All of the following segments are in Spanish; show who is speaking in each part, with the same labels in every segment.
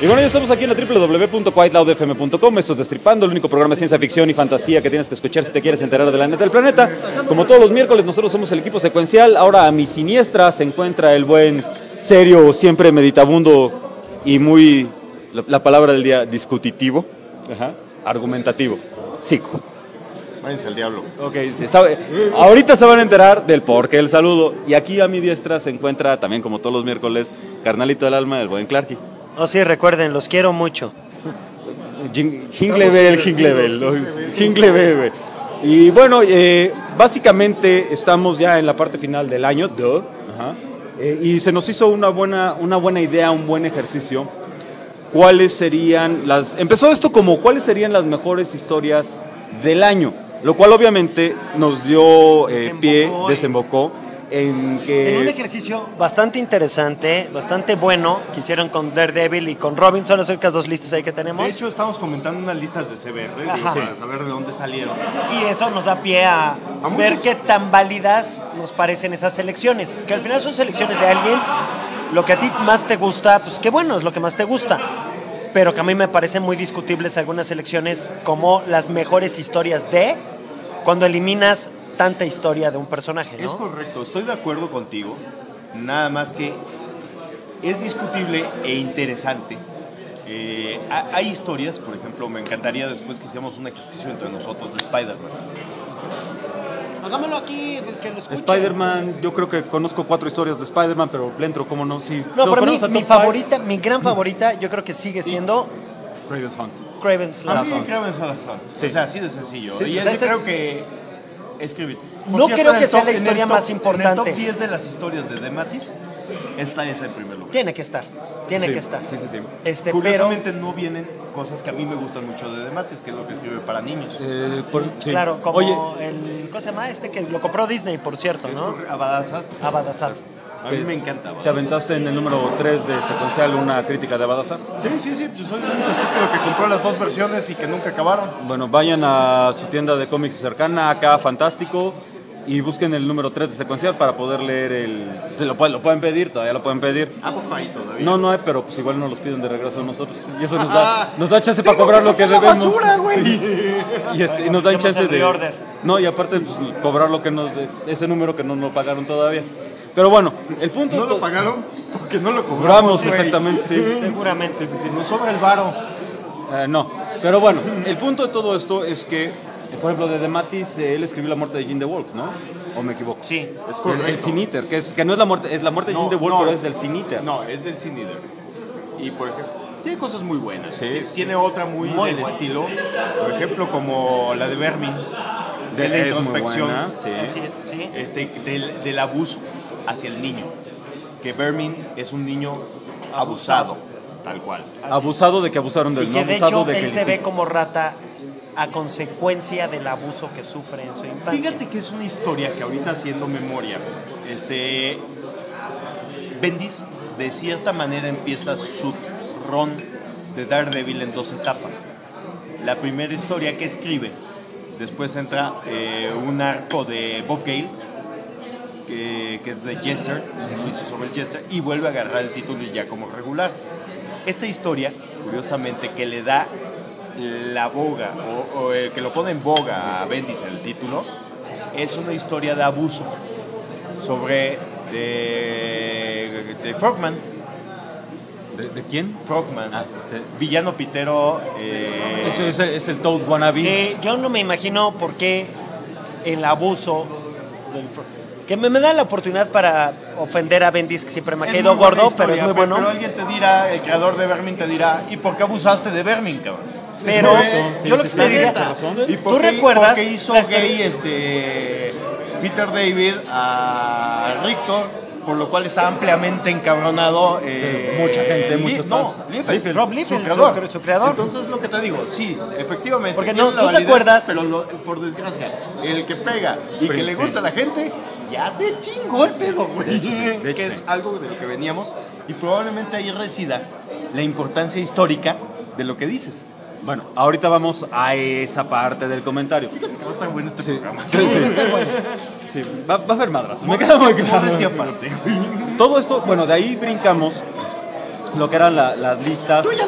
Speaker 1: Y bueno, ya estamos aquí en la www.quietloudfm.com. Esto es Destripando, el único programa de ciencia ficción y fantasía que tienes que escuchar si te quieres enterar de la neta del planeta. Como todos los miércoles, nosotros somos el equipo secuencial. Ahora a mi siniestra se encuentra el buen, serio, siempre meditabundo y muy, la palabra del día, discutitivo, argumentativo, Zico.
Speaker 2: Váyanse al diablo.
Speaker 1: Ok, sí, ahorita se van a enterar del por qué el saludo. Y aquí a mi diestra se encuentra, también como todos los miércoles, carnalito del alma, el buen Clarky.
Speaker 3: Oh, sí, recuerden, los quiero mucho.
Speaker 1: Jinglebel. Y bueno, básicamente estamos ya en la parte final del año, y se nos hizo una buena idea, un buen ejercicio. ¿Cuáles serían empezó esto como cuáles serían las mejores historias del año? Lo cual obviamente nos dio desembocó en
Speaker 3: un ejercicio bastante interesante, bastante bueno, que hicieron con Daredevil y con Robin. Son las únicas dos listas ahí que tenemos.
Speaker 2: De hecho, estamos comentando unas listas de CBR para saber de dónde salieron.
Speaker 3: Y eso nos da pie a ver qué tan válidas nos parecen esas selecciones. Que al final son selecciones de alguien. Lo que a ti más te gusta, pues qué bueno, es lo que más te gusta. Pero que a mí me parecen muy discutibles algunas selecciones como las mejores historias cuando eliminas tanta historia de un personaje, ¿no?
Speaker 2: Es correcto, estoy de acuerdo contigo, nada más que es discutible e interesante. Hay historias, por ejemplo, me encantaría después que hiciéramos un ejercicio entre nosotros de Spider-Man.
Speaker 3: Hagámoslo aquí, que lo escuchen.
Speaker 1: Spider-Man, yo creo que conozco 4 historias de Spider-Man, pero le entro, ¿cómo no? Sí.
Speaker 3: No, para mí, mi gran favorita, yo creo que sigue siendo
Speaker 1: Kraven's Hunt.
Speaker 3: Kraven's Last
Speaker 2: Hunt.
Speaker 3: Kraven's
Speaker 2: Hunt. Sí. O sea, así de sencillo.
Speaker 3: Sí,
Speaker 2: y yo creo que escribir.
Speaker 3: No creo que sea la historia más importante.
Speaker 2: En el top 10 de las historias de DeMatteis, esta es el primer lugar.
Speaker 3: Tiene que estar.
Speaker 2: Sí. Curiosamente no vienen cosas que a mí me gustan mucho de DeMatteis, que es lo que escribe para niños.
Speaker 3: Sí. Claro, como ¿cómo se llama? Que lo compró Disney, por cierto, ¿no? Abadazad.
Speaker 2: A mí me encanta.
Speaker 1: ¿Te aventaste en el número 3 de secuencial una crítica de Abadazad?
Speaker 2: Sí. Yo soy un estúpido que compró las 2 versiones y que nunca acabaron.
Speaker 1: Bueno, vayan a su tienda de cómics cercana, acá Fantástico, y busquen el número 3 de secuencial para poder leer lo pueden pedir, todavía lo pueden pedir.
Speaker 2: Pues ahí todavía.
Speaker 1: No hay, pero pues igual nos los piden de regreso a nosotros. Y eso nos da chance para cobrar lo que debemos.
Speaker 2: Basura, güey.
Speaker 1: y nos dan chance de
Speaker 3: reorder.
Speaker 1: No, y aparte pues, cobrar lo que ese número que no nos pagaron todavía. Pero bueno, el punto...
Speaker 2: ¿No lo pagaron? Porque no lo cobramos,
Speaker 1: exactamente, sí.
Speaker 3: Seguramente.
Speaker 2: Sí. Nos sobra el varo.
Speaker 1: No, pero bueno, el punto de todo esto es que, por ejemplo, de DeMatteis, él escribió La muerte de Jean the Wolf, ¿no? ¿O me equivoco?
Speaker 3: Sí,
Speaker 2: es correcto.
Speaker 1: El Sin Eater, que no es la muerte de Jean the Wolf, pero es del Sin Eater.
Speaker 2: No, es del Sin Eater. Y por ejemplo, tiene cosas muy buenas.
Speaker 1: Sí.
Speaker 2: Tiene otra muy del estilo, por ejemplo, como la de Vermin. De la introspección,
Speaker 3: sí.
Speaker 2: Del abuso hacia el niño, que Vermin es un niño abusado, tal cual.
Speaker 1: Abusado de que abusaron de él,
Speaker 3: y que
Speaker 1: no
Speaker 3: de
Speaker 1: abusado
Speaker 3: hecho
Speaker 1: de que
Speaker 3: él se ve como rata a consecuencia del abuso que sufre en su infancia.
Speaker 2: Fíjate que es una historia que ahorita haciendo memoria, Bendis de cierta manera empieza su run de Daredevil en 2 etapas. La primera historia que escribe, después entra un arco de Bob Gale, que es de Jester, dice sobre Jester, y vuelve a agarrar el título ya como regular. Esta historia, curiosamente, que le da la boga, o que lo pone en boga a Bendis en el título, es una historia de abuso sobre de Frogman.
Speaker 1: ¿De quién?
Speaker 2: Frogman, villano pitero.
Speaker 1: Eso es el Toad Wannabe.
Speaker 3: Yo no me imagino por qué el abuso del que me da la oportunidad para ofender a Bendis, que siempre me ha caído gordo, pero es muy bueno.
Speaker 2: Pero alguien te dirá, el creador de Vermin te dirá, ¿y por qué abusaste de Vermin, cabrón?
Speaker 3: Pero yo lo que te diría, ¿tú recuerdas?
Speaker 2: ¿Por qué hizo gay Peter David a Rictor? Por lo cual está ampliamente encabronado.
Speaker 1: Mucha gente, muchos fans.
Speaker 3: Rob Liefeld, su creador.
Speaker 2: Entonces lo que te digo, sí, efectivamente.
Speaker 3: Porque no, ¿tú te acuerdas?
Speaker 2: Pero por desgracia, el que pega y que le gusta a la gente, ya se chingó el pedo, güey. Que es algo de lo que veníamos. Y probablemente ahí resida la importancia histórica de lo que dices.
Speaker 1: Bueno, ahorita vamos a esa parte del comentario.
Speaker 2: Fíjate que va a estar bueno este programa.
Speaker 1: Sí. Sí, va a haber madras. Me queda muy claro.
Speaker 2: Aparte.
Speaker 1: Todo esto, bueno, de ahí brincamos lo que eran las listas.
Speaker 2: Tú ya no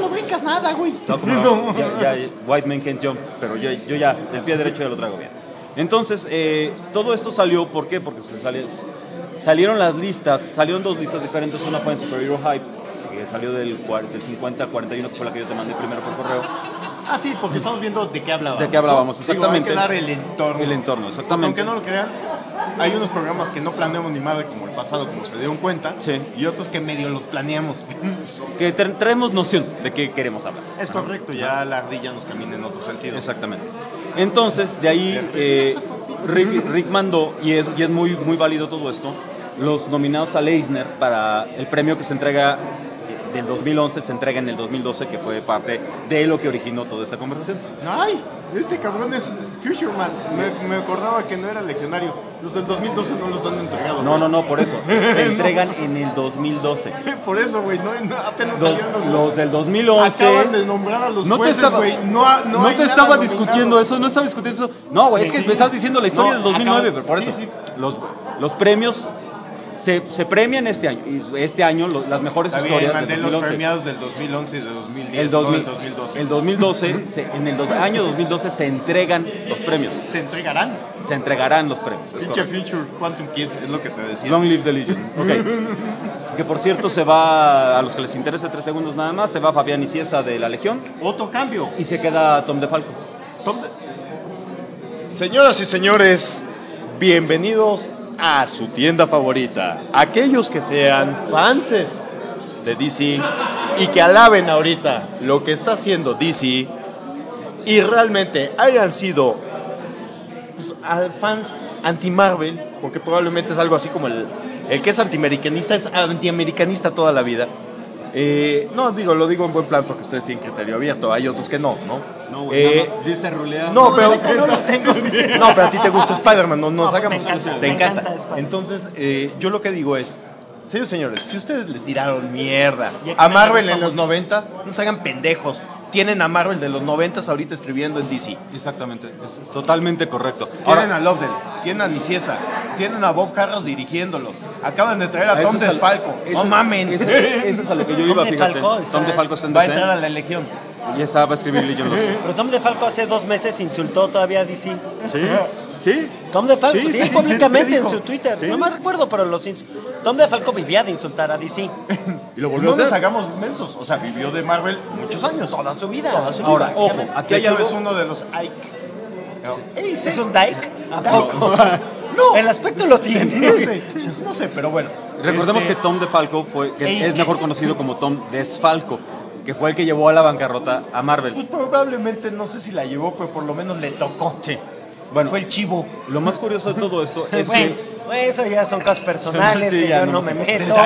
Speaker 2: nada, güey.
Speaker 1: No, como no, ya, White Man Can't Jump, pero yo ya, el pie derecho ya lo traigo bien. Entonces, todo esto salió, ¿por qué? Porque salieron las listas, salieron dos listas diferentes, una fue en Super Hero Hype, que salió del 50-41, que fue la que yo te mandé primero por correo.
Speaker 2: Ah, sí, porque estamos viendo de qué hablábamos.
Speaker 1: De qué hablábamos, exactamente.
Speaker 2: Digo, hay que dar el entorno.
Speaker 1: El entorno, exactamente.
Speaker 2: Aunque no lo crean, hay unos programas que no planeamos ni madre como el pasado, como se dieron cuenta,
Speaker 1: sí.
Speaker 2: Y otros que medio los planeamos.
Speaker 1: Que traemos noción de qué queremos hablar.
Speaker 2: Es correcto, ya la ardilla nos camina en otro sentido.
Speaker 1: Exactamente. Entonces, de ahí Rick mandó, y es muy, muy válido todo esto, los nominados al Eisner para el premio que se entrega del 2011, se entrega en el 2012, que fue parte de lo que originó toda esta conversación.
Speaker 2: ¡Ay! Este cabrón es Future Man. Me acordaba que no era legionario. Los del 2012 no los han entregado.
Speaker 1: No, por eso. Se entregan en el 2012.
Speaker 2: Por eso, güey. No, apenas salieron
Speaker 1: los del 2011.
Speaker 2: Acaban de nombrar a los jueces, güey.
Speaker 1: No te estaba discutiendo eso, no estaba discutiendo eso. No, güey, es que me estás diciendo la historia del 2009, pero por eso. Sí. Los premios se premian este año. Y este año las mejores historias
Speaker 2: del 2011. Los premiados del 2011 y del 2010. El 2012.
Speaker 1: El 2012, en el año 2012 se entregan los premios.
Speaker 2: ¿Se entregarán?
Speaker 1: Se entregarán los premios.
Speaker 2: Pinche Future Quantum Kid, es lo que te decía.
Speaker 1: Long Live the Legion. Ok. Que por cierto se va, a los que les interese 3 segundos nada más, se va Fabián Iciesa de la Legión.
Speaker 2: Otro cambio.
Speaker 1: Y se queda Tom DeFalco.
Speaker 2: Señoras y señores, bienvenidos a su tienda favorita. Aquellos que sean fanses de DC y que alaben ahorita lo que está haciendo DC y realmente hayan sido fans anti-Marvel, porque probablemente es algo así como el que es antiamericanista es antiamericanista toda la vida. No, lo digo en buen plan porque ustedes tienen criterio abierto, hay otros que no.
Speaker 1: No, güey, dice rulea.
Speaker 2: No, pero a ti te gusta Spider-Man, no hagamos. Te encanta. Entonces, yo lo que digo es, señores, si ustedes le tiraron mierda a Marvel en los 90, no se hagan pendejos. Tienen a Marvel de los 90 ahorita escribiendo en DC.
Speaker 1: Exactamente, es totalmente correcto.
Speaker 2: Tienen a Loveland, tienen a Nicieza, tienen a Bob Harras dirigiéndolo. Acaban de traer a Tom DeFalco. No mamen.
Speaker 1: Eso es a lo que yo iba, fíjate. Tom DeFalco está en DC.
Speaker 2: Va a entrar a la Legión.
Speaker 1: Y estaba a escribir Legion 2.
Speaker 3: Pero Tom DeFalco hace 2 meses insultó todavía a DC.
Speaker 1: ¿Sí?
Speaker 3: Tom DeFalco, sí, públicamente en su Twitter.
Speaker 1: ¿Sí?
Speaker 3: No me recuerdo, pero Tom DeFalco vivía de insultar a DC.
Speaker 2: Y lo volvió a hacer. No nos hagamos mensos. O sea, vivió de Marvel muchos años.
Speaker 3: Toda su vida.
Speaker 1: Ahora, ojo, aquí hay algo.
Speaker 2: Es uno de los Ike.
Speaker 3: ¿Es un Dyke? ¿A poco? No. El aspecto lo tiene.
Speaker 2: No sé, pero bueno.
Speaker 1: Recordemos que Tom DeFalco es mejor conocido como Tom Desfalco, que fue el que llevó a la bancarrota a Marvel.
Speaker 2: Pues probablemente, no sé si la llevó, pero por lo menos le tocó.
Speaker 1: Sí. Bueno,
Speaker 2: fue el chivo.
Speaker 1: Lo más curioso de todo esto es
Speaker 3: que... Eso ya son cosas personales que yo no me meto.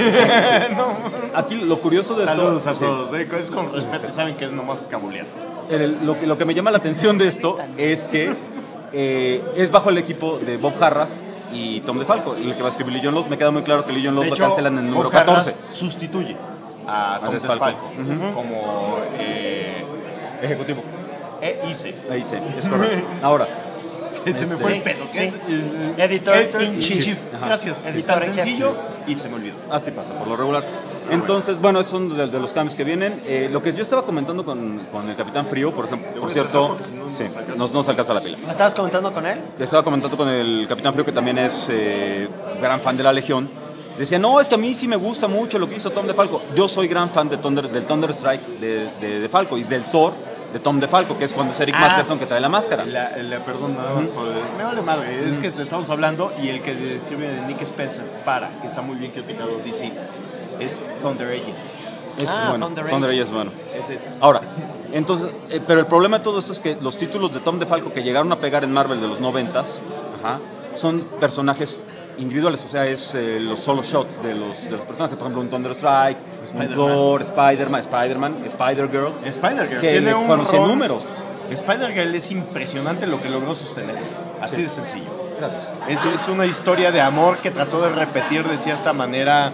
Speaker 1: Aquí lo curioso de
Speaker 2: Saludos a todos. Es con respeto, saben que es nomás cabulear.
Speaker 1: Lo que me llama la atención de esto es que es bajo el equipo de Bob Harras y Tom DeFalco, el que va a escribir Legion Lost. Me queda muy claro que Legion Lost lo cancelan en el número 14.
Speaker 2: Sustituye a Tom DeFalco como
Speaker 1: ejecutivo.
Speaker 2: EIC,
Speaker 1: es correcto. Ahora,
Speaker 2: se me fue el pedo.
Speaker 3: Editor in chief.
Speaker 2: Gracias.
Speaker 3: Editor
Speaker 2: tan sencillo y se me olvidó.
Speaker 1: Así pasa, por lo regular. Entonces, bueno, esos son de los cambios que vienen. Lo que yo estaba comentando con el Capitán Frío, por ejemplo, por cierto, no se alcanza la pila.
Speaker 3: ¿Lo estabas comentando con él?
Speaker 1: Estaba comentando con el Capitán Frío, que también es gran fan de la Legión. Decía, no, es que a mí sí me gusta mucho lo que hizo Tom DeFalco. Yo soy gran fan del Thunder Strike de DeFalco y del Thor de Tom DeFalco, que es cuando es Eric Masterson que trae la máscara.
Speaker 2: Perdón, nada más me vale madre, es que te estamos hablando y el que escribe de Nick Spencer, que está muy bien criticado DC, es Thunder Agents.
Speaker 1: Thunder Agents, bueno.
Speaker 2: Ese es.
Speaker 1: Ahora, entonces, pero el problema de todo esto es que los títulos de Tom DeFalco que llegaron a pegar en Marvel de los 90s, son personajes individuales, o sea, es los solo shots de los personajes, por ejemplo, un Thunder Strike, un Thor, Spider-Man, Spider-Girl,
Speaker 2: que
Speaker 1: tiene conocen números.
Speaker 2: Spider-Girl es impresionante lo que logró sostener, así de sencillo.
Speaker 1: Gracias.
Speaker 2: Es una historia de amor que trató de repetir de cierta manera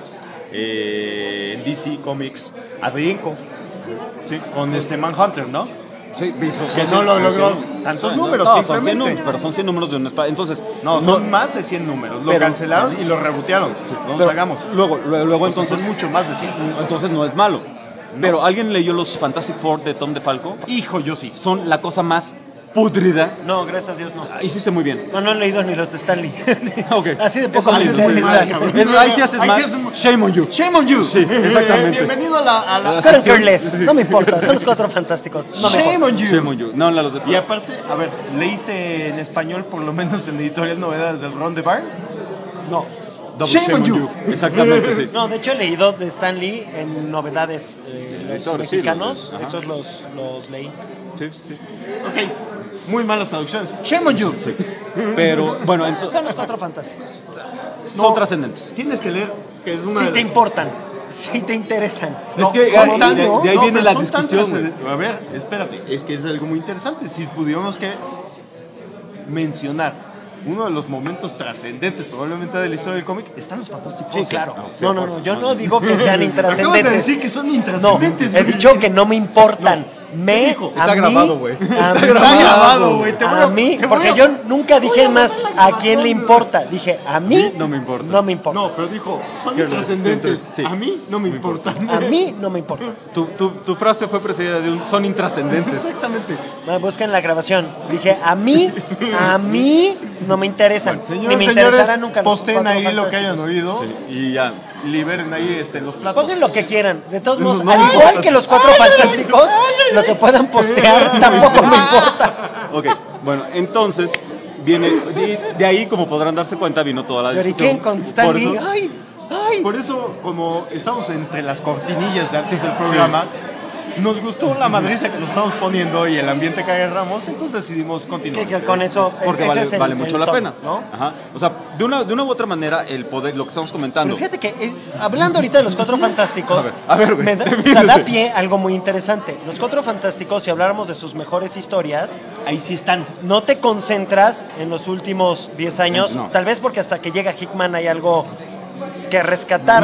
Speaker 2: en DC Comics Adrienco, con Manhunter, ¿no?
Speaker 1: Sí,
Speaker 2: que no lo logró tantos números, simplemente.
Speaker 1: Pero son 100 números de un espacio. Entonces,
Speaker 2: son más de 100 números. Lo cancelaron y lo rebotearon. No nos hagamos.
Speaker 1: Luego entonces
Speaker 2: son mucho más de 100.
Speaker 1: Entonces no es malo. Pero ¿alguien leyó los Fantastic Four de Tom DeFalco?
Speaker 2: Hijo, yo sí.
Speaker 1: Son la cosa más pútrida.
Speaker 3: No, gracias a Dios no.
Speaker 1: Hiciste muy bien.
Speaker 3: No he leído ni los de Stanley.
Speaker 1: Ok.
Speaker 3: Así de poco
Speaker 1: Eso
Speaker 3: me
Speaker 1: sí, muy
Speaker 3: interesa.
Speaker 1: mal, cabrón. Ahí sí haces mal. Shame on you.
Speaker 2: Shame on you.
Speaker 1: Sí, exactamente.
Speaker 2: Bienvenido a la
Speaker 3: Couldn't care less. No me importa. Son los Cuatro Fantásticos. No me
Speaker 2: Shame
Speaker 3: importa.
Speaker 2: on you.
Speaker 1: Shame on you. No, los de
Speaker 2: Y aparte, a ver, ¿leíste en español por lo menos en Editorial Novedades del Ron de Bar?
Speaker 3: No.
Speaker 1: Double
Speaker 2: Shame on you.
Speaker 1: Exactamente, sí.
Speaker 3: No, de hecho he leído de Stan Lee en novedades los
Speaker 1: Editores, sí,
Speaker 3: mexicanos.
Speaker 1: ajá.
Speaker 3: Esos los leí.
Speaker 1: Sí, sí.
Speaker 2: Ok, muy malas traducciones. Shame on you.
Speaker 1: Sí. Pero, bueno, entonces
Speaker 3: Son los Cuatro Fantásticos.
Speaker 1: son trascendentes.
Speaker 2: Tienes que leer, que es una
Speaker 3: Si
Speaker 2: de
Speaker 3: te
Speaker 2: las-
Speaker 3: importan. Si te interesan.
Speaker 1: Es que
Speaker 2: son
Speaker 1: de-
Speaker 2: tan-
Speaker 1: de ahí
Speaker 2: no,
Speaker 1: viene
Speaker 2: pero
Speaker 1: la
Speaker 2: son tan
Speaker 1: discusión, güey.
Speaker 2: trascendentes. A ver, espérate, es que es algo muy interesante. Si pudiéramos que mencionar uno de los momentos trascendentes probablemente de la historia del cómic, están los Fantastic Four.
Speaker 3: Sí, claro.
Speaker 1: sí,
Speaker 3: No,
Speaker 1: por
Speaker 3: no,
Speaker 1: eso.
Speaker 3: no. Yo no digo que sean
Speaker 2: Acabas de
Speaker 3: intrascendentes.
Speaker 2: decir que son
Speaker 3: No,
Speaker 2: intrascendentes.
Speaker 3: he
Speaker 2: güey.
Speaker 3: dicho que no me importan. Me,
Speaker 2: dijo?
Speaker 3: a
Speaker 1: Está
Speaker 3: mí,
Speaker 1: grabado, güey.
Speaker 3: a
Speaker 1: Está
Speaker 3: mí,
Speaker 2: grabado, güey. Te voy
Speaker 3: a
Speaker 2: a-
Speaker 3: mí,
Speaker 2: te voy
Speaker 3: porque
Speaker 2: a-
Speaker 3: yo nunca dije
Speaker 2: voy a
Speaker 3: más
Speaker 2: mandar la
Speaker 3: a quién le
Speaker 2: grabación,
Speaker 3: importa. Dije, a mí
Speaker 1: No me importa.
Speaker 3: no me importa.
Speaker 2: No, pero dijo, son
Speaker 1: Que-
Speaker 2: intrascendentes.
Speaker 1: sí.
Speaker 2: A mí no me importan.
Speaker 3: A mí no me importa.
Speaker 1: Tu frase fue precedida de un son intrascendentes.
Speaker 2: Exactamente.
Speaker 3: Busquen la grabación. Dije, a mí no me interesan.
Speaker 2: Señores,
Speaker 3: Ni me
Speaker 2: señores,
Speaker 3: interesarán nunca los
Speaker 2: posteen
Speaker 3: Cuatro
Speaker 2: ahí lo que hayan
Speaker 3: Fantásticos.
Speaker 2: oído.
Speaker 1: Sí, y ya.
Speaker 2: Liberen ahí los platos.
Speaker 3: Pongan lo que quieran. De todos modos,
Speaker 1: No
Speaker 3: al
Speaker 1: me
Speaker 3: igual
Speaker 1: importa.
Speaker 3: que los Cuatro Fantásticos, lo que puedan postear tampoco me importa.
Speaker 1: Ok, bueno, entonces viene de ahí, como podrán darse cuenta, vino toda la discusión.
Speaker 3: Lloriquén con Stan
Speaker 1: Por
Speaker 3: Lee.
Speaker 1: eso-
Speaker 3: Ay, ay.
Speaker 2: Por eso, como estamos entre las cortinillas de antes del programa, nos gustó la madriza que nos estamos poniendo y el ambiente que agarramos, entonces decidimos continuar.
Speaker 3: Que con eso,
Speaker 1: Porque
Speaker 3: ese
Speaker 1: vale,
Speaker 3: es
Speaker 1: vale mucho
Speaker 3: el
Speaker 1: la
Speaker 3: tono,
Speaker 1: pena.
Speaker 3: ¿no?
Speaker 1: Ajá. O sea, de una u otra manera, el poder, lo que estamos comentando.
Speaker 3: Pero fíjate que hablando ahorita de los Cuatro Fantásticos,
Speaker 1: A ver, güey,
Speaker 3: o sea, da pie a algo muy interesante. Los Cuatro Fantásticos, si habláramos de sus mejores historias,
Speaker 2: Ahí sí están.
Speaker 3: no te concentras en los últimos 10 años,
Speaker 1: No.
Speaker 3: tal vez porque hasta que llega Hickman hay algo que rescatar.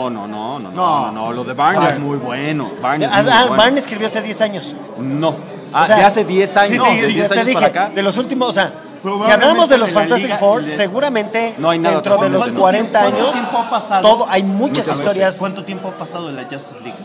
Speaker 1: No, lo de Barney es muy bueno. Barney es muy bueno.
Speaker 3: Barney escribió hace 10 años.
Speaker 1: No.
Speaker 3: O sea,
Speaker 1: de hace 10 años.
Speaker 3: Sí,
Speaker 1: No, de 10
Speaker 3: te
Speaker 1: años
Speaker 3: dije,
Speaker 1: para acá.
Speaker 3: de los últimos, o sea, si
Speaker 2: Probablemente
Speaker 3: hablamos de los
Speaker 2: de la
Speaker 3: Fantastic
Speaker 2: liga,
Speaker 3: Four,
Speaker 2: de-
Speaker 3: seguramente
Speaker 1: No hay nada
Speaker 3: dentro de los
Speaker 1: trascendente.
Speaker 3: 40
Speaker 2: ¿Cuánto
Speaker 3: años,
Speaker 2: tiempo ha pasado?
Speaker 3: todo, hay muchas
Speaker 1: Muchas
Speaker 3: historias.
Speaker 2: ¿Cuánto tiempo ha pasado de la Justice League?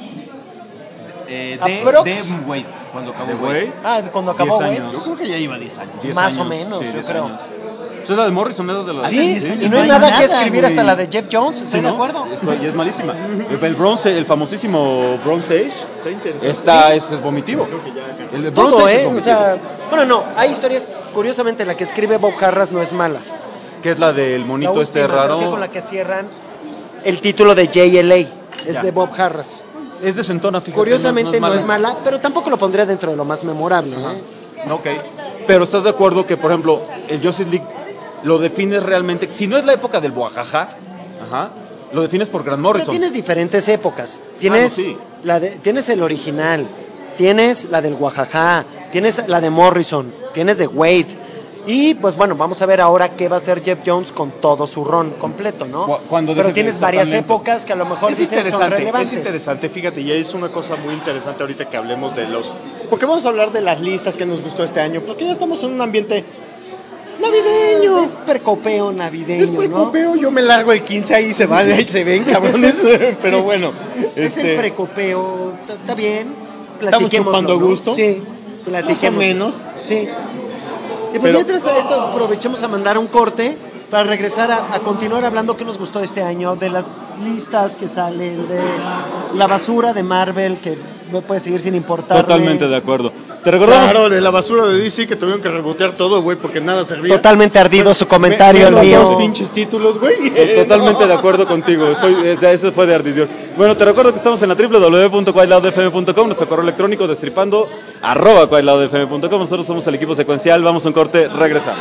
Speaker 3: Aprox.
Speaker 2: De Wade, cuando acabó
Speaker 1: ¿De
Speaker 2: Wade.
Speaker 1: Wade?
Speaker 3: Cuando acabó
Speaker 1: 10
Speaker 3: Wade.
Speaker 1: años.
Speaker 2: Yo creo que ya lleva 10 años.
Speaker 1: 10
Speaker 3: Más o
Speaker 1: años,
Speaker 3: menos, yo
Speaker 1: 10
Speaker 3: creo.
Speaker 1: años. ¿Eso es la de Morrison? ¿Es de la
Speaker 3: Sí,
Speaker 2: 10 años
Speaker 3: y no hay
Speaker 2: no hay
Speaker 3: nada que
Speaker 2: nada,
Speaker 3: escribir
Speaker 2: güey.
Speaker 3: hasta la de Jeff Jones, estoy de
Speaker 1: ¿no?
Speaker 3: acuerdo.
Speaker 1: Y es malísima. El Bronze, el famosísimo Bronze Age,
Speaker 2: Está interesante.
Speaker 1: es vomitivo. El de Bronze
Speaker 3: Todo,
Speaker 1: Age es
Speaker 3: O
Speaker 1: vomitivo.
Speaker 3: sea, bueno, no, hay historias, curiosamente la que escribe Bob Harras no es mala.
Speaker 1: Que es la del
Speaker 3: La
Speaker 1: monito este
Speaker 3: última, creo que
Speaker 1: raro.
Speaker 3: con la que cierran el título de JLA, es
Speaker 1: Ya.
Speaker 3: de Bob Harras.
Speaker 1: Es de Centona, fíjate.
Speaker 3: Curiosamente no es
Speaker 1: mala.
Speaker 3: mala, pero tampoco lo pondría dentro de lo más memorable. ¿eh?
Speaker 1: Ok. Pero ¿estás de acuerdo que, por ejemplo, el Justice League lo defines realmente? Si no es la época del Boajaja, ajá, lo defines por Grant
Speaker 3: Pero
Speaker 1: Morrison.
Speaker 3: tienes diferentes épocas. Tienes,
Speaker 1: sí.
Speaker 3: tienes el original, tienes la del Guajajá, tienes la de Morrison, tienes de Wade. Y pues bueno, vamos a ver ahora qué va a hacer Jeff Jones con todo su run completo, ¿no?
Speaker 1: Cuando deje
Speaker 3: Pero
Speaker 1: de
Speaker 3: tienes
Speaker 1: estar
Speaker 3: varias
Speaker 1: tan lento.
Speaker 3: épocas que a lo mejor
Speaker 2: Es
Speaker 3: dices son
Speaker 2: interesante,
Speaker 3: relevantes.
Speaker 2: es interesante, fíjate, y es una cosa muy interesante ahorita que hablemos de los... Porque vamos a hablar de las listas que nos gustó este año, porque ya estamos en un ambiente navideño.
Speaker 3: Es precopeo navideño,
Speaker 2: Después
Speaker 3: ¿no?
Speaker 2: copeo, yo me largo el 15 ahí se van, ahí se ven, cabrones, pero bueno.
Speaker 3: Es el precopeo, está bien.
Speaker 2: Estamos chupando a
Speaker 3: ¿no?
Speaker 2: gusto.
Speaker 3: Sí,
Speaker 2: Más o
Speaker 3: platiquemos.
Speaker 2: menos.
Speaker 3: Sí. Y pues
Speaker 2: Pero-
Speaker 3: mientras esto aprovechemos a mandar un corte para regresar a continuar hablando qué nos gustó este año, de las listas que salen, de la basura de Marvel que puede seguir sin importar.
Speaker 1: Totalmente de acuerdo. Te recordamos.
Speaker 2: Claro, de la basura de DC que tuvieron que rebotear todo, güey, porque nada servía.
Speaker 3: Totalmente ardido su comentario,
Speaker 2: Ve
Speaker 3: el
Speaker 2: los
Speaker 3: mío.
Speaker 2: dos pinches títulos, güey.
Speaker 1: Totalmente de acuerdo contigo. Eso fue de ardición. Bueno, te recuerdo que estamos en la www.quietloudfm.com, nuestro correo electrónico destripando@quietloudfm.com. Nosotros somos el equipo secuencial. Vamos a un corte, regresamos.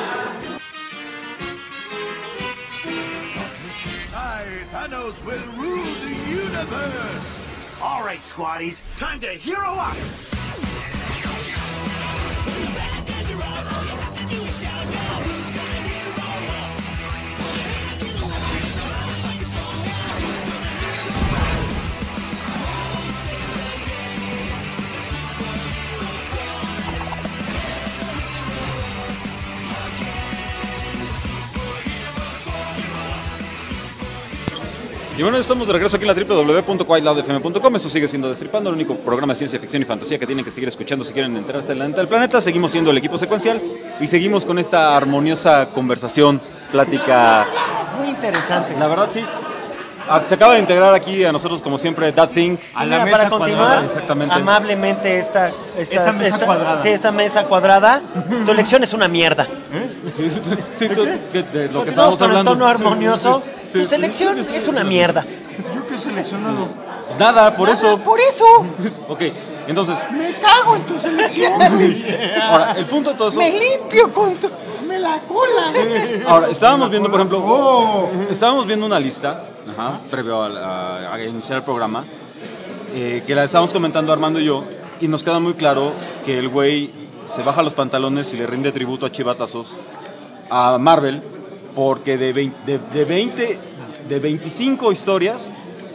Speaker 4: I, Thanos, will rule the universe! All right, squaddies, time to hero up!
Speaker 1: Y bueno, estamos de regreso aquí en la www.whiteloudfm.com. Esto sigue siendo Destripando, el único programa de ciencia ficción y fantasía que tienen que seguir escuchando si quieren enterarse de la neta del planeta. Seguimos siendo el equipo secuencial y seguimos con esta armoniosa conversación, plática.
Speaker 3: Muy interesante.
Speaker 1: La verdad, sí. Se acaba de integrar aquí a nosotros, como siempre, That Thing.
Speaker 2: A la
Speaker 3: Mira,
Speaker 2: mesa
Speaker 3: para continuar
Speaker 2: cuadrada.
Speaker 1: Exactamente.
Speaker 3: amablemente esta
Speaker 2: mesa cuadrada.
Speaker 3: Sí, esta mesa cuadrada. Tu elección es una mierda.
Speaker 1: Sí, sí, de lo que
Speaker 3: Continuamos
Speaker 1: estábamos
Speaker 3: con el
Speaker 1: hablando.
Speaker 3: tono armonioso.
Speaker 1: Sí,
Speaker 3: Tu selección es una mierda.
Speaker 2: Yo que he seleccionado.
Speaker 1: Nada, por eso.
Speaker 3: Por eso.
Speaker 1: Ok, entonces,
Speaker 2: Me cago en tu selección.
Speaker 1: ahora, el punto de todo eso.
Speaker 3: Me limpio con tu.
Speaker 2: Me la cola.
Speaker 1: Ahora, estábamos viendo, por ejemplo,
Speaker 2: Oh.
Speaker 1: estábamos viendo una lista, previo a iniciar el programa, que la estábamos comentando Armando y yo, y nos queda muy claro que el güey se baja los pantalones y le rinde tributo a chivatazos a Marvel, porque de 25 historias,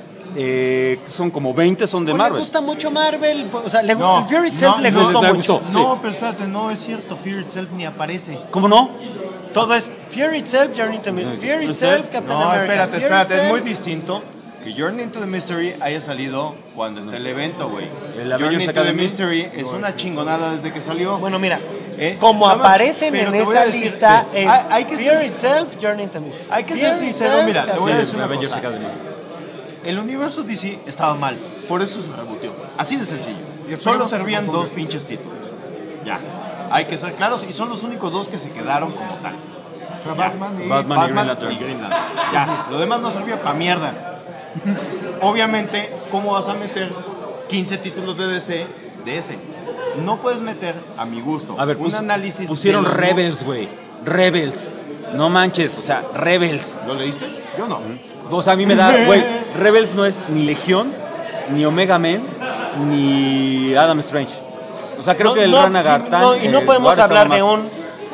Speaker 1: son como 20 son de
Speaker 3: Le
Speaker 1: Marvel.
Speaker 3: gusta mucho Marvel. O sea,
Speaker 2: No,
Speaker 3: Fear Itself
Speaker 2: no,
Speaker 3: le
Speaker 2: no,
Speaker 3: gustó
Speaker 1: le
Speaker 3: mucho.
Speaker 1: gustó.
Speaker 2: No, pero espérate, no es cierto. Fear Itself ni aparece.
Speaker 1: ¿Cómo no?
Speaker 3: Todo es Fear Itself, Journey to Mystery. Fear Itself, Captain
Speaker 2: No,
Speaker 3: America.
Speaker 2: espérate,
Speaker 3: Fear
Speaker 2: espérate. Es
Speaker 3: Itself.
Speaker 2: muy distinto que Journey into the Mystery haya salido cuando está el evento, güey.
Speaker 1: El
Speaker 2: Journey
Speaker 1: Avengers
Speaker 2: into the
Speaker 1: Academy.
Speaker 2: Mystery es una chingonada desde que salió.
Speaker 3: Bueno, mira,
Speaker 2: ¿Eh?
Speaker 3: como
Speaker 2: Nada más,
Speaker 3: aparecen
Speaker 2: pero
Speaker 3: en
Speaker 2: te voy
Speaker 3: esa
Speaker 2: a decir,
Speaker 3: lista
Speaker 2: sí.
Speaker 3: es
Speaker 2: Hay que
Speaker 3: Fear
Speaker 2: ser-
Speaker 3: Itself, Journey to Mystery.
Speaker 2: Hay que
Speaker 3: Fear
Speaker 2: ser sincero,
Speaker 3: Itself,
Speaker 2: mira, te voy a
Speaker 3: Captain
Speaker 2: decir una
Speaker 1: Avengers
Speaker 2: cosa.
Speaker 1: Academy.
Speaker 2: El universo DC estaba mal, por eso se rebutió. Así de sencillo.
Speaker 5: Y
Speaker 2: Solo
Speaker 5: esperemos que se
Speaker 2: servían
Speaker 5: componga.
Speaker 2: 2 pinches títulos. Ya. Hay que ser claros y son los únicos 2 que se quedaron como tal.
Speaker 5: O sea,
Speaker 2: Ya.
Speaker 5: Batman y...
Speaker 1: Batman. y Green Lantern.
Speaker 2: y Green Lantern. Ya. Lo demás no servía para mierda. Obviamente, ¿cómo vas a meter 15 títulos de DC de ese? No puedes meter, a mi gusto,
Speaker 1: A ver,
Speaker 2: un análisis.
Speaker 1: pusieron
Speaker 2: de los-
Speaker 1: Rebels, güey. Rebels. No manches, o sea, Rebels.
Speaker 2: ¿Lo leíste? Yo no.
Speaker 1: O sea, a mí me da, güey, Rebels no es ni Legión, ni Omega Men, ni Adam Strange. O sea, creo que el Gran Agartán...
Speaker 3: y no podemos
Speaker 1: Eduardo
Speaker 3: hablar de
Speaker 1: estaba
Speaker 3: un.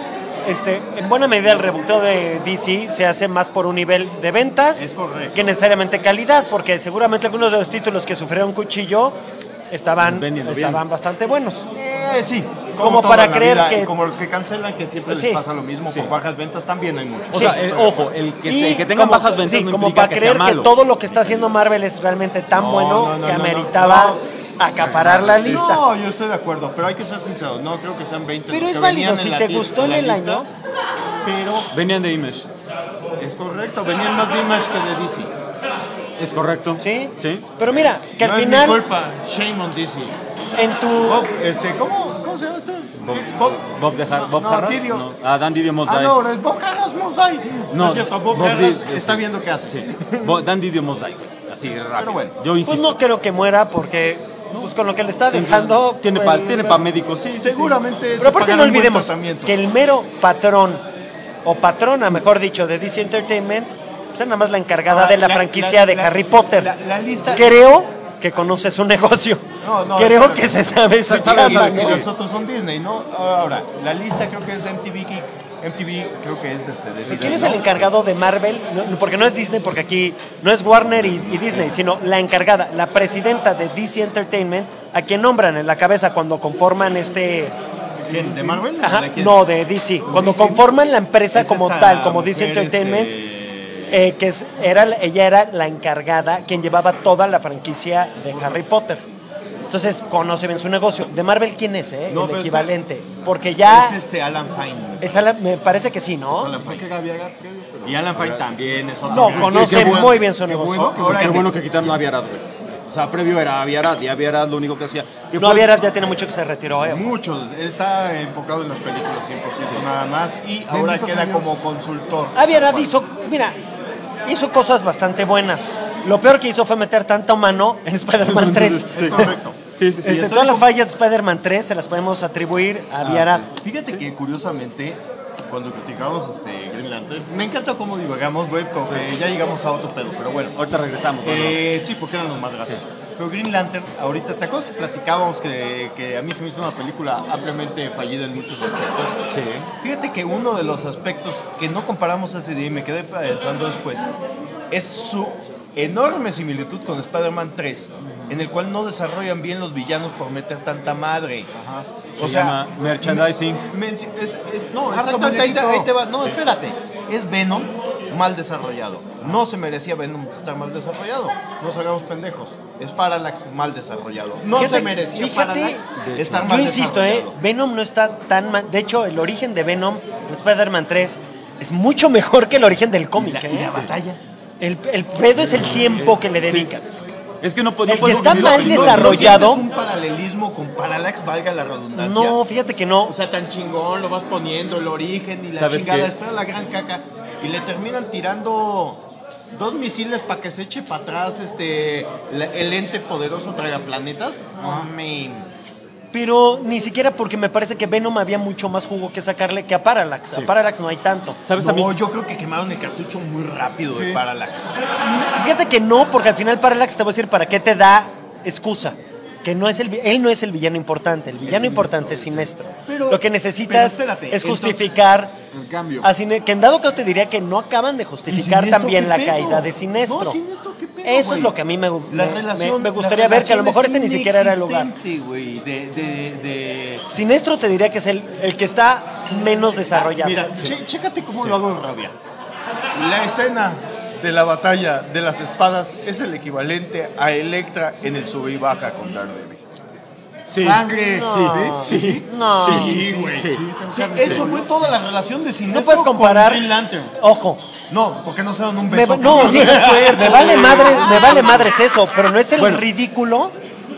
Speaker 3: En buena medida el reboteo de DC se hace más por un nivel de ventas
Speaker 2: Es correcto.
Speaker 3: que necesariamente calidad, porque seguramente algunos de los títulos que sufrieron cuchillo estaban
Speaker 1: Vendiendo bien.
Speaker 3: bastante buenos.
Speaker 2: Sí.
Speaker 3: Como
Speaker 2: todo
Speaker 3: para
Speaker 2: en la
Speaker 3: creer
Speaker 2: vida,
Speaker 3: que-
Speaker 2: y como los que cancelan, que siempre
Speaker 3: Sí.
Speaker 2: les pasa lo mismo,
Speaker 1: Sí.
Speaker 2: por bajas ventas también hay muchos.
Speaker 1: O sea, ojo, el que tenga
Speaker 3: como-
Speaker 1: bajas ventas
Speaker 3: sí,
Speaker 1: no
Speaker 3: como
Speaker 1: implica
Speaker 3: para
Speaker 1: que
Speaker 3: creer
Speaker 1: sea malo.
Speaker 3: que todo lo que está haciendo Marvel es realmente tan
Speaker 2: No,
Speaker 3: bueno
Speaker 2: no,
Speaker 3: que
Speaker 2: no,
Speaker 3: ameritaba acaparar la lista.
Speaker 2: No, yo estoy de acuerdo, pero hay que ser sinceros. No creo que sean 20.
Speaker 3: Pero
Speaker 2: los
Speaker 3: es
Speaker 2: que
Speaker 3: válido,
Speaker 2: venían
Speaker 3: si
Speaker 2: en la
Speaker 3: te
Speaker 2: ti-
Speaker 3: gustó en
Speaker 2: la
Speaker 3: el
Speaker 2: lista,
Speaker 3: año.
Speaker 2: Pero
Speaker 1: Venían de Image.
Speaker 2: es correcto, venían más de Image que de DC.
Speaker 1: Es correcto.
Speaker 3: Sí.
Speaker 1: Sí.
Speaker 3: Pero mira, que
Speaker 2: no
Speaker 3: al
Speaker 2: es mi
Speaker 3: final,
Speaker 2: culpa, shame on DC.
Speaker 3: en tu.
Speaker 2: ¿Cómo se llama esto?
Speaker 1: Bob
Speaker 2: No,
Speaker 1: Harras.
Speaker 2: Didio.
Speaker 1: No. Ah, Dan Didio Mos
Speaker 2: Ah,
Speaker 1: Die.
Speaker 2: no, es Bob Harras Mosai. No,
Speaker 1: No,
Speaker 2: es cierto, Bob
Speaker 1: Bob
Speaker 2: Harras
Speaker 1: Di-
Speaker 2: está
Speaker 1: sí.
Speaker 2: viendo qué hace.
Speaker 1: Dan Didio Mos Die. Así rápido.
Speaker 2: Pero bueno.
Speaker 1: Yo insisto.
Speaker 3: Pues no creo que muera porque pues con lo que le está dejando.
Speaker 1: Tiene
Speaker 3: pues,
Speaker 1: para médicos, sí.
Speaker 2: Seguramente
Speaker 3: Pero aparte
Speaker 2: pagará
Speaker 3: no
Speaker 2: un buen
Speaker 3: olvidemos
Speaker 2: tratamiento.
Speaker 3: que el mero patrón, o patrona mejor dicho, de DC Entertainment, pues es nada más la encargada
Speaker 2: Ahora,
Speaker 3: de la franquicia de Harry Potter.
Speaker 2: la lista.
Speaker 3: Creo que conoce su negocio.
Speaker 2: No,
Speaker 3: Creo
Speaker 2: espérate.
Speaker 3: que se sabe su
Speaker 1: Sabe-
Speaker 3: chamba,
Speaker 1: sabe
Speaker 3: ¿no?
Speaker 2: Y
Speaker 1: Sí.
Speaker 2: los otros son Disney, ¿no? Ahora, la lista creo que es de MTV creo que es de
Speaker 3: ¿Y
Speaker 2: Disney.
Speaker 3: quién es
Speaker 2: ¿no?
Speaker 3: el encargado de Marvel? No, porque no es Disney, porque aquí no es Warner y Disney, sino la encargada, la presidenta de DC Entertainment, a quien nombran en la cabeza cuando conforman
Speaker 2: ¿Quién? ¿De Marvel?
Speaker 3: Ajá,
Speaker 2: ¿De quién?
Speaker 3: no, de DC. Cuando conforman la empresa
Speaker 2: Es
Speaker 3: como
Speaker 2: esta
Speaker 3: tal, como DC
Speaker 2: mujer,
Speaker 3: Entertainment, ella era la encargada, quien llevaba toda la franquicia de Harry Potter. Entonces conoce bien su negocio. ¿De Marvel quién es,
Speaker 2: No,
Speaker 3: el
Speaker 2: pero
Speaker 3: equivalente? Porque ya...
Speaker 2: Es Alan Fine.
Speaker 3: me parece que sí,
Speaker 2: Es
Speaker 3: ¿no?
Speaker 2: Alan Fine.
Speaker 5: Que había-
Speaker 2: Y Alan Fine también es otro.
Speaker 3: No,
Speaker 2: nivel.
Speaker 3: conoce
Speaker 1: Qué bueno,
Speaker 3: muy bien su
Speaker 5: qué
Speaker 3: negocio.
Speaker 5: bueno que
Speaker 2: Ahora
Speaker 1: Qué
Speaker 2: hay
Speaker 1: bueno que quitaron a Aviarad, güey. O sea, previo era Aviarad, y Aviarad lo único que hacía... que
Speaker 3: No,
Speaker 1: fue-
Speaker 3: Aviarad ya tiene mucho que se retiró,
Speaker 2: Muchos, está enfocado en las películas 100% nada más y ahora
Speaker 5: Bendito
Speaker 2: queda
Speaker 5: sea Dios.
Speaker 2: como consultor.
Speaker 3: Aviarad
Speaker 2: Bueno,
Speaker 3: hizo cosas bastante buenas. Lo peor que hizo fue meter tanta mano en Spider-Man 3.
Speaker 2: Es correcto.
Speaker 1: Sí, sí, sí.
Speaker 2: estoy
Speaker 3: Todas las
Speaker 2: con-
Speaker 3: fallas de Spider-Man 3 se las podemos atribuir a Aviarad.
Speaker 2: Fíjate que curiosamente, cuando criticamos Green Lantern, me encanta cómo divagamos, güey, porque ya llegamos a otro pedo, pero bueno.
Speaker 1: Ahorita regresamos. ¿no?
Speaker 2: Sí, porque eran los más graciosos. Pero Green Lantern, ahorita, ¿te acuerdas que platicábamos que a mí se me hizo una película ampliamente fallida en muchos aspectos?
Speaker 1: Sí.
Speaker 2: Fíjate que uno de los aspectos que no comparamos ese día y me quedé pensando después es su enorme similitud con Spider-Man 3, en el cual no desarrollan bien los villanos por meter tanta madre.
Speaker 1: Se llama merchandising.
Speaker 2: No,
Speaker 5: Harto
Speaker 2: exactamente, ahí
Speaker 5: muñequito.
Speaker 2: te va. No, espérate. Es Venom mal desarrollado. No se merecía Venom estar mal desarrollado. No nos hagamos pendejos. Es Parallax mal desarrollado. No
Speaker 3: Fíjate,
Speaker 2: se merecía Parallax estar mal
Speaker 3: Yo insisto,
Speaker 2: desarrollado.
Speaker 3: Venom no está tan mal. De hecho, el origen de Venom en Spider-Man 3 es mucho mejor que el origen del cómic.
Speaker 2: Y la batalla.
Speaker 3: El pedo es el tiempo que le dedicas.
Speaker 1: Es que no
Speaker 3: El que está mal desarrollado.
Speaker 2: ¿No sientes un paralelismo con Parallax, valga la redundancia?
Speaker 3: No, fíjate que no.
Speaker 2: O sea, tan chingón, lo vas poniendo, el origen y la
Speaker 1: ¿Sabes
Speaker 2: chingada,
Speaker 1: qué?
Speaker 2: espera la gran caca. Y le terminan tirando 2 misiles para que se eche para atrás el ente poderoso tragaplanetas. Amén.
Speaker 3: Pero ni siquiera porque me parece que Venom había mucho más jugo que sacarle que a Parallax.
Speaker 1: Sí.
Speaker 3: A Parallax no hay tanto.
Speaker 1: ¿Sabes a mí?
Speaker 2: No, yo creo que quemaron el cartucho muy rápido de Parallax.
Speaker 3: Fíjate que no, porque al final Parallax te voy a decir para qué te da excusa. Que no es él no es el villano importante, el villano importante es Sinestro.
Speaker 2: Pero-
Speaker 3: Lo que necesitas
Speaker 2: pero espérate,
Speaker 3: es justificar
Speaker 5: El cambio.
Speaker 3: que en dado caso te diría que no acaban de justificar
Speaker 2: Sinestro,
Speaker 3: también
Speaker 2: ¿qué
Speaker 3: la
Speaker 2: pedo?
Speaker 3: caída de Sinestro.
Speaker 2: No, Sinestro, ¿qué pedo,
Speaker 3: Eso
Speaker 2: güey?
Speaker 3: es lo que a mí me
Speaker 2: La
Speaker 3: gustaría ver, que a lo mejor
Speaker 2: relación
Speaker 3: ni
Speaker 2: es
Speaker 3: siquiera era el lugar.
Speaker 2: inexistente, güey, de
Speaker 3: Sinestro te diría que es el que está menos desarrollado.
Speaker 2: Mira, chécate cómo lo hago en rabia. La escena de la batalla de las espadas es el equivalente a Electra en el sube y baja con Daredevil.
Speaker 5: Sangre.
Speaker 3: No,
Speaker 5: Sí.
Speaker 3: no.
Speaker 2: Sí, güey.
Speaker 5: Sí.
Speaker 2: Sí, eso fue toda la relación de Sinestro
Speaker 3: No puedes comparar.
Speaker 2: con Green Lantern.
Speaker 3: Ojo,
Speaker 2: No, porque no se dan un beso.
Speaker 3: no, sí, me vale madres eso, pero no es el ridículo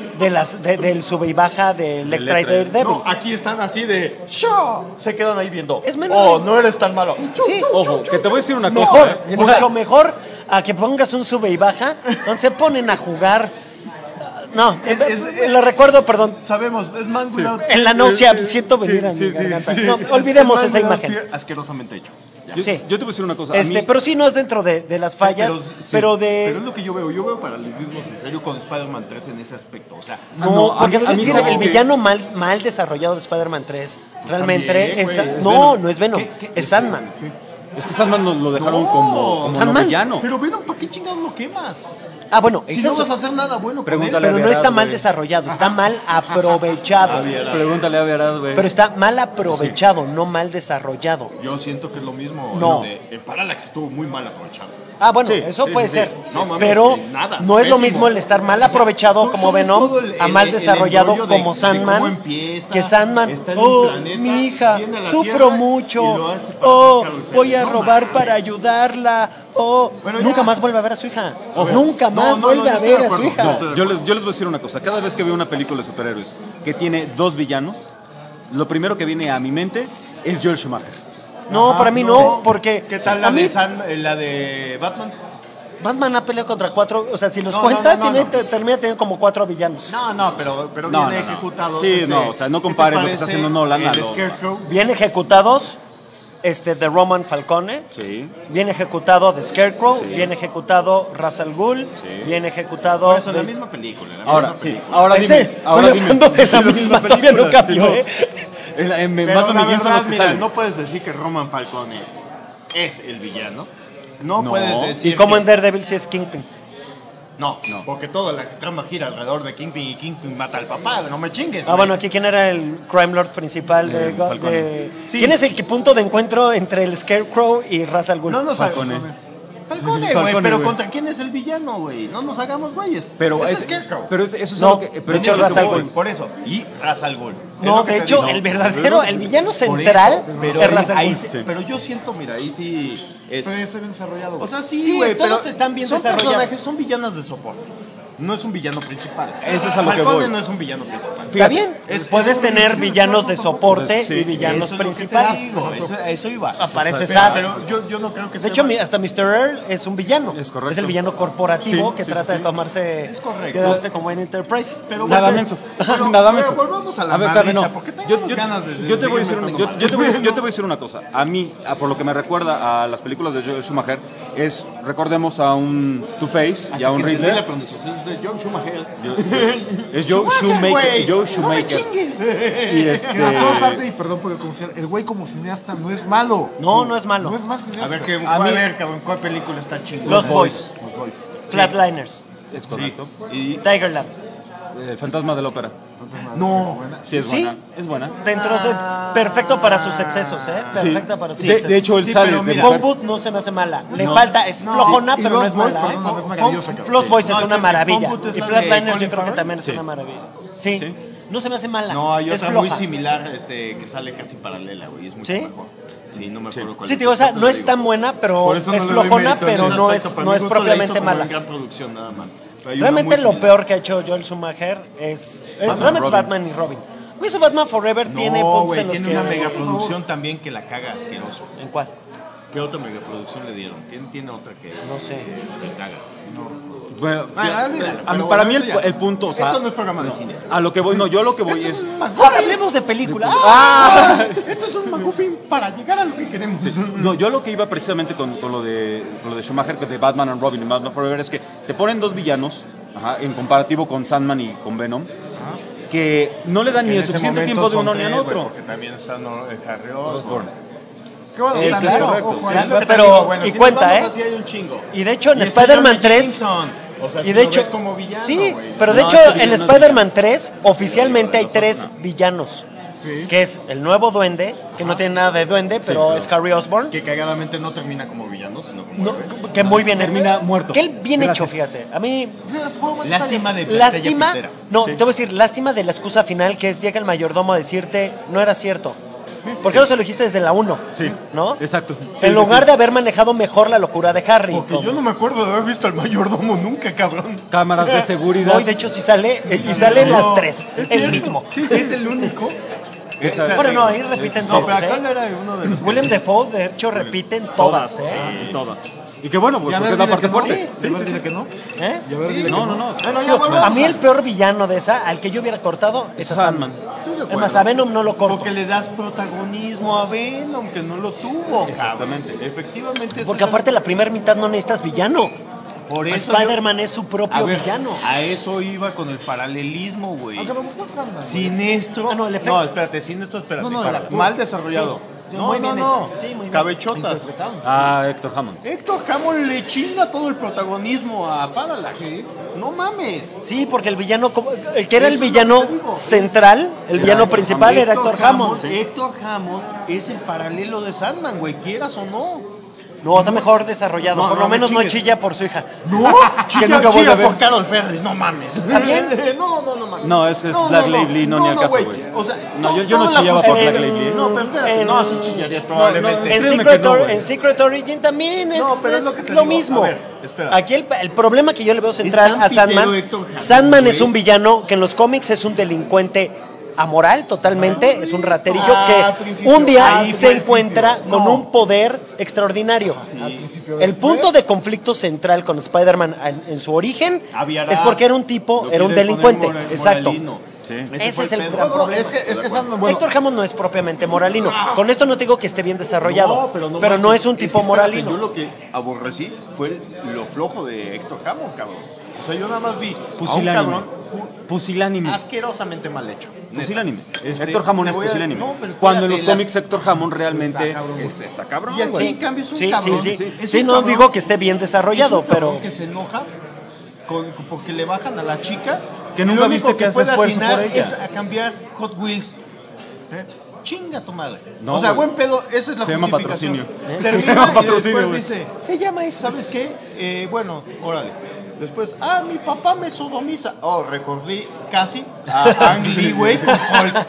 Speaker 3: del sube y baja de Electra y Daredevil.
Speaker 2: No, aquí están así de ¡Show! Se quedan ahí viendo.
Speaker 3: Es menor.
Speaker 2: Oh, no eres tan malo.
Speaker 3: Sí,
Speaker 1: Ojo, que te voy a decir una cosa.
Speaker 3: mejor,
Speaker 1: ¿eh?
Speaker 3: mucho mejor a que pongas un sube y baja donde se ponen a jugar. No, lo recuerdo, perdón.
Speaker 2: Sabemos, es Man Without
Speaker 3: En la náusea siento venir a mi garganta. No, olvidemos esa imagen.
Speaker 2: Asquerosamente hecho.
Speaker 3: Sí.
Speaker 1: Yo te voy a decir una cosa. A mí-
Speaker 3: Pero sí no es dentro de las fallas, pero
Speaker 2: Pero es lo que yo veo paralelismos en serio con Spider-Man 3 en ese aspecto. O sea,
Speaker 3: No,
Speaker 1: a
Speaker 3: porque
Speaker 1: mí-
Speaker 3: es
Speaker 1: a mí
Speaker 3: decir,
Speaker 1: no.
Speaker 3: el villano mal desarrollado de Spider-Man 3 realmente
Speaker 2: también,
Speaker 3: es...
Speaker 2: güey, es
Speaker 3: No,
Speaker 2: Venom.
Speaker 3: no es Venom,
Speaker 2: ¿Qué?
Speaker 3: es Sandman.
Speaker 1: Es que Sandman lo dejaron
Speaker 2: No,
Speaker 1: como
Speaker 3: Sandman.
Speaker 1: no villano.
Speaker 2: pero Venom, ¿para qué chingados lo quemas?
Speaker 3: Ah, bueno,
Speaker 2: Si
Speaker 3: ese
Speaker 2: no
Speaker 3: es-
Speaker 2: vas a hacer nada bueno con
Speaker 1: Pregúntale
Speaker 2: él.
Speaker 3: pero no está
Speaker 1: Verad,
Speaker 3: mal
Speaker 1: güey.
Speaker 3: desarrollado, está mal aprovechado.
Speaker 1: Pregúntale a Verad, güey.
Speaker 3: Pero está mal aprovechado, no mal desarrollado.
Speaker 2: Yo siento que es lo mismo.
Speaker 3: No.
Speaker 2: Lo de el Parallax estuvo muy mal aprovechado.
Speaker 3: Ah, bueno,
Speaker 1: Sí,
Speaker 3: eso
Speaker 1: sí,
Speaker 3: puede
Speaker 1: sí,
Speaker 3: ser.
Speaker 1: sí.
Speaker 2: No, mames,
Speaker 3: pero
Speaker 2: nada,
Speaker 3: no es lo
Speaker 2: pésimo.
Speaker 3: mismo el estar mal aprovechado
Speaker 2: Tú
Speaker 3: como
Speaker 2: ves
Speaker 3: Venom
Speaker 2: todo
Speaker 3: a mal desarrollado
Speaker 2: embrollo de
Speaker 3: como
Speaker 2: cómo
Speaker 3: Sandman.
Speaker 2: empieza,
Speaker 3: Que Sandman,
Speaker 2: está en un planeta,
Speaker 3: mi hija,
Speaker 2: viene a la
Speaker 3: sufro
Speaker 2: Tierra y
Speaker 3: mucho.
Speaker 2: lo hace para
Speaker 3: Oh,
Speaker 2: sacar el
Speaker 3: voy
Speaker 2: pelo.
Speaker 3: a
Speaker 2: No
Speaker 3: robar
Speaker 2: mames.
Speaker 3: para ayudarla. Oh,
Speaker 2: Bueno,
Speaker 3: nunca
Speaker 2: ya.
Speaker 3: más vuelve a ver a su hija.
Speaker 2: Ojo.
Speaker 3: Nunca más
Speaker 2: No,
Speaker 3: vuelve
Speaker 2: yo
Speaker 3: a
Speaker 2: estoy
Speaker 3: ver
Speaker 2: de
Speaker 3: a su
Speaker 2: acuerdo.
Speaker 3: hija.
Speaker 2: No,
Speaker 1: Yo les voy a decir una cosa. Cada vez que veo una película de superhéroes que tiene 2 villanos, lo primero que viene a mi mente es Joel Schumacher.
Speaker 3: No,
Speaker 2: Ajá,
Speaker 3: para mí no, porque
Speaker 2: ¿Qué tal
Speaker 3: a mí
Speaker 2: la de Batman?
Speaker 3: Batman ha peleado contra 4, o sea, si los
Speaker 2: No,
Speaker 3: cuentas,
Speaker 2: no, no, no.
Speaker 3: termina teniendo como 4 villanos.
Speaker 2: No, pero
Speaker 1: No,
Speaker 2: viene
Speaker 1: no, no.
Speaker 2: ejecutado.
Speaker 1: Sí, no, o sea, no compares lo que está haciendo Nolan a
Speaker 2: El
Speaker 1: lo-
Speaker 2: Scarecrow.
Speaker 3: Bien ejecutados, de Roman Falcone.
Speaker 1: Sí.
Speaker 3: Bien ejecutado de Scarecrow,
Speaker 1: Sí.
Speaker 3: bien ejecutado Ra's al Ghul,
Speaker 1: Sí.
Speaker 3: bien ejecutado.
Speaker 2: Por eso, la
Speaker 3: de-
Speaker 2: misma película.
Speaker 1: Ahora, sí. Ahora
Speaker 3: Ese,
Speaker 1: dime. Ahora
Speaker 3: estoy
Speaker 1: dime.
Speaker 3: hablando de la
Speaker 1: Sí,
Speaker 3: misma, todavía no cambió,
Speaker 1: sí,
Speaker 3: ¿eh?
Speaker 1: En
Speaker 2: Pero
Speaker 1: Batman
Speaker 2: la
Speaker 1: Begins son
Speaker 2: verdad,
Speaker 1: los que
Speaker 2: mira,
Speaker 1: salen.
Speaker 2: no puedes decir que Roman Falcone es el villano. No,
Speaker 1: No.
Speaker 2: puedes decir
Speaker 3: Y como
Speaker 2: que-
Speaker 3: en Daredevil si es Kingpin.
Speaker 2: No, porque toda la trama gira alrededor de Kingpin y Kingpin mata al papá. No me chingues.
Speaker 3: Ah,
Speaker 2: güey.
Speaker 3: bueno, aquí quién era el crime lord principal de...
Speaker 1: Falcone.
Speaker 2: Sí.
Speaker 3: ¿Quién es el punto de encuentro entre el Scarecrow y Ra's al Ghul?
Speaker 2: No nos
Speaker 1: Falcone.
Speaker 2: Falcone, güey.
Speaker 1: Falcone,
Speaker 2: Pero
Speaker 1: güey.
Speaker 2: ¿contra quién es el villano, güey? No nos hagamos güeyes.
Speaker 1: Pero
Speaker 2: es
Speaker 1: es,
Speaker 2: Scarecrow.
Speaker 1: pero eso es
Speaker 3: No,
Speaker 1: algo que, pero
Speaker 3: de hecho,
Speaker 1: eso es
Speaker 3: Ra's
Speaker 1: lo
Speaker 3: al
Speaker 1: que voy.
Speaker 3: Ghul.
Speaker 2: Por eso. Y Ra's al Ghul. Es
Speaker 3: No,
Speaker 2: lo que
Speaker 3: de
Speaker 2: te
Speaker 3: hecho,
Speaker 2: digo.
Speaker 3: el verdadero, el villano
Speaker 2: Por
Speaker 3: central
Speaker 2: eso, pero
Speaker 3: es Ra's al
Speaker 2: ahí
Speaker 3: Ghul.
Speaker 2: sí- Pero yo siento, mira, ahí sí es.
Speaker 5: Pero ya está bien desarrollado.
Speaker 2: O sea,
Speaker 3: Sí,
Speaker 2: sí, güey,
Speaker 3: todos
Speaker 2: pero
Speaker 3: están bien
Speaker 2: son
Speaker 3: desarrollados.
Speaker 2: personajes, son villanas de soporte. No es un villano principal.
Speaker 1: Eso es a lo que
Speaker 2: Falcone
Speaker 1: voy.
Speaker 2: no es un villano principal.
Speaker 3: Está bien, puedes
Speaker 2: un-
Speaker 3: tener
Speaker 2: es-
Speaker 3: villanos de soporte
Speaker 1: Sí,
Speaker 3: y villanos
Speaker 2: Eso es lo que te
Speaker 3: principales.
Speaker 2: digo, eso iba.
Speaker 3: Aparece
Speaker 2: Pero-
Speaker 3: Sass.
Speaker 2: Pero yo no creo que
Speaker 3: De hecho, hasta Mr. Earl es un villano.
Speaker 1: Es correcto.
Speaker 3: Es el villano corporativo
Speaker 1: Sí,
Speaker 3: que
Speaker 1: sí,
Speaker 3: trata
Speaker 1: sí.
Speaker 3: de tomarse,
Speaker 2: Es correcto.
Speaker 3: quedarse como en Enterprise.
Speaker 2: Pero
Speaker 1: Nada
Speaker 2: bueno,
Speaker 1: menso.
Speaker 2: pero-
Speaker 1: Nada
Speaker 2: pero
Speaker 1: menso.
Speaker 2: volvamos a la
Speaker 1: ver,
Speaker 2: madriza,
Speaker 1: no.
Speaker 2: porque tenemos ganas de
Speaker 1: yo te voy a decir
Speaker 2: seguir
Speaker 1: una,
Speaker 2: metiendo
Speaker 1: yo te voy a-
Speaker 2: madres.
Speaker 1: yo te voy a decir una cosa. A mí, por lo que me recuerda a las películas de Joel Schumacher, es recordemos a un Two-Face y a un
Speaker 2: Que entendí
Speaker 1: Riddler.
Speaker 2: la pronunciación es de John Schumacher.
Speaker 1: Es Joe Shoemaker.
Speaker 2: güey.
Speaker 1: Joe
Speaker 2: No me
Speaker 1: Shoemaker.
Speaker 2: chingues.
Speaker 1: Y
Speaker 5: Que a toda parte, y perdón por el comercial, el güey como cineasta no es malo.
Speaker 3: No, no es malo.
Speaker 5: No es mal cineasta.
Speaker 2: A ver,
Speaker 1: A mí-
Speaker 2: cabrón, ¿cuál película está chingona?
Speaker 3: Los Boys,
Speaker 5: Los Boys.
Speaker 3: Flatliners,
Speaker 1: Es correcto.
Speaker 2: Y
Speaker 3: Tigerland.
Speaker 1: El fantasma de la ópera.
Speaker 2: No.
Speaker 1: Sí, es
Speaker 3: ¿Sí?
Speaker 1: buena. Es buena.
Speaker 3: Dentro de, perfecto para sus excesos, ¿eh? Perfecta para sus excesos.
Speaker 1: De hecho, él
Speaker 2: Sí,
Speaker 1: sale
Speaker 2: pero
Speaker 1: de
Speaker 2: mira,
Speaker 1: mujer.
Speaker 3: Phone Booth no se me hace mala. Le falta, es flojona,
Speaker 5: Y
Speaker 3: pero no
Speaker 5: Lost
Speaker 3: es
Speaker 5: Boys,
Speaker 3: mala.
Speaker 5: perdón, no, es maravillosa, cabrón.
Speaker 3: Lost Boys es
Speaker 2: No,
Speaker 3: una
Speaker 2: creo que
Speaker 3: maravilla.
Speaker 2: Phone Booth es
Speaker 3: Y
Speaker 2: la de
Speaker 3: Flatliners yo
Speaker 2: Colin
Speaker 3: creo que
Speaker 2: Farrell.
Speaker 3: también es una maravilla. Sí.
Speaker 1: Sí.
Speaker 3: No se me hace mala.
Speaker 2: No, hay
Speaker 3: es
Speaker 2: otra muy
Speaker 3: floja.
Speaker 2: similar que sale casi paralela, güey. Es mucho
Speaker 3: ¿Sí?
Speaker 2: mejor. Sí, no me acuerdo cuál
Speaker 3: Sí,
Speaker 2: es.
Speaker 3: te digo, o sea,
Speaker 2: Te
Speaker 3: no
Speaker 2: lo
Speaker 3: es
Speaker 2: digo.
Speaker 3: tan buena, pero
Speaker 2: Por eso
Speaker 3: es
Speaker 2: no le doy
Speaker 3: flojona,
Speaker 2: mérito en
Speaker 3: pero
Speaker 2: ese
Speaker 3: no
Speaker 2: aspecto.
Speaker 3: es,
Speaker 2: Para
Speaker 3: no
Speaker 2: mi
Speaker 3: es
Speaker 2: gusto la hizo
Speaker 3: propiamente
Speaker 2: como
Speaker 3: mala.
Speaker 2: en gran producción, nada más. Pero hay una
Speaker 3: Realmente
Speaker 2: muy
Speaker 3: lo
Speaker 2: similar.
Speaker 3: peor que ha hecho Joel Schumacher es realmente es Batman y Robin. A mí su Batman Forever tiene
Speaker 2: No,
Speaker 3: puntos
Speaker 2: güey,
Speaker 3: en los
Speaker 2: tiene
Speaker 3: que...
Speaker 2: una megaproducción también que la caga asqueroso.
Speaker 3: ¿En cuál?
Speaker 2: ¿Qué otra megaproducción le dieron? Tiene otra que
Speaker 3: No sé.
Speaker 2: le caga.
Speaker 1: Bueno,
Speaker 2: olvídalo, pero
Speaker 1: para
Speaker 2: bueno,
Speaker 1: mí
Speaker 2: eso ya.
Speaker 1: el punto, o sea,
Speaker 2: Esto no es programa de cine.
Speaker 1: a lo que voy, no, yo lo que voy es...
Speaker 3: Ahora hablemos de película.
Speaker 2: Esto es un McGuffin para llegar a lo que queremos.
Speaker 1: No, yo lo que iba precisamente con lo de Schumacher, de Batman and Robin y Batman Forever, es que te ponen dos villanos, en comparativo con Sandman y con Venom, que no le dan ni el suficiente tiempo de uno ni al otro.
Speaker 2: Porque también está Harry Osborn.
Speaker 5: ¿Qué vas a
Speaker 1: Es
Speaker 5: hacer?
Speaker 1: correcto.
Speaker 5: Ojo,
Speaker 3: Ya,
Speaker 5: ahí lo que
Speaker 3: pero-
Speaker 5: te digo, bueno,
Speaker 3: y
Speaker 2: si
Speaker 3: cuenta,
Speaker 2: nos vamos
Speaker 3: ¿eh?
Speaker 2: así hay un chingo.
Speaker 3: Y de hecho en
Speaker 2: Y está
Speaker 3: Spider-Man
Speaker 2: Jonah
Speaker 3: 3...
Speaker 2: Jameson. O sea,
Speaker 3: Y
Speaker 2: si
Speaker 3: de
Speaker 2: lo
Speaker 3: hecho,
Speaker 2: ves como villano,
Speaker 3: sí,
Speaker 2: güey.
Speaker 3: pero de
Speaker 1: No,
Speaker 3: hecho
Speaker 1: es que
Speaker 3: en
Speaker 1: villano es
Speaker 3: Spider-Man 3 oficialmente hay tres
Speaker 1: No.
Speaker 3: villanos,
Speaker 5: Sí.
Speaker 3: que es el nuevo duende, que no tiene nada de duende, pero es Harry Osborn,
Speaker 2: Que cagadamente no termina como villano, sino como
Speaker 3: no,
Speaker 2: héroe.
Speaker 3: que muy bien
Speaker 1: Termina muerto.
Speaker 3: que él bien
Speaker 1: Gracias.
Speaker 3: hecho, fíjate. A mí
Speaker 2: Lástima de
Speaker 3: lástima,
Speaker 2: Pitera.
Speaker 3: no,
Speaker 1: Sí.
Speaker 3: te voy a decir, lástima de la excusa final que es llega el mayordomo a decirte, no era cierto. ¿Por qué no se lo dijiste desde la 1?
Speaker 1: Sí,
Speaker 3: ¿No?
Speaker 1: exacto.
Speaker 3: En lugar de haber manejado mejor la locura de Harry.
Speaker 2: Porque
Speaker 3: como-
Speaker 2: yo no me acuerdo de haber visto al mayordomo nunca, cabrón.
Speaker 1: Cámaras de seguridad.
Speaker 3: No, y de hecho sí sale, y salen las tres,
Speaker 2: Es
Speaker 3: el
Speaker 2: cierto.
Speaker 3: mismo.
Speaker 2: Sí, es el único.
Speaker 1: Exacto.
Speaker 3: Bueno, no, ahí repiten
Speaker 2: No,
Speaker 3: todos,
Speaker 2: pero acá
Speaker 3: ¿eh?
Speaker 2: no era uno de los.
Speaker 3: William Dafoe, de hecho, repiten todas, ¿eh?
Speaker 1: Sí, todas. Y que bueno, pues
Speaker 5: Ya
Speaker 1: porque
Speaker 5: ver,
Speaker 1: es la
Speaker 5: dile que
Speaker 1: parte
Speaker 5: no.
Speaker 1: fuerte.
Speaker 5: Ya ver, dile que no.
Speaker 3: ¿Eh?
Speaker 5: Ya ver, dile que
Speaker 1: No, no, no.
Speaker 2: Bueno, ya,
Speaker 3: Digo,
Speaker 2: bueno,
Speaker 3: a mí el peor villano de esa, al que yo hubiera cortado, es a Sandman.
Speaker 2: Estoy de
Speaker 3: Es
Speaker 2: acuerdo.
Speaker 3: más, a Venom no lo corto.
Speaker 2: Porque le das protagonismo a Venom, que no lo tuvo.
Speaker 1: Exactamente.
Speaker 2: Cabrón. Efectivamente.
Speaker 3: Porque aparte la primera mitad no necesitas villano.
Speaker 2: por eso
Speaker 3: Spider-Man es su
Speaker 2: a
Speaker 3: propio
Speaker 2: ver,
Speaker 3: villano.
Speaker 2: a eso iba con el paralelismo, güey.
Speaker 5: Aunque me gustó Sandman.
Speaker 2: Siniestro.
Speaker 3: Ah, no, el efecto.
Speaker 2: No, espérate, Siniestro, espérate.
Speaker 5: No, no, el actor.
Speaker 2: Mal desarrollado.
Speaker 3: Sí,
Speaker 2: No,
Speaker 3: muy
Speaker 2: no,
Speaker 3: bien,
Speaker 2: no.
Speaker 3: sí, muy bien.
Speaker 2: Cabechotas.
Speaker 5: Interpretado.
Speaker 1: Ah, Héctor Hammond.
Speaker 2: Héctor Hammond le chinga todo el protagonismo a Parallax. No mames.
Speaker 3: Sí, porque el villano, el que era el
Speaker 2: Eso es
Speaker 3: villano
Speaker 2: lo que te digo.
Speaker 3: central, el villano principal era Héctor Hammond.
Speaker 2: Héctor Hammond es el paralelo de Sandman, güey, quieras o no.
Speaker 3: No, está mejor desarrollado.
Speaker 2: No,
Speaker 3: por
Speaker 2: no
Speaker 3: lo
Speaker 2: me
Speaker 3: menos no
Speaker 2: chingues.
Speaker 3: chilla por su hija.
Speaker 2: No,
Speaker 1: Que nunca vuelve a ver.
Speaker 2: por Carol Ferris, no mames.
Speaker 3: ¿Está bien?
Speaker 2: No, no, no mames.
Speaker 1: No, ese es Black Lively, no, ni al caso, güey.
Speaker 2: O sea,
Speaker 1: No, yo no chillaba por Black Lively.
Speaker 2: No, pero espérate,
Speaker 3: En-
Speaker 2: no, sí chillarías probablemente.
Speaker 3: En
Speaker 1: Créeme
Speaker 3: Secret,
Speaker 1: que no, güey.
Speaker 3: en Secret Origin también es,
Speaker 2: No, pero es
Speaker 3: es
Speaker 2: lo que te
Speaker 3: lo
Speaker 2: digo.
Speaker 3: mismo.
Speaker 2: A ver, espera.
Speaker 3: Aquí el problema que yo le veo central
Speaker 2: tan
Speaker 3: a Sandman,
Speaker 2: pitero Héctor Hammond,
Speaker 3: Sandman es
Speaker 2: güey.
Speaker 3: un villano que en los cómics es un delincuente amoral totalmente, es un raterillo
Speaker 2: Al
Speaker 3: que
Speaker 2: principio,
Speaker 3: un día
Speaker 2: ahí
Speaker 3: se
Speaker 2: fue el
Speaker 3: encuentra
Speaker 2: principio.
Speaker 3: con
Speaker 2: No.
Speaker 3: un poder extraordinario.
Speaker 5: Al principio,
Speaker 3: El
Speaker 5: después,
Speaker 3: punto de conflicto central con Spider-Man en su origen
Speaker 2: Aviará,
Speaker 3: es porque era un tipo,
Speaker 2: lo
Speaker 3: era un
Speaker 2: quiere
Speaker 3: delincuente.
Speaker 2: poner
Speaker 3: Exacto.
Speaker 2: moralino.
Speaker 1: Sí.
Speaker 2: Ese
Speaker 3: Ese
Speaker 2: fue
Speaker 3: es el
Speaker 2: pedo.
Speaker 3: gran
Speaker 5: no,
Speaker 3: problema.
Speaker 5: es que Sandman, bueno,
Speaker 3: Héctor Hammond no es propiamente moralino. Con esto no te digo que esté bien desarrollado, pero no
Speaker 2: manches,
Speaker 3: es un tipo
Speaker 2: que,
Speaker 3: moralino.
Speaker 2: Yo lo que aborrecí fue lo flojo de Héctor Hammond, cabrón. O sea, yo nada más vi a un
Speaker 1: Pusilánime.
Speaker 2: cabrón
Speaker 1: Pusilánime.
Speaker 2: asquerosamente mal hecho. neta.
Speaker 1: Pusilánime.
Speaker 2: Este,
Speaker 1: Héctor Hammond es
Speaker 2: te voy a-
Speaker 1: pusilánime.
Speaker 2: no, pero
Speaker 1: Cuando en los
Speaker 2: espérate,
Speaker 1: cómics Héctor Hammond realmente
Speaker 5: Está cabrón.
Speaker 1: está cabrón,
Speaker 2: Y aquí,
Speaker 1: güey.
Speaker 2: en cambio, es un
Speaker 3: Sí,
Speaker 2: cabrón.
Speaker 3: sí, sí.
Speaker 2: Es
Speaker 3: Sí,
Speaker 2: un
Speaker 3: no
Speaker 2: cabrón-
Speaker 3: digo que esté bien desarrollado,
Speaker 2: es un cabrón
Speaker 3: pero
Speaker 2: que se enoja porque le bajan a la chica.
Speaker 1: Que
Speaker 2: y
Speaker 1: nunca
Speaker 2: lo único
Speaker 1: viste que hace
Speaker 2: puede
Speaker 1: esfuerzo
Speaker 2: atinar
Speaker 1: por ella.
Speaker 2: es a cambiar Hot Wheels. Chinga tu madre.
Speaker 1: No,
Speaker 2: o sea,
Speaker 1: güey.
Speaker 2: buen pedo, esa es la
Speaker 1: Se llama
Speaker 2: justificación.
Speaker 1: patrocinio.
Speaker 2: Termina
Speaker 1: Se llama
Speaker 2: y
Speaker 1: patrocinio,
Speaker 2: después
Speaker 1: güey.
Speaker 2: dice,
Speaker 3: se llama eso.
Speaker 2: ¿sabes qué? Bueno, órale. Después, mi papá me sodomiza. Oh, recordé casi a Ang Lee, güey, con Hulk.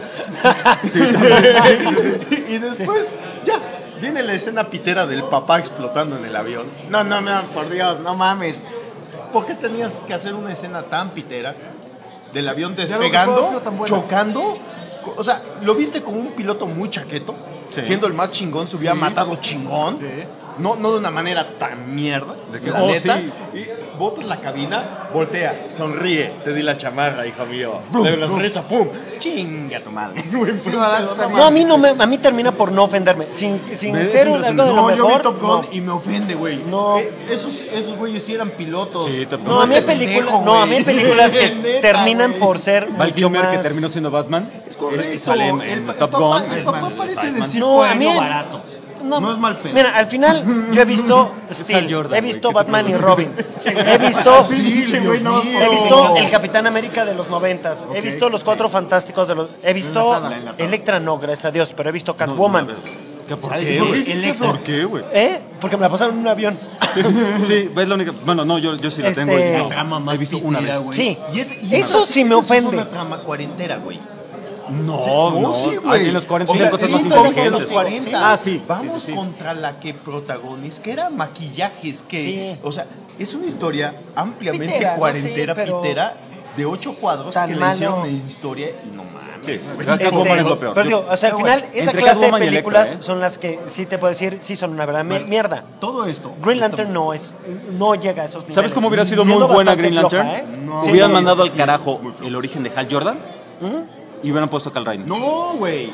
Speaker 2: Y después, ya, viene la escena pitera del papá explotando en el avión. No, por Dios, no mames. ¿Por qué tenías que hacer una escena tan pitera del avión
Speaker 5: Ya lo que puede
Speaker 2: despegando,
Speaker 5: ser tan bueno.
Speaker 2: chocando? O sea, lo viste como un piloto muy chaqueto,
Speaker 1: Sí.
Speaker 2: siendo el más chingón, se hubiera
Speaker 5: Sí.
Speaker 2: matado chingón.
Speaker 5: Sí.
Speaker 2: No de una manera tan mierda,
Speaker 1: De que,
Speaker 2: la
Speaker 1: oh,
Speaker 2: neta.
Speaker 1: sí.
Speaker 2: Y botas la cabina, voltea, sonríe, te di la chamarra, hijo mío. Te la sonrisa, pum. Chinga tu madre.
Speaker 3: No, a mí a mí termina por no ofenderme. Sin
Speaker 1: ¿Ves?
Speaker 3: ser algo de lo
Speaker 2: No, yo vi
Speaker 3: mejor.
Speaker 2: Top Gun
Speaker 3: No.
Speaker 2: y me ofende, güey.
Speaker 3: No.
Speaker 2: Esos güeyes sí eran pilotos.
Speaker 1: Sí, Top Gun.
Speaker 3: No, a mí hay
Speaker 2: este
Speaker 3: películas,
Speaker 2: pendejo,
Speaker 3: no, a mí hay
Speaker 2: güey.
Speaker 3: películas que
Speaker 2: Neta,
Speaker 3: terminan
Speaker 2: güey.
Speaker 3: por ser
Speaker 1: Val
Speaker 3: mucho
Speaker 1: Kilmer,
Speaker 3: más.
Speaker 1: que terminó siendo Batman,
Speaker 2: Correcto.
Speaker 1: sale en
Speaker 2: El
Speaker 1: Top
Speaker 2: papá-
Speaker 1: Gun.
Speaker 2: el papá parece de
Speaker 1: Batman.
Speaker 2: circo
Speaker 3: No, a mí
Speaker 2: aéreo barato. No es mal pedo.
Speaker 3: Mira, al final yo he visto
Speaker 1: Hal
Speaker 3: Steel,
Speaker 1: Jordan,
Speaker 3: he visto
Speaker 1: güey, ¿qué te
Speaker 3: Batman y
Speaker 1: puedo
Speaker 3: Robin, he visto
Speaker 5: Pinche güey, no,
Speaker 3: he visto el Capitán América de los 90s, he visto los Cuatro Fantásticos de los, he visto
Speaker 5: enlatada.
Speaker 3: Electra no, gracias a Dios, pero he visto Catwoman.
Speaker 1: ¿Por
Speaker 2: ¿Sabes
Speaker 1: qué,
Speaker 2: por
Speaker 1: güey?
Speaker 2: qué hiciste eso?
Speaker 1: ¿Por qué, güey?
Speaker 3: Porque me la pasaron en un avión.
Speaker 1: Sí, es la única. Bueno, no, yo sí la tengo.
Speaker 3: Este-
Speaker 1: Y no,
Speaker 2: Trama más
Speaker 1: he visto una
Speaker 2: pitera,
Speaker 1: vez.
Speaker 2: güey.
Speaker 3: Sí.
Speaker 2: Y
Speaker 3: Eso sí me
Speaker 2: esa
Speaker 3: ofende.
Speaker 2: Es una trama cuarentera, güey.
Speaker 1: No,
Speaker 5: sí, güey.
Speaker 1: En los 40
Speaker 2: O sea,
Speaker 1: cosas
Speaker 2: es
Speaker 1: más
Speaker 2: un cómic de
Speaker 1: inteligentes.
Speaker 2: los 40.
Speaker 1: Ah, sí.
Speaker 2: Vamos
Speaker 1: sí.
Speaker 2: contra la que protagoniza, que era maquillajes, que,
Speaker 3: Sí.
Speaker 2: o sea, es una historia ampliamente
Speaker 3: Pitera, ¿no?
Speaker 2: cuarentera,
Speaker 3: Sí, pero
Speaker 2: pitera, de 8 cuadros
Speaker 3: tan
Speaker 2: que le
Speaker 3: malo.
Speaker 2: hicieron en historia y no mames.
Speaker 1: Sí,
Speaker 2: güey.
Speaker 1: Catwoman es lo peor.
Speaker 3: Pero digo, o sea, al
Speaker 2: Pero
Speaker 3: final,
Speaker 2: bueno,
Speaker 3: esa
Speaker 1: entre
Speaker 3: clase de
Speaker 1: Catwoman y
Speaker 3: películas
Speaker 1: Electra,
Speaker 3: son las que sí te puedo decir, sí son una verdad mierda.
Speaker 2: Todo esto.
Speaker 3: Green Lantern no llega a esos niveles.
Speaker 1: ¿Sabes cómo hubiera sido
Speaker 3: Siendo
Speaker 1: muy buena
Speaker 3: bastante
Speaker 1: Green Lantern?
Speaker 3: floja, ¿eh?
Speaker 2: No,
Speaker 3: Sí,
Speaker 1: Hubieran
Speaker 2: no,
Speaker 1: mandado al
Speaker 2: sí,
Speaker 1: carajo
Speaker 2: muy flojo.
Speaker 1: el origen de Hal Jordan
Speaker 3: Ujú.
Speaker 1: y hubieran puesto a Kal Rayner.
Speaker 2: No, güey.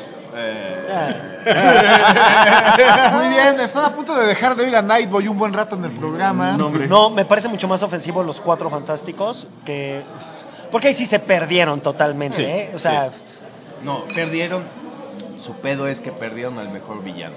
Speaker 5: Muy bien, están a punto de dejar de oír a Nightboy un buen rato en el programa.
Speaker 3: No, me parece mucho más ofensivo los Cuatro Fantásticos que... Porque ahí sí se perdieron totalmente,
Speaker 1: Sí,
Speaker 3: ¿eh? O sea,
Speaker 2: No, perdieron. Su pedo es que perdieron al mejor villano.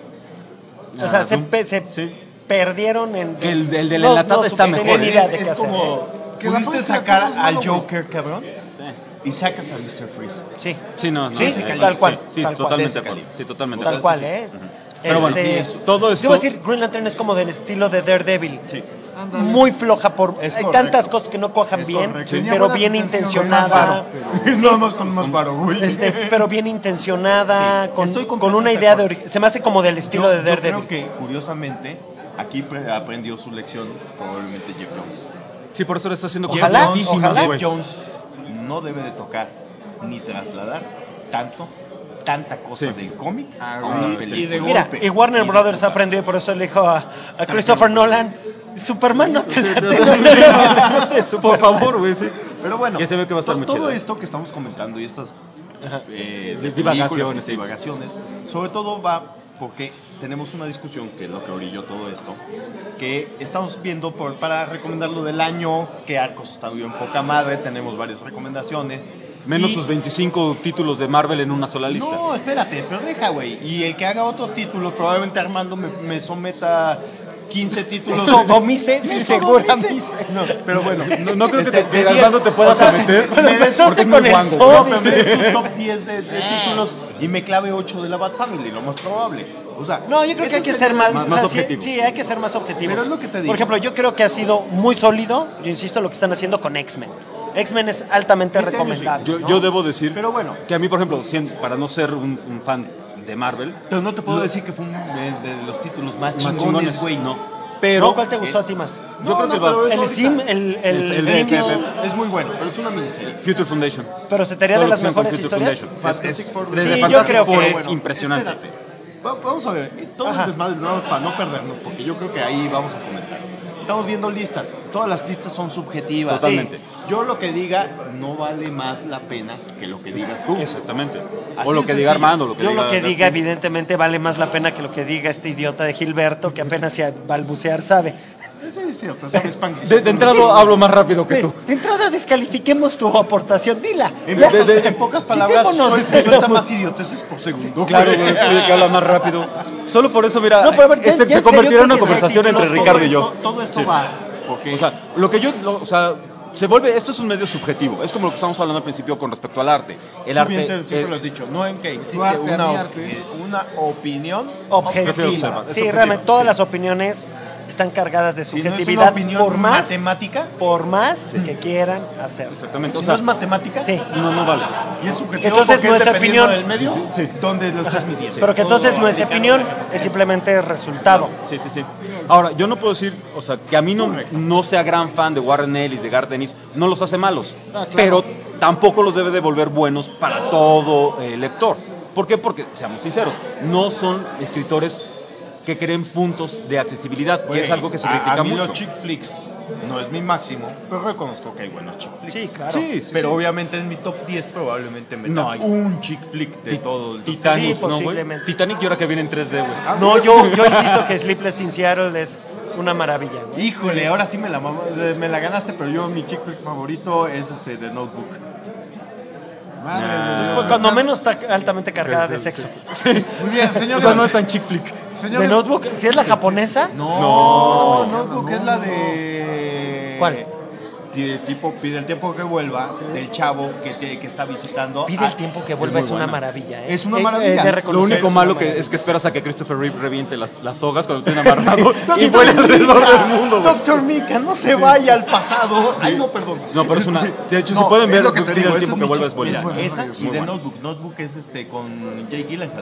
Speaker 3: se
Speaker 1: Sí.
Speaker 3: perdieron en...
Speaker 1: Que el de la enlatada está
Speaker 3: supe,
Speaker 1: mejor.
Speaker 3: tenía ni idea de
Speaker 2: Es
Speaker 3: qué hacer,
Speaker 2: como.
Speaker 3: ¿eh?
Speaker 5: Que la
Speaker 2: Pudiste
Speaker 5: puedes
Speaker 2: sacar
Speaker 5: sacar
Speaker 2: al
Speaker 5: malo, güey.
Speaker 2: Joker, cabrón, y sacas a Mr. Freeze.
Speaker 3: Sí,
Speaker 1: Sí, no,
Speaker 3: Sí,
Speaker 1: ese
Speaker 3: tal cual,
Speaker 1: Sí,
Speaker 3: tal cual.
Speaker 1: totalmente
Speaker 2: De ese
Speaker 1: de acuerdo.
Speaker 2: calibre.
Speaker 1: Sí, totalmente.
Speaker 3: tal
Speaker 1: de
Speaker 3: cual,
Speaker 1: acuerdo.
Speaker 3: ¿eh?
Speaker 1: Pero bueno, todo esto.
Speaker 3: Debo decir, Green Lantern es como del estilo de Daredevil.
Speaker 1: Sí.
Speaker 5: Ándale.
Speaker 3: Muy floja por...
Speaker 2: Es
Speaker 3: hay
Speaker 2: correcto.
Speaker 3: tantas cosas que no cuajan
Speaker 2: Es
Speaker 3: bien,
Speaker 2: correcto.
Speaker 5: Tenía
Speaker 3: pero
Speaker 5: buenas
Speaker 3: bien
Speaker 5: intenciones,
Speaker 3: intencionada.
Speaker 2: Es nada más con más varo, güey.
Speaker 3: Pero bien intencionada,
Speaker 2: Sí,
Speaker 3: con
Speaker 2: estoy
Speaker 3: una
Speaker 2: completamente
Speaker 3: idea
Speaker 2: de
Speaker 3: de... Se me hace como del estilo de
Speaker 2: Yo
Speaker 3: Daredevil.
Speaker 2: creo que, curiosamente, aquí aprendió su lección probablemente Jeff Jones.
Speaker 1: Sí, por eso le está haciendo
Speaker 3: Ojalá,
Speaker 1: cosas lentísimas,
Speaker 3: ojalá.
Speaker 1: güey.
Speaker 2: Jeff Jones no debe de tocar ni trasladar tanta cosa
Speaker 1: Sí.
Speaker 2: del cómic
Speaker 5: Ah,
Speaker 2: a
Speaker 5: güey,
Speaker 2: una
Speaker 5: y
Speaker 2: película.
Speaker 5: de
Speaker 3: Mira,
Speaker 5: golpe.
Speaker 3: y Warner
Speaker 2: Y de
Speaker 3: Brothers
Speaker 2: puta.
Speaker 3: aprendió y por eso le dijo a Christopher Nolan, Superman no te late.
Speaker 1: Por favor, güey, sí.
Speaker 2: Pero bueno,
Speaker 1: Ya se ve que va a estar muy
Speaker 2: todo
Speaker 1: chido.
Speaker 2: esto que estamos comentando y estas
Speaker 1: Divagaciones,
Speaker 2: películas y
Speaker 1: sí.
Speaker 2: divagaciones, sobre todo va porque tenemos una discusión, que es lo que orilló todo esto, que estamos viendo para recomendar lo del año, que Arcos está bien poca madre, tenemos varias recomendaciones.
Speaker 1: Menos
Speaker 2: Y-
Speaker 1: sus 25 títulos de Marvel en una sola lista.
Speaker 2: No, espérate, pero deja, güey. Y el que haga otros títulos, probablemente Armando me someta 15 títulos.
Speaker 3: Sodomice, sí,
Speaker 2: Me
Speaker 3: seguro,
Speaker 2: sodomice.
Speaker 3: amice.
Speaker 2: No, pero bueno.
Speaker 1: No creo que
Speaker 2: de
Speaker 1: que
Speaker 2: 10,
Speaker 1: Armando te pueda
Speaker 2: o sea,
Speaker 1: someter.
Speaker 2: me des-
Speaker 3: Empezaste
Speaker 1: porque es muy
Speaker 3: con el
Speaker 1: guango,
Speaker 3: sol.
Speaker 2: No, pero me des un top 10 de títulos y me clave 8 de la Bat Family, lo más probable. O sea,
Speaker 3: No, yo creo que
Speaker 2: eso
Speaker 3: hay que
Speaker 2: sería-
Speaker 3: ser más,
Speaker 1: más
Speaker 3: o sea,
Speaker 1: objetivo.
Speaker 3: Sí, hay que ser más objetivos.
Speaker 2: Pero es lo que te digo.
Speaker 3: Por ejemplo, yo creo que ha sido muy sólido, yo insisto, lo que están haciendo con X-Men. X-Men es altamente
Speaker 2: Este año sí.
Speaker 3: recomendable.
Speaker 1: Yo,
Speaker 3: ¿no?
Speaker 1: yo debo decir
Speaker 2: Pero bueno.
Speaker 1: que a mí, por ejemplo, para no ser un fan de Marvel,
Speaker 2: Pero no te puedo decir que fue uno de los títulos más
Speaker 1: más
Speaker 2: chingones,
Speaker 1: chingones,
Speaker 2: güey.
Speaker 1: no. Pero
Speaker 3: ¿No? ¿Cuál te gustó a ti más?
Speaker 1: yo creo que va-
Speaker 2: pero es
Speaker 3: El
Speaker 2: ahorita.
Speaker 3: Sim, el
Speaker 1: de
Speaker 3: Sim,
Speaker 2: Es muy bueno, pero es una miniserie.
Speaker 1: Future Foundation.
Speaker 3: pero se te haría
Speaker 1: Todo
Speaker 3: de
Speaker 1: lo
Speaker 3: las
Speaker 1: que hicieron con
Speaker 3: mejores
Speaker 1: Future
Speaker 3: historias.
Speaker 1: Foundation.
Speaker 2: Fantastic Four.
Speaker 1: Desde
Speaker 3: Sí, yo
Speaker 1: Fantastic
Speaker 3: creo
Speaker 1: Four
Speaker 3: que-
Speaker 1: es
Speaker 2: Bueno,
Speaker 1: impresionante.
Speaker 2: espérate. Vamos a ver, todo
Speaker 3: Ajá.
Speaker 2: el desmadre, nada más para no perdernos, porque yo creo que ahí vamos a comentar. Estamos viendo listas, todas las listas son subjetivas.
Speaker 1: Totalmente.
Speaker 2: Sí. Yo lo que diga no vale más la pena que lo que digas tú.
Speaker 1: Exactamente.
Speaker 2: Así
Speaker 1: O lo
Speaker 2: de
Speaker 1: que diga
Speaker 2: sencillo.
Speaker 1: Armando, lo que
Speaker 3: Yo
Speaker 1: diga
Speaker 3: lo que
Speaker 1: Gaspi.
Speaker 3: diga evidentemente vale más la pena que lo que diga este idiota de Gilberto que apenas si a balbucear sabe.
Speaker 2: Eso es cierto, sabes Spanglish.
Speaker 1: De entrado hablo más rápido que tú.
Speaker 3: De entrada descalifiquemos tu aportación, dila.
Speaker 2: En pocas palabras,
Speaker 3: Quitémonos.
Speaker 2: suelta más idioteces por segundo.
Speaker 1: Claro, güey, sí, que habla más rápido. Solo por eso, mira,
Speaker 3: No, pero a ver, ya
Speaker 1: se
Speaker 3: en
Speaker 1: convertirá
Speaker 3: serio
Speaker 1: en una
Speaker 3: creo que sí,
Speaker 1: conversación entre
Speaker 3: títulos,
Speaker 1: Ricardo y yo.
Speaker 2: Todo esto
Speaker 1: Sí.
Speaker 2: va porque
Speaker 1: O sea, lo que yo, o sea, se vuelve, esto es un medio subjetivo. Es como lo que estábamos hablando al principio con respecto al arte. El
Speaker 2: tú bien
Speaker 1: arte,
Speaker 2: siempre lo has dicho, no en que existe
Speaker 5: Tu arte,
Speaker 2: una,
Speaker 5: mi arte.
Speaker 2: una opinión
Speaker 3: Objetiva.
Speaker 1: objetiva. Es
Speaker 3: Sí,
Speaker 1: objetiva.
Speaker 3: realmente todas las opiniones están cargadas de
Speaker 2: Si no es una
Speaker 3: subjetividad
Speaker 2: opinión
Speaker 3: por más
Speaker 2: matemática,
Speaker 3: que quieran hacer.
Speaker 1: Exactamente.
Speaker 2: si
Speaker 1: O sea,
Speaker 2: no es matemática,
Speaker 3: Sí.
Speaker 1: no vale.
Speaker 2: y es subjetivo
Speaker 3: Entonces
Speaker 2: porque
Speaker 3: no
Speaker 2: es
Speaker 3: es
Speaker 2: dependiendo
Speaker 3: opinión.
Speaker 2: del medio, donde lo estás midiendo.
Speaker 3: Pero que entonces
Speaker 2: Todo
Speaker 3: no es
Speaker 2: aplicado.
Speaker 3: opinión, es simplemente resultado.
Speaker 1: Sí, sí, sí. Ahora, yo no puedo decir, o sea, que a mí no sea gran fan de Warren Ellis, de Garth Ennis, no los hace malos,
Speaker 5: Ah, claro.
Speaker 1: pero tampoco los debe de volver buenos para todo lector. ¿Por qué? Porque, seamos sinceros, no son escritores que creen puntos de accesibilidad, y es
Speaker 2: Güey,
Speaker 1: algo que se
Speaker 2: a
Speaker 1: critica
Speaker 2: mí
Speaker 1: mucho.
Speaker 2: los chick flicks no es mi máximo, pero reconozco que hay buenos chick flicks.
Speaker 3: Sí, claro.
Speaker 1: Sí, sí,
Speaker 2: Pero
Speaker 1: sí.
Speaker 2: obviamente en mi top 10 probablemente me
Speaker 1: No
Speaker 2: da
Speaker 1: hay.
Speaker 2: un chick flick de todo el
Speaker 1: Titanic,
Speaker 3: Sí,
Speaker 1: ¿no, güey?
Speaker 3: posiblemente.
Speaker 1: Titanic y ahora que viene en 3D, güey.
Speaker 3: No, yo insisto que Sleepless in Seattle es una maravilla. ¿no?
Speaker 2: Híjole, ahora sí me la ganaste, pero yo mi chick flick favorito es The Notebook.
Speaker 5: Madre
Speaker 3: Cuando menos está altamente cargada de sexo.
Speaker 5: Muy bien, señor.
Speaker 1: O sea, no es tan chick flick.
Speaker 5: Señor.
Speaker 3: ¿De Notebook? ¿Si es la japonesa?
Speaker 2: No, Notebook es la de...
Speaker 3: ¿Cuál?
Speaker 2: Tipo, pide el tiempo que vuelva, del chavo que está visitando.
Speaker 3: Pide el tiempo que vuelva, es una
Speaker 1: buena.
Speaker 3: maravilla.
Speaker 2: Es una maravilla.
Speaker 3: de
Speaker 1: Lo
Speaker 3: reconocer,
Speaker 1: único
Speaker 3: es
Speaker 1: malo
Speaker 3: una maravilla.
Speaker 1: es que esperas a que Christopher Reeve reviente las sogas cuando lo tiene amarrado y vuela alrededor del mundo, güey.
Speaker 2: Doctor Mika, no se vaya al pasado. Ay, no, perdón.
Speaker 1: No, pero es una... De hecho,
Speaker 5: No,
Speaker 1: si pueden
Speaker 5: es
Speaker 1: ver,
Speaker 5: lo que te
Speaker 1: pide
Speaker 5: digo,
Speaker 1: el
Speaker 5: ese
Speaker 1: tiempo
Speaker 5: es
Speaker 1: que
Speaker 5: mi
Speaker 1: vuelva
Speaker 5: chick-
Speaker 1: es buena.
Speaker 2: Mira,
Speaker 5: bueno,
Speaker 2: esa
Speaker 5: es
Speaker 2: y
Speaker 5: muy
Speaker 2: de
Speaker 5: buena.
Speaker 2: Notebook. Notebook es con Jake Gyllenhaal.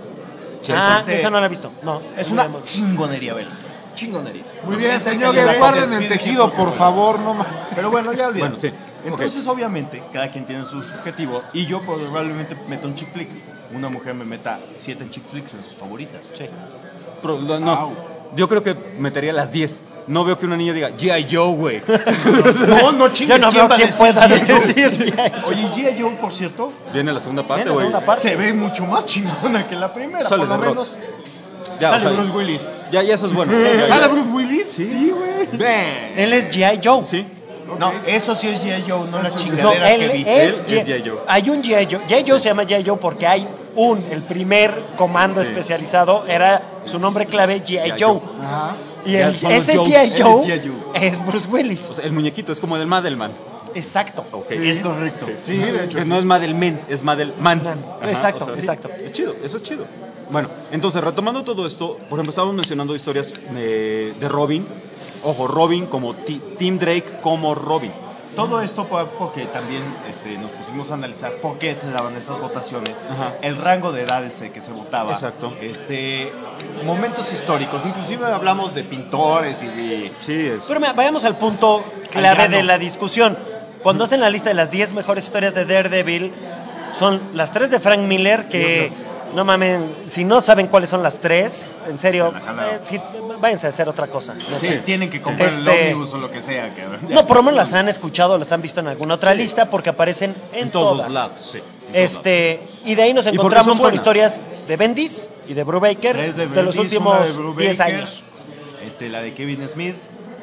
Speaker 3: Esa no la he visto. No,
Speaker 2: Es una chingonería, vela. Chingonería.
Speaker 5: Muy bien,
Speaker 2: Esa
Speaker 5: señor.
Speaker 2: calidad
Speaker 5: Guarden
Speaker 2: de
Speaker 5: el
Speaker 2: pide
Speaker 5: tejido,
Speaker 2: tiempo que
Speaker 5: por
Speaker 2: vuelva.
Speaker 5: favor, no más.
Speaker 2: Pero bueno, ya olvidé.
Speaker 1: Bueno, sí.
Speaker 2: Entonces, obviamente, cada quien tiene su subjetivo. Y yo probablemente meta un chick flick. Una mujer me meta 7 chick flicks en sus favoritas.
Speaker 3: Sí.
Speaker 1: Pero, no, yo creo que metería las 10. No veo que una niña diga G.I. Joe, güey.
Speaker 2: No chingues.
Speaker 3: Yo no veo quién pueda decir.
Speaker 2: Oye, G.I. Joe, por cierto,
Speaker 1: Viene la segunda parte,
Speaker 3: Viene la
Speaker 1: güey.
Speaker 3: segunda parte.
Speaker 2: se ve mucho más chingona que la primera.
Speaker 1: Sale
Speaker 2: por lo
Speaker 1: The Rock.
Speaker 2: menos.
Speaker 1: Ya,
Speaker 2: Sale
Speaker 1: o sea,
Speaker 2: Bruce Willis.
Speaker 1: ya eso es bueno. Sí, ya,
Speaker 5: ¿Sale
Speaker 1: ya.
Speaker 5: Bruce Willis?
Speaker 2: Sí, güey.
Speaker 3: Él es G.I. Joe.
Speaker 1: Sí.
Speaker 2: No, eso sí es G.I. Joe, no la
Speaker 3: No,
Speaker 2: chingadera
Speaker 3: él
Speaker 2: que vi.
Speaker 3: es
Speaker 1: Él es G.I. Joe.
Speaker 3: Hay un G.I. Joe. G.I. Joe se llama G.I. Joe porque hay el primer comando
Speaker 1: Sí.
Speaker 3: especializado, era su nombre clave G.I. Joe.
Speaker 5: Ajá.
Speaker 3: Y
Speaker 1: Ya son los
Speaker 3: ese
Speaker 1: Joes.
Speaker 3: G.I.
Speaker 2: Ese
Speaker 3: Joe
Speaker 2: es G.I. Joe.
Speaker 3: es Bruce Willis.
Speaker 1: O sea, el muñequito es como del Madelman.
Speaker 3: Exacto.
Speaker 1: Ok.
Speaker 2: Es correcto.
Speaker 5: Sí, de hecho.
Speaker 1: Que
Speaker 5: sí.
Speaker 1: no es Madelman, es Madelman. Ajá,
Speaker 3: Exacto,
Speaker 1: sí.
Speaker 3: exacto.
Speaker 1: Es chido, eso es chido. Bueno, entonces retomando todo esto, por ejemplo, estábamos mencionando historias de Robin. Ojo, Robin como Tim Drake como Robin.
Speaker 2: Todo esto fue porque también nos pusimos a analizar por qué te daban esas votaciones,
Speaker 1: Ajá.
Speaker 2: el rango de edades que se votaba,
Speaker 1: Exacto.
Speaker 2: Momentos históricos, inclusive hablamos de pintores y de...
Speaker 1: Sí, es.
Speaker 3: Pero mira, vayamos al punto clave
Speaker 2: grano.
Speaker 3: de la discusión. Cuando hacen la lista de las 10 mejores historias de Daredevil, son las 3 de Frank Miller, que no mamen, si no saben cuáles son las 3, en serio, váyanse a hacer otra cosa. No,
Speaker 2: Sí,
Speaker 3: sé.
Speaker 2: tienen que comprar el ómnibus o lo que sea.
Speaker 3: No, por lo menos las han escuchado, las han visto en alguna otra lista porque aparecen en
Speaker 1: todos
Speaker 3: todas.
Speaker 1: lados. Sí,
Speaker 3: Y de ahí nos
Speaker 1: porque
Speaker 3: encontramos
Speaker 1: son
Speaker 3: con
Speaker 1: buenas.
Speaker 3: historias de Bendis y de Brubaker
Speaker 2: Tres
Speaker 3: de,
Speaker 2: de
Speaker 3: los
Speaker 2: Bendis,
Speaker 3: últimos
Speaker 2: una de Brubaker,
Speaker 3: 10 años.
Speaker 2: La de Kevin Smith,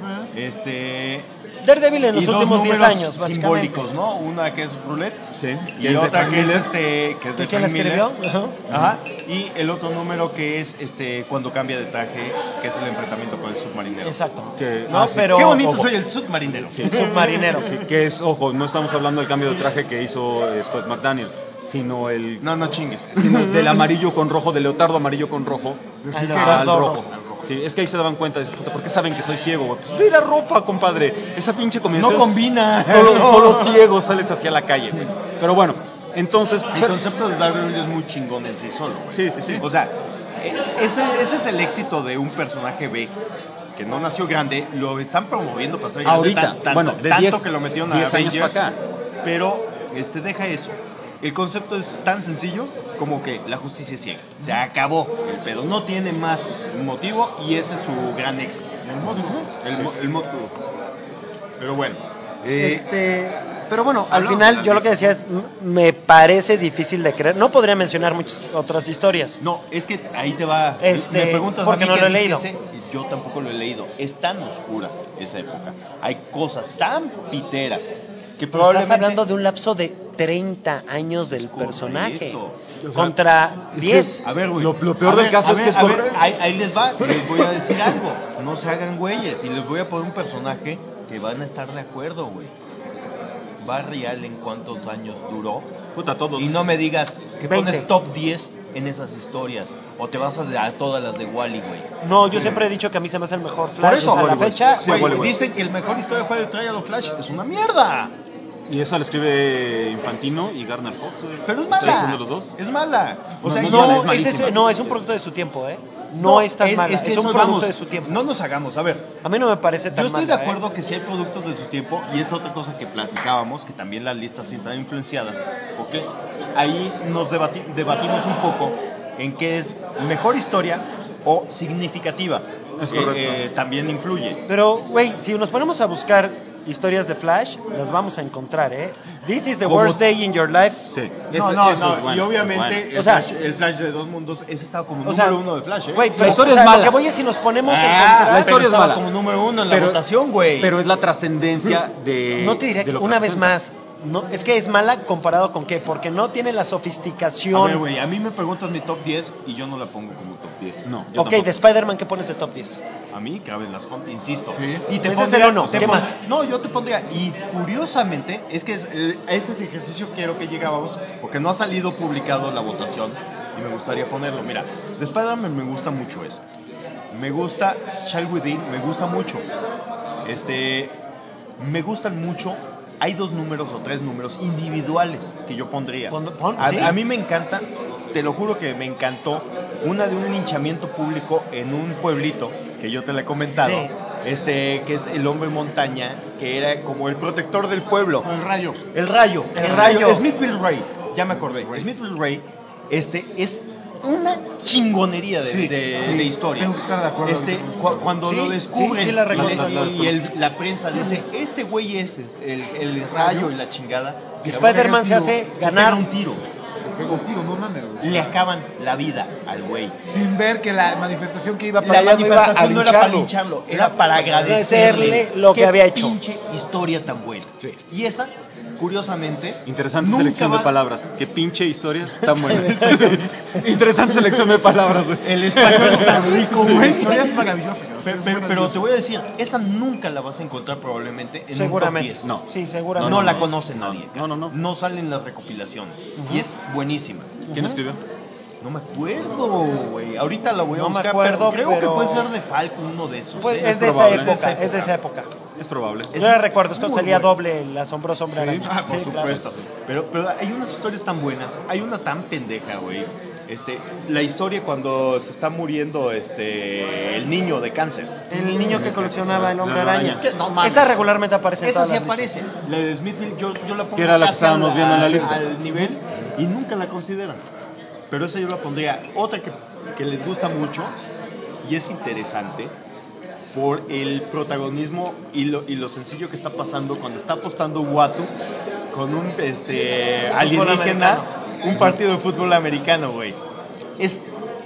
Speaker 3: Daredevil en los
Speaker 2: y dos
Speaker 3: últimos 10
Speaker 2: números
Speaker 3: años, básicamente.
Speaker 2: simbólicos, ¿no? Una que es Roulette,
Speaker 1: Sí.
Speaker 2: y
Speaker 1: es de
Speaker 2: otra
Speaker 1: Frank
Speaker 2: que es
Speaker 1: Miller.
Speaker 2: que es de
Speaker 3: ¿De quién la
Speaker 2: Frank Miller.
Speaker 3: escribió? Ajá.
Speaker 2: Ajá. Y el otro número que es cuando cambia de traje, que es el enfrentamiento con el submarinero.
Speaker 3: Exacto.
Speaker 1: Que-
Speaker 3: No,
Speaker 1: sí.
Speaker 3: pero
Speaker 2: Qué bonito
Speaker 1: Ojo.
Speaker 2: soy el submarinero.
Speaker 1: Sí.
Speaker 3: el submarinero.
Speaker 1: Sí, que es, ojo, no estamos hablando del cambio de traje que hizo Scott McDaniel, sino el
Speaker 2: No chingues.
Speaker 1: sino del amarillo con rojo, del leotardo amarillo con rojo
Speaker 3: Al
Speaker 1: al
Speaker 3: leotardo
Speaker 1: rojo.
Speaker 3: rojo.
Speaker 1: Sí, es que ahí se daban cuenta, dice, puta, ¿por qué saben que soy ciego? Güey? Pues ve la ropa, compadre. Esa pinche combinación.
Speaker 2: No combina.
Speaker 1: Solo ciego sales hacia la calle, güey. Pero bueno, entonces.
Speaker 2: El concepto de Daredevil es muy chingón en sí solo, güey.
Speaker 1: Sí, sí, sí.
Speaker 2: O sea, ese es el éxito de un personaje B que no nació grande, lo están promoviendo para ser grande
Speaker 1: Ahorita, bueno, de
Speaker 2: tanto
Speaker 1: 10
Speaker 2: que lo metieron a
Speaker 1: 10 años
Speaker 2: Avengers,
Speaker 1: para acá.
Speaker 2: pero deja eso. El concepto es tan sencillo como que la justicia es ciega. Se acabó el pedo. No tiene más motivo y ese es su gran éxito. El motivo. Pero bueno.
Speaker 3: Pero bueno, al
Speaker 2: hablamos
Speaker 3: final
Speaker 2: de
Speaker 3: yo
Speaker 2: las
Speaker 3: lo que decía es, me parece difícil de creer. No podría mencionar muchas otras historias.
Speaker 2: No, es que ahí te va.
Speaker 3: Este,
Speaker 2: me preguntas
Speaker 3: porque
Speaker 2: a mí
Speaker 3: no
Speaker 2: qué
Speaker 3: lo he
Speaker 2: disque
Speaker 3: leído.
Speaker 2: sé, y yo tampoco lo he leído. Es tan oscura esa época. Hay cosas tan piteras que
Speaker 3: Pero
Speaker 2: probablemente...
Speaker 3: estás hablando de un lapso de 30 años del personaje.
Speaker 2: Correcto.
Speaker 3: Contra
Speaker 1: es que-
Speaker 3: 10.
Speaker 2: A ver, güey.
Speaker 1: Lo peor
Speaker 2: A
Speaker 1: del
Speaker 2: ver,
Speaker 1: caso
Speaker 2: a
Speaker 1: es
Speaker 2: ver,
Speaker 1: que es
Speaker 2: a ver,
Speaker 1: correcto.
Speaker 2: ahí les va. Les voy a decir algo. No se hagan güeyes. Y les voy a poner un personaje que van a estar de acuerdo, güey. Barry Allen, ¿cuántos años duró?
Speaker 1: Puta, todos.
Speaker 2: Y no me digas que
Speaker 3: 20.
Speaker 2: pones top 10 en esas historias. O te vas a todas las de Wally, güey.
Speaker 3: No, yo siempre he dicho que a mí se me hace el mejor Flash
Speaker 2: Por eso,
Speaker 3: a la
Speaker 2: Hollywood.
Speaker 3: fecha.
Speaker 1: Sí,
Speaker 2: Güey,
Speaker 1: Hollywood.
Speaker 2: dicen que el mejor historia fue de Trial of Flash. Es una mierda.
Speaker 1: Y esa la escribe Infantino y Garner Fox, güey.
Speaker 2: Pero es
Speaker 1: ¿Ustedes son
Speaker 2: mala.
Speaker 1: de los dos?
Speaker 2: Es mala. O sea,
Speaker 1: No,
Speaker 2: yo-
Speaker 1: es
Speaker 3: No,
Speaker 1: malísima.
Speaker 3: no, es un producto de su tiempo, ¿eh? No es tan mala, es
Speaker 2: que
Speaker 3: un
Speaker 2: eso
Speaker 3: producto
Speaker 2: vamos.
Speaker 3: de su tiempo.
Speaker 2: No nos hagamos, a ver.
Speaker 3: A mí no me parece tan
Speaker 2: Yo estoy
Speaker 3: mala,
Speaker 2: de acuerdo que sí hay productos de su tiempo y es otra cosa que platicábamos, que también las listas sí están influenciadas, porque ahí nos debatimos un poco en qué es mejor historia o significativa.
Speaker 1: Es correcto.
Speaker 2: También influye.
Speaker 3: Pero, güey, si nos ponemos a buscar historias de Flash, las vamos a encontrar, ¿eh? This is the
Speaker 1: ¿Cómo?
Speaker 3: worst day in your life.
Speaker 1: Sí.
Speaker 2: No,
Speaker 1: Eso es bueno,
Speaker 2: y obviamente
Speaker 1: es bueno.
Speaker 3: O sea,
Speaker 2: el Flash de Dos Mundos, ese estaba como
Speaker 3: O sea,
Speaker 2: número uno de Flash, ¿eh?
Speaker 3: Güey, pero
Speaker 1: historia
Speaker 3: o
Speaker 1: es
Speaker 3: sea,
Speaker 1: mala.
Speaker 3: lo que voy es si nos ponemos a
Speaker 2: la
Speaker 3: encontrar...
Speaker 1: historia es mala.
Speaker 2: como número uno en la
Speaker 1: Pero-
Speaker 2: votación, güey.
Speaker 1: Pero es la trascendencia de.
Speaker 3: No te diré
Speaker 1: de
Speaker 3: que
Speaker 1: lo
Speaker 3: una vez
Speaker 1: representa.
Speaker 3: más, no, es que es mala comparado con qué, porque no tiene la
Speaker 2: A
Speaker 3: sofisticación.
Speaker 2: ver, güey, a mí me preguntas mi top 10 y yo no la pongo como top 10.
Speaker 1: No.
Speaker 3: Ok, de Spider-Man, ¿qué pones de top 10?
Speaker 2: A mí caben las Hunt, insisto.
Speaker 5: Sí.
Speaker 2: Y te
Speaker 3: Ese es
Speaker 2: pondría-
Speaker 3: el uno,
Speaker 2: te
Speaker 3: ¿qué
Speaker 2: pon-
Speaker 3: más?
Speaker 2: No, yo te pondría. Y curiosamente, es que ese es el ejercicio que quiero que llegábamos, porque no ha salido publicado la votación y me gustaría ponerlo. Mira, de Spider-Man me gusta mucho eso. Me gusta Child Within, me gusta mucho. Me gustan mucho. Hay 2 números o 3 números individuales que yo pondría.
Speaker 3: ¿Sí?
Speaker 2: A mí me encanta, te lo juro que me encantó, una de un linchamiento público en un pueblito, que yo te la he comentado,
Speaker 3: Sí.
Speaker 2: que es el hombre montaña, que era como el protector del pueblo.
Speaker 5: El rayo.
Speaker 2: El rayo.
Speaker 3: El rayo.
Speaker 2: Smithville Ray, ya me acordé. Smithville Ray, es una chingonería de historia.
Speaker 5: Tengo que estar de acuerdo ahorita.
Speaker 2: Cuando
Speaker 3: Sí,
Speaker 2: lo descubren
Speaker 3: sí, la recuerdo.
Speaker 2: y la prensa dice, este güey es el rayo y la chingada.
Speaker 3: Y Spider-Man se hace ganar.
Speaker 2: pega un tiro.
Speaker 5: Se pegó un tiro, no mames. güey.
Speaker 2: Le acaban la vida al güey.
Speaker 5: Sin ver que la manifestación que iba
Speaker 2: La
Speaker 5: para allá no iba a
Speaker 2: manifestación no era para
Speaker 5: lincharlo.
Speaker 2: lincharlo, era para agradecerle
Speaker 3: agradecerle lo que
Speaker 2: Qué
Speaker 3: había hecho.
Speaker 2: Pinche historia tan buena.
Speaker 5: Sí.
Speaker 2: Y esa, curiosamente,
Speaker 1: Interesante
Speaker 2: nunca
Speaker 1: selección
Speaker 2: va-
Speaker 1: de palabras. Qué pinche historia tan buena. Interesante selección de palabras, güey.
Speaker 2: El español está rico,
Speaker 5: La
Speaker 2: güey.
Speaker 5: historia es maravillosa.
Speaker 2: Pero te voy a decir, esa nunca la vas a encontrar probablemente en
Speaker 3: Seguramente.
Speaker 2: un top 10.
Speaker 1: No.
Speaker 3: Sí,
Speaker 2: No,
Speaker 3: seguramente.
Speaker 2: la conoce nadie.
Speaker 1: No, no, no.
Speaker 2: No salen las recopilaciones. Y es buenísima.
Speaker 1: ¿Quién escribió?
Speaker 2: No me acuerdo, güey. Ahorita la voy a
Speaker 3: No me
Speaker 2: buscar,
Speaker 3: acuerdo,
Speaker 2: creo
Speaker 3: pero-
Speaker 2: que puede ser de Falcon, uno de esos.
Speaker 3: Pues,
Speaker 2: ¿eh?
Speaker 3: es de esa
Speaker 1: probable.
Speaker 3: época, es de esa época.
Speaker 1: Es probable.
Speaker 3: Yo la recuerdo, es cuando
Speaker 2: muy
Speaker 3: salía
Speaker 2: bueno.
Speaker 3: doble el asombroso hombre araña.
Speaker 2: Por
Speaker 3: Sí, claro.
Speaker 2: supuesto. Pero hay unas historias tan buenas. Hay una tan pendeja, güey. La historia cuando se está muriendo el niño de cáncer.
Speaker 3: El niño que coleccionaba el hombre
Speaker 1: La
Speaker 3: araña.
Speaker 1: araña.
Speaker 2: ¿Qué? No mames.
Speaker 3: Esa regularmente aparece en
Speaker 2: Esa
Speaker 3: todas
Speaker 2: sí
Speaker 3: las listas.
Speaker 2: aparece. La de Smithville yo la pongo
Speaker 1: Que era la que
Speaker 2: casi
Speaker 1: estábamos viendo en la lista.
Speaker 2: al nivel y nunca la consideran. Pero esa yo la pondría. Otra que les gusta mucho y es interesante por el protagonismo y lo sencillo que está pasando cuando está apostando Uatu con un alienígena,
Speaker 3: americano.
Speaker 2: un partido de fútbol americano, güey. Es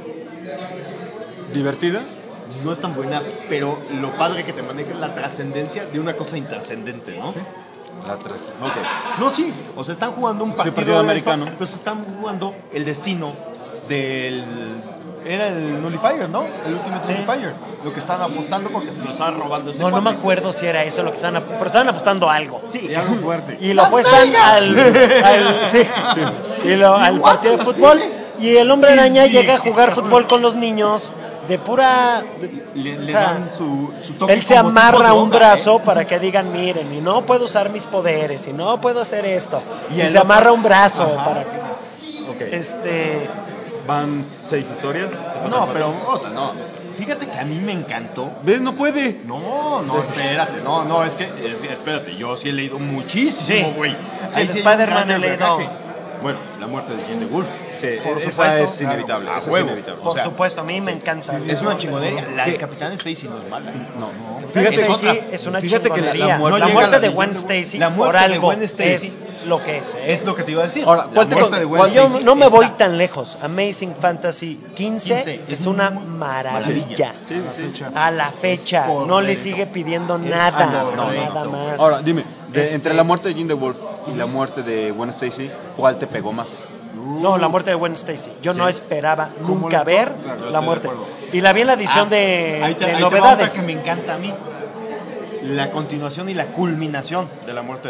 Speaker 1: ¿Divertida?
Speaker 2: no es tan buena, pero lo padre que te maneja es la trascendencia de una cosa intrascendente, ¿no?
Speaker 1: La 3. Ok.
Speaker 2: No, sí, o sea, están jugando un partido,
Speaker 1: partido americano.
Speaker 2: pero se están jugando el destino del... Era el Nullifier, ¿no? El Ultimate Nullifier. Lo que estaban apostando porque se lo estaban robando
Speaker 3: No me
Speaker 2: cuate.
Speaker 3: acuerdo si era eso lo que estaban pero estaban apostando a algo.
Speaker 2: Sí,
Speaker 5: Y algo fuerte.
Speaker 3: Y lo apuestan al partido de fútbol. Y el hombre araña llega a jugar fútbol con los niños de pura.
Speaker 2: le
Speaker 3: o sea,
Speaker 2: dan su toque
Speaker 3: él se
Speaker 2: como tipo
Speaker 3: amarra un
Speaker 2: droga,
Speaker 3: brazo para que digan, miren, y no puedo usar mis poderes, y no puedo hacer esto.
Speaker 2: Y
Speaker 3: Y
Speaker 2: el
Speaker 3: se
Speaker 2: otro-
Speaker 3: amarra un brazo
Speaker 2: Ajá.
Speaker 3: para que.
Speaker 1: Ok. Van 6 historias.
Speaker 2: No, pero otra, no. Fíjate que a mí me encantó.
Speaker 1: ¿Ves? No puede.
Speaker 2: No, espérate, es que espérate, yo sí he leído muchísimo,
Speaker 3: Sí.
Speaker 2: güey.
Speaker 3: Sí,
Speaker 2: Ahí
Speaker 3: de
Speaker 2: sí hay
Speaker 3: Spider-Man
Speaker 2: un gran
Speaker 3: he leído.
Speaker 2: vergaje. Bueno, la muerte de Jane the Wolf.
Speaker 1: Sí,
Speaker 3: Por
Speaker 1: esa
Speaker 3: supuesto,
Speaker 1: es inevitable.
Speaker 2: claro,
Speaker 1: Esa
Speaker 2: a huevo.
Speaker 1: es inevitable.
Speaker 3: Por
Speaker 2: o sea,
Speaker 3: supuesto, a mí me encanta.
Speaker 2: Es una chingonería. La
Speaker 1: ¿Qué?
Speaker 2: del Capitán Stacy no es mala.
Speaker 1: No.
Speaker 3: Fíjate,
Speaker 2: es otra.
Speaker 3: sí, es una
Speaker 1: Fíjate que
Speaker 3: chingonería.
Speaker 1: la muerte-
Speaker 3: La
Speaker 2: no
Speaker 3: muerte
Speaker 2: llega a
Speaker 3: de
Speaker 2: la
Speaker 3: Gwen
Speaker 2: leyenda,
Speaker 3: Stacy
Speaker 2: la
Speaker 3: por
Speaker 2: muerte de
Speaker 3: algo
Speaker 2: Gwen Stacy
Speaker 3: es lo que es.
Speaker 2: Es lo que te iba a decir.
Speaker 1: Ahora,
Speaker 2: La
Speaker 1: ¿cuál te
Speaker 2: muerte
Speaker 1: con-
Speaker 2: de Gwen
Speaker 3: Cuando
Speaker 2: Stacy
Speaker 3: no me
Speaker 2: está-
Speaker 3: voy tan lejos. Amazing Fantasy 15
Speaker 2: 15
Speaker 3: es una
Speaker 2: muy
Speaker 3: maravilla.
Speaker 1: Sí, sí, sí.
Speaker 3: A la fecha,
Speaker 2: Es
Speaker 3: no le
Speaker 2: correcto.
Speaker 3: sigue pidiendo
Speaker 2: Es
Speaker 3: nada,
Speaker 2: correcto.
Speaker 3: nada más.
Speaker 1: Ahora, dime,
Speaker 3: Este-
Speaker 1: entre la muerte de Jean the Wolf y la muerte de Gwen Stacy, ¿cuál te pegó más?
Speaker 3: No, la muerte de Gwen Stacy. Yo no esperaba nunca
Speaker 5: lector,
Speaker 3: ver
Speaker 5: claro,
Speaker 3: la
Speaker 5: estoy
Speaker 3: muerte.
Speaker 5: de acuerdo.
Speaker 3: Y la vi en la edición de
Speaker 2: ahí te va
Speaker 3: novedades.
Speaker 2: otra que me encanta a mí. La continuación y la culminación de la muerte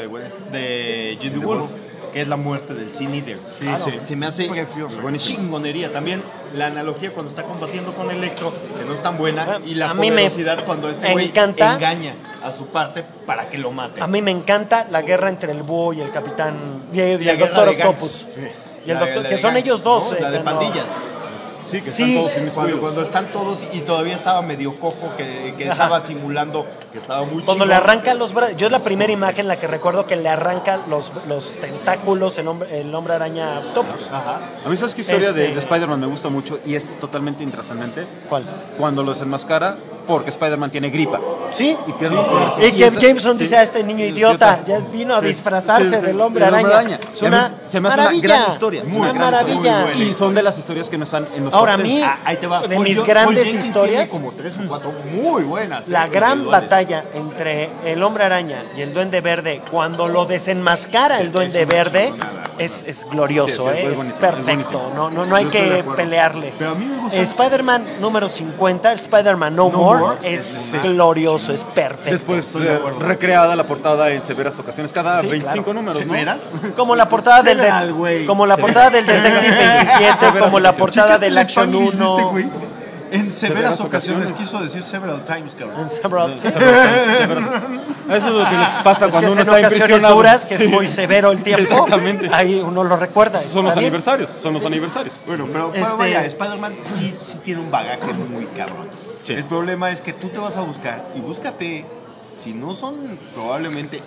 Speaker 2: de Jane the Wolf, que es la muerte del Sin Eater.
Speaker 1: Sí.
Speaker 2: Se me hace
Speaker 5: Precioso.
Speaker 2: chingonería. También la analogía cuando está combatiendo con Electro, que no es tan buena, y la
Speaker 3: A mí me
Speaker 2: poderosidad cuando este güey
Speaker 3: encanta-
Speaker 2: engaña a su parte para que lo mate.
Speaker 3: A mí me encanta la guerra entre el búho y el capitán y el
Speaker 2: La guerra
Speaker 3: Doctor
Speaker 2: de gangs.
Speaker 3: Octopus.
Speaker 2: Sí.
Speaker 3: Y el
Speaker 2: La-
Speaker 3: doctor,
Speaker 2: la
Speaker 3: que
Speaker 2: de
Speaker 3: son
Speaker 2: gangs,
Speaker 3: ellos dos.
Speaker 2: ¿no? La de
Speaker 3: cuando-
Speaker 2: pandillas.
Speaker 1: Sí, que
Speaker 3: Sí,
Speaker 1: están todos inmiscuidos.
Speaker 2: Cuando están todos y todavía estaba medio cojo, que estaba simulando que estaba muy
Speaker 3: Cuando
Speaker 2: chingón.
Speaker 3: le arranca los brazos, yo es la primera imagen en la que recuerdo que le arranca los tentáculos el hombre araña a Octopus.
Speaker 2: Ajá.
Speaker 1: A mí, ¿sabes qué historia
Speaker 3: Este-
Speaker 1: de Spider-Man me gusta mucho y es totalmente intrascendente?
Speaker 3: ¿Cuál?
Speaker 1: Cuando lo desenmascara porque Spider-Man tiene gripa.
Speaker 3: Sí.
Speaker 1: Y pierde los poderes.
Speaker 3: Y que
Speaker 1: esa-
Speaker 3: Jameson
Speaker 1: sí.
Speaker 3: dice a este niño idiota, ya vino a
Speaker 1: Sí.
Speaker 3: disfrazarse
Speaker 1: Sí, sí,
Speaker 3: del hombre
Speaker 1: del
Speaker 3: araña. Es
Speaker 1: Y a mí
Speaker 3: una
Speaker 1: se me hace una
Speaker 3: maravilla.
Speaker 1: gran historia.
Speaker 3: Es
Speaker 1: Muy
Speaker 3: una
Speaker 1: grande,
Speaker 3: maravilla.
Speaker 2: muy buena.
Speaker 1: Y son de las historias que no están en los
Speaker 3: Ahora, a mí,
Speaker 2: ahí te va.
Speaker 3: de
Speaker 2: Paul
Speaker 3: mis
Speaker 2: Paul
Speaker 3: grandes
Speaker 2: Jenkins
Speaker 3: historias,
Speaker 2: tiene como 3 o 4 muy buenas.
Speaker 3: la gran
Speaker 2: individuales.
Speaker 3: batalla entre el Hombre Araña y el Duende Verde, cuando lo desenmascara el Duende Verde, es glorioso,
Speaker 1: Sí, sí, es
Speaker 3: es
Speaker 1: buenísimo,
Speaker 3: perfecto.
Speaker 1: es
Speaker 3: No hay
Speaker 2: Yo estoy de
Speaker 3: que
Speaker 2: acuerdo.
Speaker 3: pelearle.
Speaker 2: Pero a mí me gusta.
Speaker 3: Spider-Man número 50, el Spider-Man No More, es glorioso, es perfecto.
Speaker 1: Después
Speaker 2: Estoy de acuerdo.
Speaker 1: recreada la portada en severas ocasiones, cada
Speaker 3: Sí,
Speaker 1: 25
Speaker 3: claro.
Speaker 1: números, ¿no?
Speaker 2: ¿Severas?
Speaker 3: Como la portada del
Speaker 2: Several, güey.
Speaker 3: como la portada del Detective 27, como la portada del Action 1.
Speaker 2: En severas
Speaker 1: Severas
Speaker 2: ocasiones
Speaker 1: ocasiones.
Speaker 2: quiso decir several times, cabrón.
Speaker 3: En several-
Speaker 1: Eso es lo que le pasa
Speaker 3: Es que
Speaker 1: cuando
Speaker 3: es
Speaker 1: uno
Speaker 3: en
Speaker 1: está
Speaker 3: ocasiones
Speaker 1: impresionado.
Speaker 3: duras, que es
Speaker 1: Sí.
Speaker 3: muy severo el tiempo.
Speaker 1: Exactamente.
Speaker 3: Ahí uno lo recuerda.
Speaker 1: Son los
Speaker 3: está bien.
Speaker 1: aniversarios, son los aniversarios.
Speaker 2: Bueno, pero vaya, Spider-Man sí tiene un bagaje muy cabrón.
Speaker 1: Sí.
Speaker 2: El problema es que tú te vas a buscar y búscate, si no son probablemente,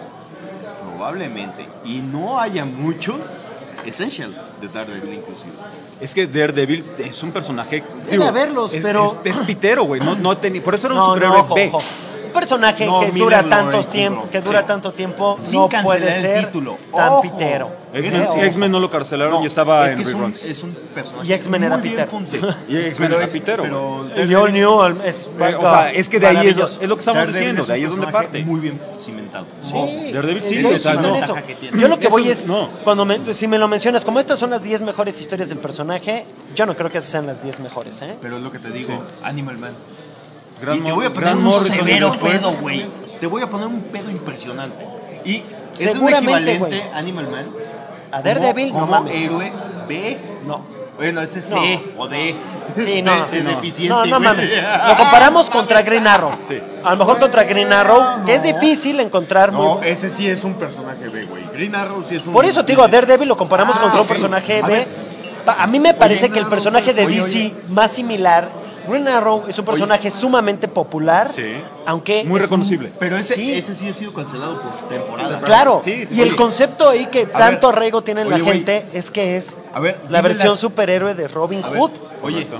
Speaker 2: y no haya muchos, Essential de Daredevil inclusive.
Speaker 1: Es que Daredevil es un personaje.
Speaker 3: Debe haberlos, pero-
Speaker 1: Es pitero, güey. Por eso era un
Speaker 3: No,
Speaker 1: superhéroe
Speaker 3: ojo,
Speaker 1: B.
Speaker 3: ojo. Un personaje
Speaker 2: No,
Speaker 3: que
Speaker 2: Miller
Speaker 3: dura
Speaker 2: lo
Speaker 3: tantos
Speaker 2: era
Speaker 3: tiempo,
Speaker 2: duro.
Speaker 3: que dura
Speaker 2: Sí.
Speaker 3: tanto tiempo,
Speaker 2: Sin
Speaker 3: no
Speaker 2: cancelar
Speaker 3: puede
Speaker 2: el
Speaker 3: ser
Speaker 2: título.
Speaker 3: tan
Speaker 2: Ojo.
Speaker 3: pitero.
Speaker 1: X-Men no lo carcelaron y estaba
Speaker 2: es
Speaker 1: en
Speaker 2: que
Speaker 1: reruns.
Speaker 2: es un personaje
Speaker 3: Y X-Men era
Speaker 2: muy bien
Speaker 3: Peter.
Speaker 2: funcionado.
Speaker 1: Y X-Men era Peter,
Speaker 2: pero
Speaker 3: Y All New es,
Speaker 1: O sea, es que de ahí
Speaker 3: maravilloso.
Speaker 1: es lo que estamos
Speaker 2: Daredevil
Speaker 1: diciendo,
Speaker 2: es
Speaker 1: de ahí
Speaker 2: un
Speaker 1: es donde
Speaker 2: personaje
Speaker 1: parte.
Speaker 2: muy bien cimentado.
Speaker 3: Sí,
Speaker 1: Daredevil sí,
Speaker 3: yo
Speaker 1: o sea,
Speaker 3: insisto
Speaker 1: no.
Speaker 3: en eso.
Speaker 2: Ventaja que tiene.
Speaker 3: Yo lo que voy
Speaker 1: Eso
Speaker 3: es,
Speaker 1: no.
Speaker 3: si me lo mencionas, como estas son las 10 mejores historias del personaje, yo no creo que esas sean las 10 mejores, ¿eh?
Speaker 2: Pero es lo que te digo, Animal Man.
Speaker 1: Gran
Speaker 2: Y te voy a poner
Speaker 1: Grant
Speaker 2: un
Speaker 1: Morrison y
Speaker 2: severo
Speaker 1: después-
Speaker 2: pedo, güey. Te voy a poner un pedo impresionante. Y es un
Speaker 3: Seguramente,
Speaker 2: equivalente
Speaker 3: güey.
Speaker 2: Animal Man
Speaker 3: A Daredevil,
Speaker 2: como
Speaker 3: no mames.
Speaker 2: héroe B.
Speaker 3: No.
Speaker 2: Bueno, ese C
Speaker 3: No.
Speaker 2: o D.
Speaker 3: Sí, no.
Speaker 2: De
Speaker 1: no.
Speaker 2: deficiente,
Speaker 3: No, no
Speaker 2: güey.
Speaker 3: mames. Lo comparamos contra Green Arrow.
Speaker 1: Sí.
Speaker 3: A lo mejor contra Green Arrow, que es difícil encontrar
Speaker 2: No,
Speaker 3: muy...
Speaker 2: ese sí es un personaje B, güey. Green Arrow sí es un.
Speaker 3: Por eso te digo, a Daredevil lo comparamos contra un
Speaker 2: ok.
Speaker 3: personaje
Speaker 2: A
Speaker 3: B.
Speaker 2: ver.
Speaker 3: A mí me parece que el
Speaker 2: no,
Speaker 3: personaje de
Speaker 2: oye,
Speaker 3: DC más similar, Green Arrow es un personaje sumamente popular,
Speaker 1: Sí.
Speaker 3: aunque
Speaker 1: Muy
Speaker 3: es
Speaker 1: reconocible.
Speaker 2: Pero ese
Speaker 3: Sí.
Speaker 2: sí ha sido cancelado por temporada.
Speaker 3: Claro,
Speaker 1: Sí, sí,
Speaker 3: y el
Speaker 1: sí.
Speaker 3: concepto ahí que tanto
Speaker 2: ver,
Speaker 3: arraigo tiene en la
Speaker 2: oye, güey.
Speaker 3: gente es que es
Speaker 2: A ver,
Speaker 3: la
Speaker 2: dime
Speaker 3: versión
Speaker 2: las-
Speaker 3: superhéroe de Robin
Speaker 2: A ver,
Speaker 3: Hood.
Speaker 2: oye,
Speaker 1: Correcto.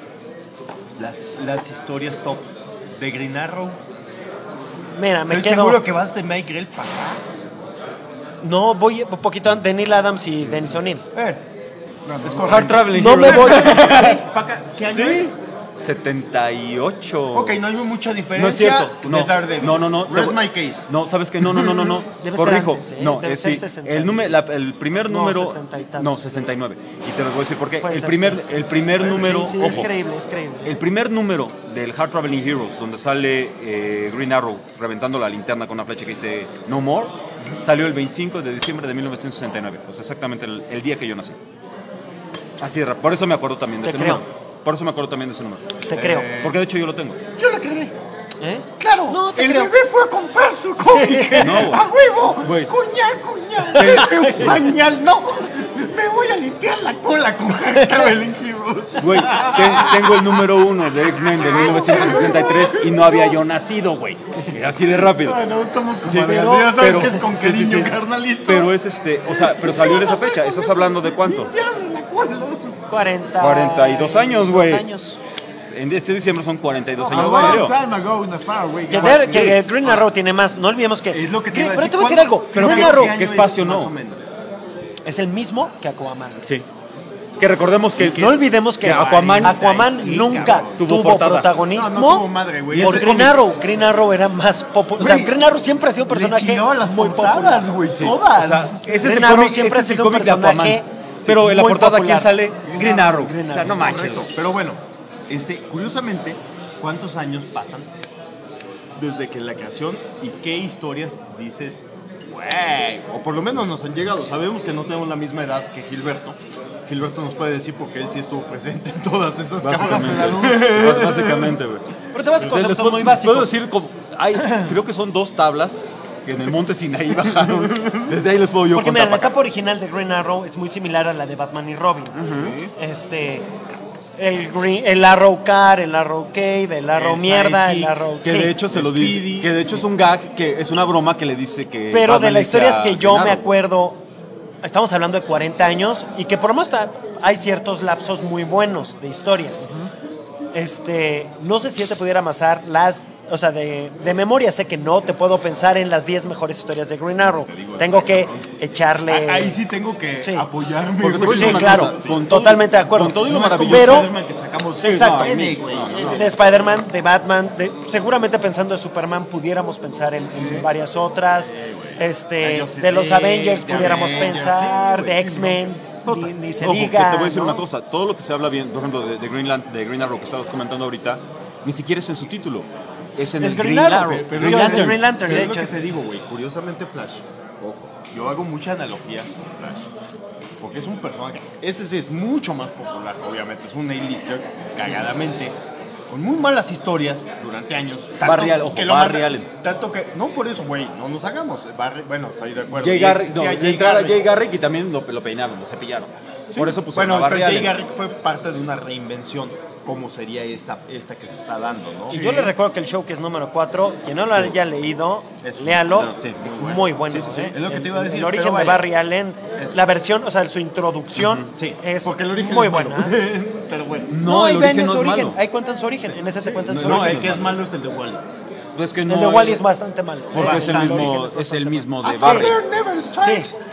Speaker 2: las historias top de Green Arrow.
Speaker 3: Mira, me
Speaker 2: Estoy
Speaker 3: quedo.
Speaker 2: seguro que vas de Mike Grell para acá.
Speaker 3: No, voy un poquito de Neil Adams y Dennis O'Neill.
Speaker 2: Es
Speaker 1: Hard Traveling
Speaker 3: No me
Speaker 1: Heroes.
Speaker 3: voy.
Speaker 2: ¿Pa' acá? ¿Qué año es?
Speaker 1: 78.
Speaker 2: Ok, no hay mucha
Speaker 1: No es
Speaker 2: diferencia
Speaker 1: cierto.
Speaker 2: de Daredevil.
Speaker 1: No.
Speaker 2: Rest my case.
Speaker 1: No, ¿sabes qué? No.
Speaker 3: Debe ser
Speaker 1: Corrijo.
Speaker 3: antes, ¿eh?
Speaker 1: No,
Speaker 3: Debe
Speaker 1: sí.
Speaker 3: ser 60.
Speaker 1: El primer
Speaker 3: No,
Speaker 1: número.
Speaker 3: 70 y tantos.
Speaker 1: No, 69. Y te lo voy a decir porque
Speaker 3: Puede
Speaker 1: el
Speaker 3: ser,
Speaker 1: primer,
Speaker 3: sí.
Speaker 1: el primer número.
Speaker 3: Sí, es
Speaker 1: ojo,
Speaker 3: creíble, es creíble.
Speaker 1: el primer número del Hard Traveling Heroes, donde sale Green Arrow reventando la linterna con una flecha que dice No More, salió el 25 de diciembre de 1969. O sea, exactamente el día que yo nací. Así de rápido. Por eso me acuerdo también de
Speaker 3: Te
Speaker 1: ese
Speaker 3: creo.
Speaker 1: número. Por eso me acuerdo también de ese número.
Speaker 3: Te creo.
Speaker 1: Porque de hecho yo lo tengo.
Speaker 2: Yo la creí.
Speaker 3: ¿Eh?
Speaker 2: Claro,
Speaker 3: No, te
Speaker 2: el
Speaker 3: creo.
Speaker 2: bebé fue a comprar su cómic.
Speaker 1: No, güey.
Speaker 2: ¡A huevo!
Speaker 1: Güey.
Speaker 2: Cuña. Un pañal, no. Me voy a limpiar la cola con Traveling Heroes.
Speaker 1: Güey, tengo el número 1 de X-Men de 1963 y no había yo nacido, güey. Así de rápido.
Speaker 2: Bueno, estamos como
Speaker 1: Sí,
Speaker 2: Adrián, ya sabes
Speaker 1: pero-
Speaker 2: que es con
Speaker 1: sí,
Speaker 2: cariño,
Speaker 1: sí, sí.
Speaker 2: carnalito.
Speaker 1: Pero es o sea, pero salió en esa fecha. ¿Estás hablando de cuánto?
Speaker 2: Limpiarle la cola.
Speaker 1: 42 años, güey.
Speaker 3: 42 años.
Speaker 1: En este diciembre son 42
Speaker 2: A
Speaker 1: años.
Speaker 2: long
Speaker 1: ¿en serio?
Speaker 2: time ago in a faraway
Speaker 3: Que,
Speaker 2: galaxy.
Speaker 3: que Green Arrow tiene más, no olvidemos que.
Speaker 2: Es lo que te iba a
Speaker 3: Pero
Speaker 2: decir.
Speaker 3: te voy a decir
Speaker 2: ¿Cuándo-
Speaker 3: algo.
Speaker 1: pero
Speaker 3: Green
Speaker 1: qué-
Speaker 3: Arrow
Speaker 1: qué espacio
Speaker 2: es,
Speaker 1: no?
Speaker 2: más o menos?
Speaker 3: es el mismo que Aquaman.
Speaker 1: Sí. Que recordemos que.
Speaker 3: No olvidemos que
Speaker 1: Aquaman
Speaker 2: Sí,
Speaker 3: nunca
Speaker 2: cabrón.
Speaker 3: tuvo
Speaker 1: Tuvo portada.
Speaker 3: protagonismo
Speaker 2: No, no tuvo madre, güey.
Speaker 3: por
Speaker 2: Ese
Speaker 3: Green
Speaker 2: cómic-
Speaker 3: Arrow. Green Arrow era más popular. O sea,
Speaker 2: Güey,
Speaker 3: Green Arrow siempre ha sido un
Speaker 2: Le
Speaker 3: personaje
Speaker 2: chingaba las
Speaker 3: muy
Speaker 2: portadas,
Speaker 3: popular.
Speaker 2: güey,
Speaker 1: Sí.
Speaker 2: todas.
Speaker 1: O sea, ese es el
Speaker 3: Green Arrow
Speaker 1: cómic,
Speaker 3: siempre ha
Speaker 1: este es el
Speaker 3: sido un
Speaker 1: cómic de Aquaman.
Speaker 3: personaje
Speaker 1: Pero en la
Speaker 3: muy
Speaker 1: portada,
Speaker 3: popular.
Speaker 1: ¿quién sale? Green Arrow.
Speaker 3: Green
Speaker 1: O sea,
Speaker 3: Arrow.
Speaker 1: no manches.
Speaker 2: Correcto. Pero bueno, curiosamente, ¿cuántos años pasan desde que la creación y qué historias dices, güey? O por lo menos nos han llegado. Sabemos que no tenemos la misma edad que Gilberto. Gilberto nos puede decir porque él sí estuvo presente en todas esas cámaras de la luz.
Speaker 1: Básicamente, güey.
Speaker 3: Pero te vas a
Speaker 1: Les
Speaker 3: conceptos
Speaker 1: puedo-
Speaker 3: muy básicos.
Speaker 1: Puedo decir, creo que son 2 tablas que en el monte Sinaí bajaron. Desde ahí les puedo yo
Speaker 3: Porque
Speaker 1: contar
Speaker 3: mira, la
Speaker 1: para acá.
Speaker 3: etapa original de Green Arrow es muy similar a la de Batman y Robin. El Arrow Car, el Arrow Cave, el Arrow
Speaker 2: El
Speaker 3: Mierda,
Speaker 2: Psyche,
Speaker 3: el Arrow...
Speaker 1: Que
Speaker 3: sí.
Speaker 1: de hecho se lo dice,
Speaker 2: Speedy.
Speaker 1: que de hecho es un gag, que es una broma que le dice que...
Speaker 3: Pero de
Speaker 1: Batman
Speaker 3: las
Speaker 1: dice
Speaker 3: historias
Speaker 1: a
Speaker 3: que yo
Speaker 1: Green
Speaker 3: me
Speaker 1: Arrow.
Speaker 3: acuerdo, estamos hablando de 40 años y que por lo menos hay ciertos lapsos muy buenos de historias. No sé si yo te pudiera amasar las o sea, de memoria sé que no te puedo pensar en las 10 mejores historias de Green Arrow. Tengo que echarle...
Speaker 2: Ahí sí tengo que apoyarme.
Speaker 1: Porque te voy a decir
Speaker 3: Sí,
Speaker 1: una
Speaker 3: claro,
Speaker 1: cosa, con
Speaker 3: totalmente de acuerdo.
Speaker 1: Con todo y lo
Speaker 2: No es como
Speaker 1: maravilloso.
Speaker 3: Pero-
Speaker 2: Spider-Man que sacamos
Speaker 3: Exacto.
Speaker 2: güey.
Speaker 3: De Spider-Man, de Batman, seguramente pensando en Superman pudiéramos pensar en varias otras, de los Avengers pudiéramos pensar, de X-Men, ni se
Speaker 1: Ojo, que
Speaker 3: diga.
Speaker 1: te voy a decir
Speaker 3: ¿no?
Speaker 1: una cosa, todo lo que se habla bien, por ejemplo, de Green Arrow que estabas comentando ahorita, ni siquiera es en su título, es en
Speaker 3: Es
Speaker 1: el
Speaker 3: Green
Speaker 1: Green
Speaker 3: Arrow,
Speaker 1: Arrow.
Speaker 3: pero
Speaker 1: Green
Speaker 3: yo es
Speaker 1: Lantern.
Speaker 3: Green Lantern, de
Speaker 2: Es lo
Speaker 3: hecho.
Speaker 2: que te digo, güey. Curiosamente, Flash. Ojo, yo hago mucha analogía con Flash. Porque es un personaje. Ese sí es mucho más popular, obviamente. Es un A-lister, cagadamente. Con muy malas historias durante años.
Speaker 1: Barry Allen, ojo, Barry Allen.
Speaker 2: Tanto que. No por eso, güey. No nos hagamos. Bueno, estoy de acuerdo.
Speaker 1: Jay
Speaker 2: Y
Speaker 1: Garrick,
Speaker 2: existía
Speaker 1: no, de entrada Jay Garrick y también lo peinaron, lo cepillaron.
Speaker 2: Sí.
Speaker 1: Por eso pusieron
Speaker 2: Bueno,
Speaker 1: a Barry
Speaker 2: pero Jay
Speaker 1: Allen.
Speaker 2: Garrick fue parte de una reinvención. Como sería esta que se está dando, ¿no?
Speaker 3: Y yo les recuerdo que el show que es número 4, quien no lo haya leído,
Speaker 2: Es
Speaker 3: léalo,
Speaker 2: no,
Speaker 1: sí,
Speaker 3: es
Speaker 2: muy
Speaker 3: muy bueno.
Speaker 1: Sí, sí, sí.
Speaker 2: Es lo que te iba a decir,
Speaker 3: El origen
Speaker 2: pero
Speaker 3: de
Speaker 2: vaya.
Speaker 3: Barry Allen,
Speaker 2: Es-
Speaker 3: la versión, o sea, su introducción
Speaker 2: Sí,
Speaker 3: es
Speaker 2: porque el origen
Speaker 3: muy
Speaker 2: es malo.
Speaker 3: buena.
Speaker 2: Pero bueno.
Speaker 1: No,
Speaker 3: ahí
Speaker 1: el
Speaker 3: ven
Speaker 1: origen
Speaker 3: su
Speaker 1: no es
Speaker 3: origen,
Speaker 1: malo.
Speaker 3: ahí cuentan su origen, en ese te cuentan su
Speaker 2: No,
Speaker 3: origen.
Speaker 2: el que es malo es el de Wally.
Speaker 1: Es que
Speaker 3: El
Speaker 1: no,
Speaker 3: de Wally es bastante malo.
Speaker 1: porque es el
Speaker 3: origen
Speaker 1: mismo,
Speaker 3: es
Speaker 1: es el
Speaker 3: bastante
Speaker 1: mismo de
Speaker 3: malo.
Speaker 1: Barry.
Speaker 2: never strikes.
Speaker 3: Sí.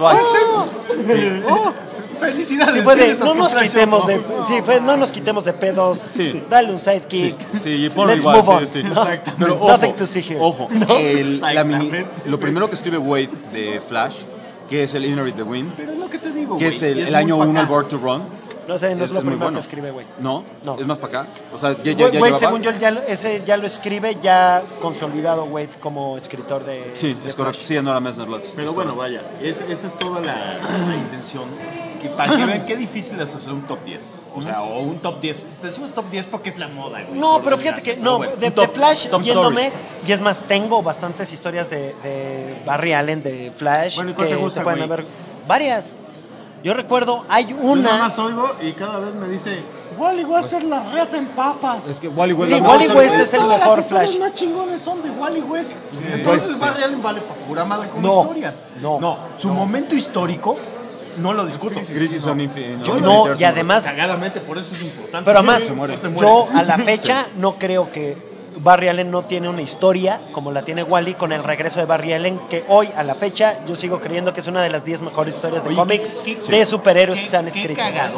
Speaker 1: Twice.
Speaker 2: Felicidades.
Speaker 3: Sí, fue de,
Speaker 2: tienes a
Speaker 3: no
Speaker 2: tu
Speaker 3: nos
Speaker 2: Flash
Speaker 3: quitemos de,
Speaker 2: Gordon.
Speaker 3: sí, fue, no nos quitemos de pedos,
Speaker 1: Sí.
Speaker 3: dale un sidekick,
Speaker 1: Sí, y ponlo
Speaker 3: let's
Speaker 1: igual,
Speaker 3: move on.
Speaker 1: sí, sí.
Speaker 3: ¿no?
Speaker 2: Exactamente.
Speaker 1: Pero ojo,
Speaker 3: Nothing to see here.
Speaker 1: ojo,
Speaker 3: ¿No?
Speaker 2: Exactamente.
Speaker 1: lo primero que escribe Wade de Flash, que es el Inherit the Wind,
Speaker 2: Pero es lo que te digo,
Speaker 1: que
Speaker 2: güey,
Speaker 1: es el
Speaker 2: muy
Speaker 1: año
Speaker 2: pa'
Speaker 1: 1 al
Speaker 2: acá.
Speaker 1: Born to Run.
Speaker 3: No sé, no es lo
Speaker 1: muy
Speaker 3: primero
Speaker 1: bueno.
Speaker 3: que escribe, güey.
Speaker 1: ¿No?
Speaker 3: No.
Speaker 1: ¿Es más para acá? O sea, ya
Speaker 3: Wade,
Speaker 1: llevaba-
Speaker 3: según yo, ese ya lo escribe, ya consolidado Wade como escritor de.
Speaker 1: Sí,
Speaker 3: de
Speaker 1: es correcto.
Speaker 3: Flash.
Speaker 1: Sí, no era Messner Lots.
Speaker 2: Pero bueno, vaya, esa es toda la intención. Que para que vean qué difícil es hacer un top 10. O sea, o un top 10. Decimos top 10 porque es la moda, güey.
Speaker 3: No,
Speaker 2: por
Speaker 3: pero fíjate que,
Speaker 2: desgracia.
Speaker 3: no,
Speaker 2: Pero bueno,
Speaker 3: de,
Speaker 1: un top-
Speaker 3: de Flash,
Speaker 1: top
Speaker 3: viéndome,
Speaker 1: story.
Speaker 3: y es más, tengo bastantes historias de Barry Allen, de Flash,
Speaker 2: Bueno, ¿y cuál
Speaker 3: que
Speaker 2: te gusta,
Speaker 3: pueden
Speaker 2: güey?
Speaker 3: haber varias. Yo recuerdo, hay
Speaker 2: yo nada
Speaker 3: una.
Speaker 2: más oigo y cada vez me dice, Wally West es la reta en papas.
Speaker 1: Es que Wally West
Speaker 3: Sí,
Speaker 1: la
Speaker 3: Wally
Speaker 1: mejor-
Speaker 3: West es el
Speaker 2: Todas
Speaker 3: mejor
Speaker 2: las historias
Speaker 3: Flash.
Speaker 2: más chingones son de Wally West. Entonces
Speaker 1: Sí.
Speaker 2: Barry Allen vale para pura madre con
Speaker 3: No,
Speaker 2: historias.
Speaker 3: no,
Speaker 2: su momento histórico no lo discuto.
Speaker 1: Crisis on Infinite.
Speaker 3: Yo no, y además,
Speaker 2: Cagadamente, por eso es importante.
Speaker 3: pero además,
Speaker 1: Se muere.
Speaker 3: yo a la fecha no creo que Barry Allen no tiene una historia como la tiene Wally con el regreso de Barry Allen, que hoy a la fecha yo sigo creyendo que es una de las 10 mejores historias de
Speaker 2: Oye,
Speaker 3: cómics
Speaker 2: qué-
Speaker 3: de superhéroes
Speaker 2: qué-
Speaker 3: que se han
Speaker 2: qué
Speaker 3: escrito.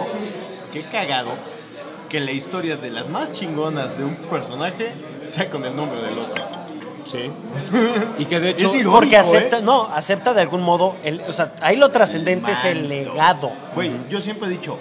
Speaker 2: Qué cagado que la historia de las más chingonas de un personaje sea con el nombre del otro.
Speaker 1: Sí. Y que de hecho...
Speaker 2: Es irónico,
Speaker 3: Porque acepta,
Speaker 2: ¿eh?
Speaker 3: no, acepta de algún modo, o sea, ahí lo trascendente es el
Speaker 2: Mando.
Speaker 3: legado.
Speaker 2: Güey, yo siempre he dicho,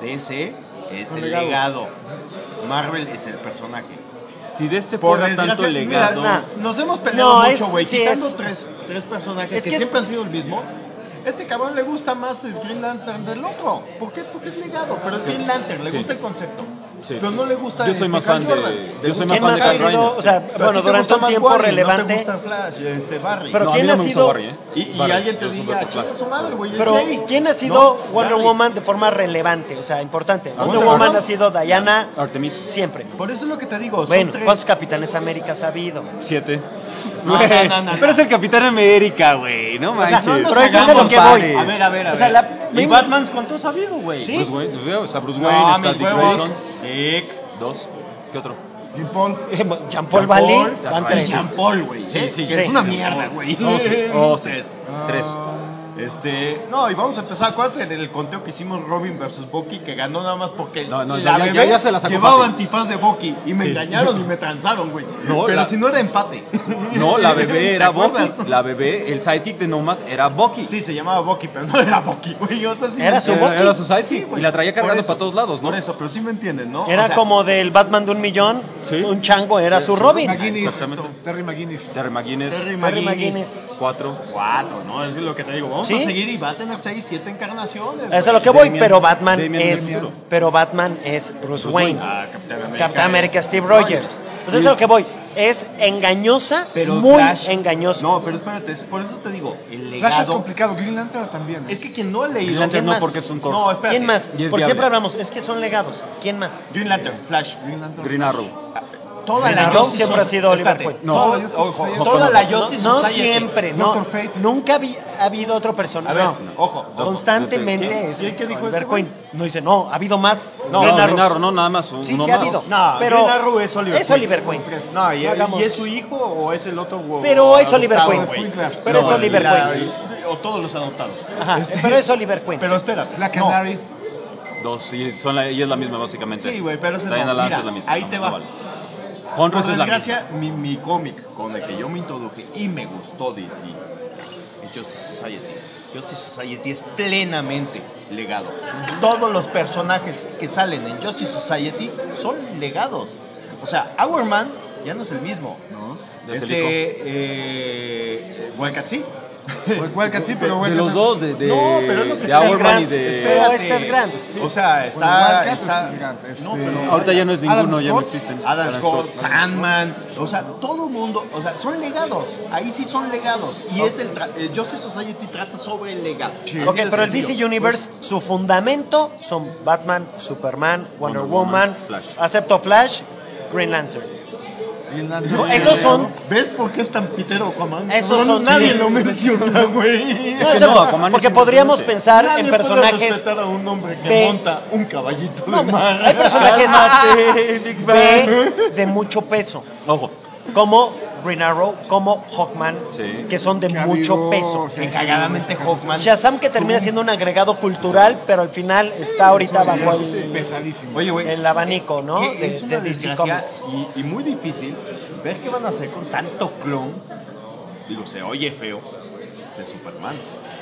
Speaker 2: DC es
Speaker 5: Son
Speaker 2: el
Speaker 5: legados.
Speaker 2: legado, Marvel es el personaje.
Speaker 1: Si de este
Speaker 2: Por
Speaker 1: fuera tanto
Speaker 2: desgracia,
Speaker 1: legado...
Speaker 2: mira, nos hemos peleado
Speaker 3: No,
Speaker 2: mucho, güey,
Speaker 3: sí,
Speaker 2: quitando
Speaker 3: es-
Speaker 2: tres personajes
Speaker 3: es
Speaker 2: que,
Speaker 3: que es-
Speaker 2: siempre han sido el mismo. Este cabrón le gusta más el Green Lantern del otro. ¿Por qué? Porque es legado, pero es Green Lantern, le
Speaker 1: Sí.
Speaker 2: gusta el concepto.
Speaker 1: Sí.
Speaker 2: Pero no le gusta
Speaker 1: Yo soy más
Speaker 2: Hal
Speaker 1: fan de-
Speaker 2: Jordan.
Speaker 1: yo
Speaker 2: Le
Speaker 1: soy
Speaker 2: gusta
Speaker 1: más
Speaker 3: ¿Quién
Speaker 1: fan
Speaker 3: más
Speaker 1: de
Speaker 3: ha
Speaker 1: Hal
Speaker 3: sido,
Speaker 1: Reiner.
Speaker 3: o sea,
Speaker 2: Pero a ti
Speaker 3: bueno,
Speaker 2: te
Speaker 3: durante
Speaker 2: gusta
Speaker 3: un
Speaker 2: más
Speaker 3: tiempo
Speaker 2: Wally, No
Speaker 3: relevante,
Speaker 2: te gusta Flash, Barry.
Speaker 3: pero
Speaker 1: No, a
Speaker 3: ¿quién
Speaker 1: mí no
Speaker 3: ha
Speaker 1: me
Speaker 3: sido,
Speaker 1: gusta Barry, ¿eh?
Speaker 2: Y
Speaker 1: Barry,
Speaker 2: alguien te
Speaker 1: yo
Speaker 2: diga,
Speaker 1: soporto Flash.
Speaker 2: chinga su madre, güey, es
Speaker 3: pero
Speaker 2: Jay.
Speaker 3: quién ha sido
Speaker 2: No,
Speaker 3: Wonder
Speaker 2: Barry.
Speaker 3: Woman de forma relevante, o sea, importante? Wonder
Speaker 2: Wonder
Speaker 3: Woman
Speaker 2: Woman.
Speaker 3: ha sido Diana
Speaker 1: Artemis.
Speaker 3: siempre.
Speaker 2: Por eso es lo que te digo, son
Speaker 3: Bueno,
Speaker 2: tres.
Speaker 3: ¿cuántos Capitanes Américas ha habido?
Speaker 1: 7.
Speaker 2: No, no.
Speaker 1: Pero es el Capitán América, güey. No
Speaker 3: O sea,
Speaker 1: manches.
Speaker 3: no,
Speaker 2: nos
Speaker 3: pero eso es a
Speaker 2: hagamos,
Speaker 3: lo que
Speaker 1: compadre.
Speaker 3: voy.
Speaker 2: A ver.
Speaker 3: O sea,
Speaker 2: ¿Y Batman cuántos ha habido, güey?
Speaker 3: Sí.
Speaker 1: Bruce Wayne, los veo. Está Bruce
Speaker 2: No,
Speaker 1: Wayne, está
Speaker 2: mis
Speaker 1: Dick
Speaker 2: huevos.
Speaker 1: Grayson.
Speaker 2: Dick.
Speaker 1: 2. ¿Qué otro?
Speaker 5: Jim Paul.
Speaker 3: Jean-Paul Valley,
Speaker 2: Paul,
Speaker 3: van
Speaker 1: Right.
Speaker 3: 3.
Speaker 2: Jean Paul, güey.
Speaker 1: Sí, sí,
Speaker 2: que
Speaker 1: sí,
Speaker 2: es una
Speaker 1: sí.
Speaker 2: mierda, güey.
Speaker 1: Oh, sí. Oh, sí.
Speaker 2: Tres.
Speaker 1: 3.
Speaker 2: No, y vamos a empezar. Acuérdate del conteo que hicimos Robin versus Bucky, que ganó nada más porque
Speaker 1: No,
Speaker 2: la
Speaker 1: ya-
Speaker 2: bebé
Speaker 1: ya se la sacó
Speaker 2: llevaba
Speaker 1: fácil.
Speaker 2: antifaz de Bucky y me
Speaker 1: Sí.
Speaker 2: engañaron y me transaron, güey.
Speaker 1: No,
Speaker 2: Pero
Speaker 1: la-
Speaker 2: si no era empate.
Speaker 1: No, la bebé era
Speaker 2: ¿Te acuerdas?
Speaker 1: Bucky. La bebé, el sidekick de Nomad era Bucky.
Speaker 2: Sí, se llamaba Bucky, pero no era Bucky, güey. O sea, sí
Speaker 3: Era
Speaker 2: me
Speaker 3: su
Speaker 2: entienden.
Speaker 3: Bucky.
Speaker 1: Era su sidekick.
Speaker 2: Sí, güey.
Speaker 1: Y la traía cargando
Speaker 2: Por eso,
Speaker 1: para todos lados, ¿no?
Speaker 2: Por eso, pero sí me entienden, ¿no?
Speaker 3: Era
Speaker 2: O sea,
Speaker 3: como del Batman de 1,000,000,
Speaker 1: Sí.
Speaker 3: un chango era su Robin.
Speaker 5: McGuinness.
Speaker 1: Exactamente.
Speaker 5: Terry McGuinness.
Speaker 1: Terry McGuinness.
Speaker 2: Terry
Speaker 3: Terry
Speaker 2: McGuinness.
Speaker 3: McGuinness.
Speaker 1: 4.
Speaker 2: 4, ¿no? Es lo que te digo. Vamos
Speaker 3: ¿Sí?
Speaker 2: a seguir y va a tener 6, 7 encarnaciones.
Speaker 3: Eso es
Speaker 2: güey.
Speaker 3: lo que voy,
Speaker 1: Damian-
Speaker 3: pero Batman
Speaker 1: Damian
Speaker 3: es
Speaker 1: Damian.
Speaker 3: Bruce Wayne.
Speaker 2: Ah, Capitán América.
Speaker 3: Capitán América
Speaker 2: es
Speaker 3: Steve Rogers. Entonces es a lo que voy. Es engañosa,
Speaker 2: Pero
Speaker 3: muy
Speaker 2: Flash-
Speaker 3: engañosa.
Speaker 2: No, pero espérate, por eso te digo, el
Speaker 5: Flash es
Speaker 2: legado.
Speaker 5: complicado. Green Lantern también.
Speaker 2: Es que quien no ha
Speaker 1: Green
Speaker 2: leído.
Speaker 1: Lantern
Speaker 3: ¿quién
Speaker 1: no,
Speaker 3: más?
Speaker 1: porque es un corto.
Speaker 2: No, espérate.
Speaker 3: ¿Quién más?
Speaker 1: Y es
Speaker 3: Porque
Speaker 1: viable.
Speaker 3: siempre hablamos, es que son legados. ¿Quién más?
Speaker 2: Green Lantern, Flash.
Speaker 5: Green Lantern.
Speaker 1: Green Arrow.
Speaker 2: toda
Speaker 3: Green
Speaker 2: la
Speaker 3: Arrow
Speaker 2: Justice
Speaker 3: siempre ha sido Oliver
Speaker 2: espérate,
Speaker 3: Queen.
Speaker 1: No,
Speaker 2: toda,
Speaker 5: Justice
Speaker 2: ojo,
Speaker 5: Society.
Speaker 2: toda la
Speaker 3: No,
Speaker 2: Justice
Speaker 3: no
Speaker 2: Society.
Speaker 3: siempre, no.
Speaker 5: Doctor Fate.
Speaker 3: Nunca ha habido otro
Speaker 2: A
Speaker 3: personaje.
Speaker 2: ver,
Speaker 3: No.
Speaker 2: ojo.
Speaker 3: Constantemente
Speaker 2: ¿Quién?
Speaker 3: es
Speaker 2: ¿Quién? ¿Qué dijo
Speaker 3: Oliver
Speaker 2: este güey?
Speaker 3: Queen. No dice, no, ha habido más.
Speaker 1: No,
Speaker 3: Green
Speaker 1: Green
Speaker 3: Arrows.
Speaker 1: Arrow, no, nada más.
Speaker 3: Sí,
Speaker 1: uno
Speaker 3: sí ha
Speaker 1: más.
Speaker 3: habido.
Speaker 2: No,
Speaker 3: pero
Speaker 2: Green Arrow es Oliver Queen.
Speaker 3: Oliver Queen.
Speaker 2: No, y
Speaker 3: hagamos-
Speaker 2: ¿y es su hijo o es el otro güey?
Speaker 3: Pero es Oliver
Speaker 2: adoptado,
Speaker 3: Queen.
Speaker 2: güey?
Speaker 3: Pero es Oliver Queen.
Speaker 2: O todos los adoptados.
Speaker 3: Ajá, pero es Oliver Queen.
Speaker 2: Pero espérate.
Speaker 5: Black
Speaker 2: no.
Speaker 5: Canary.
Speaker 1: Dos, sí, y es la misma básicamente.
Speaker 2: Sí, güey, pero ese
Speaker 1: Diana
Speaker 2: no.
Speaker 1: Lance
Speaker 2: Mira,
Speaker 1: es la misma.
Speaker 2: ahí
Speaker 1: no,
Speaker 2: te
Speaker 1: no
Speaker 2: va.
Speaker 1: vale.
Speaker 2: Por
Speaker 1: Huntress es la misma.
Speaker 2: desgracia, mi cómic con el que yo me introduje y me gustó DC es Justice Society. Justice Society es plenamente legado. Todos los personajes que salen en Justice Society son legados. O sea, Our Man ya no es el mismo.
Speaker 1: ¿No? De ese
Speaker 2: Wildcat sí.
Speaker 5: Wildcat sí, pero
Speaker 1: De
Speaker 5: Wildcat
Speaker 1: los dos, de
Speaker 2: No, pero es lo que
Speaker 1: de
Speaker 2: está
Speaker 1: Hourman
Speaker 3: Grant,
Speaker 1: y de...
Speaker 3: pero
Speaker 2: Espérate.
Speaker 3: es Ted Grant.
Speaker 2: O sea,
Speaker 5: Bueno, Wildcat
Speaker 2: está
Speaker 5: es gigante,
Speaker 2: no, pero
Speaker 1: Ahorita ya no es
Speaker 5: Adam
Speaker 1: ninguno, ya no
Speaker 5: Scott.
Speaker 1: existen.
Speaker 2: Adam Scott,
Speaker 1: Scott.
Speaker 2: Sandman, o sea, todo mundo, o sea, son legados, ahí sí son legados, y es el Justice Society trata sobre el legado. Así
Speaker 3: Ok,
Speaker 2: de
Speaker 3: pero el
Speaker 2: sencillo.
Speaker 3: DC Universe, su fundamento son Batman, Superman, Wonder Woman,
Speaker 1: Flash.
Speaker 3: acepto Flash, Green Lantern.
Speaker 5: Green Lantern.
Speaker 3: No, esos son.
Speaker 2: ¿Ves por qué es tan pitero Aquaman?
Speaker 3: Esos son-
Speaker 2: Nadie
Speaker 3: sí.
Speaker 2: lo menciona, güey.
Speaker 3: No,
Speaker 1: que
Speaker 3: eso
Speaker 1: no,
Speaker 3: no,
Speaker 1: Aquaman
Speaker 3: porque
Speaker 1: es
Speaker 3: podríamos
Speaker 1: impresionante.
Speaker 3: pensar
Speaker 2: Nadie
Speaker 3: en
Speaker 2: puede
Speaker 3: personajes
Speaker 2: respetar a un hombre que
Speaker 3: B.
Speaker 2: monta un caballito
Speaker 3: No,
Speaker 2: de mar.
Speaker 3: hay personajes
Speaker 1: Cálmate, Big Bang.
Speaker 3: B de mucho peso,
Speaker 1: Ojo.
Speaker 3: como Green Arrow, como Hawkman,
Speaker 1: Sí.
Speaker 3: que son de
Speaker 5: Que ha
Speaker 3: mucho
Speaker 5: habido-
Speaker 3: peso.
Speaker 5: sí,
Speaker 2: Encagadamente Hawkman.
Speaker 3: Shazam, que termina siendo un agregado cultural, pero al final está ahorita bajo
Speaker 5: Pesadísimo.
Speaker 2: Oye, güey.
Speaker 3: el abanico, ¿no?
Speaker 2: Que
Speaker 3: De,
Speaker 2: es una
Speaker 3: de DC
Speaker 2: desgracia
Speaker 3: Comics.
Speaker 2: y muy difícil ver qué van a hacer con tanto clon. Digo, se oye feo de Superman.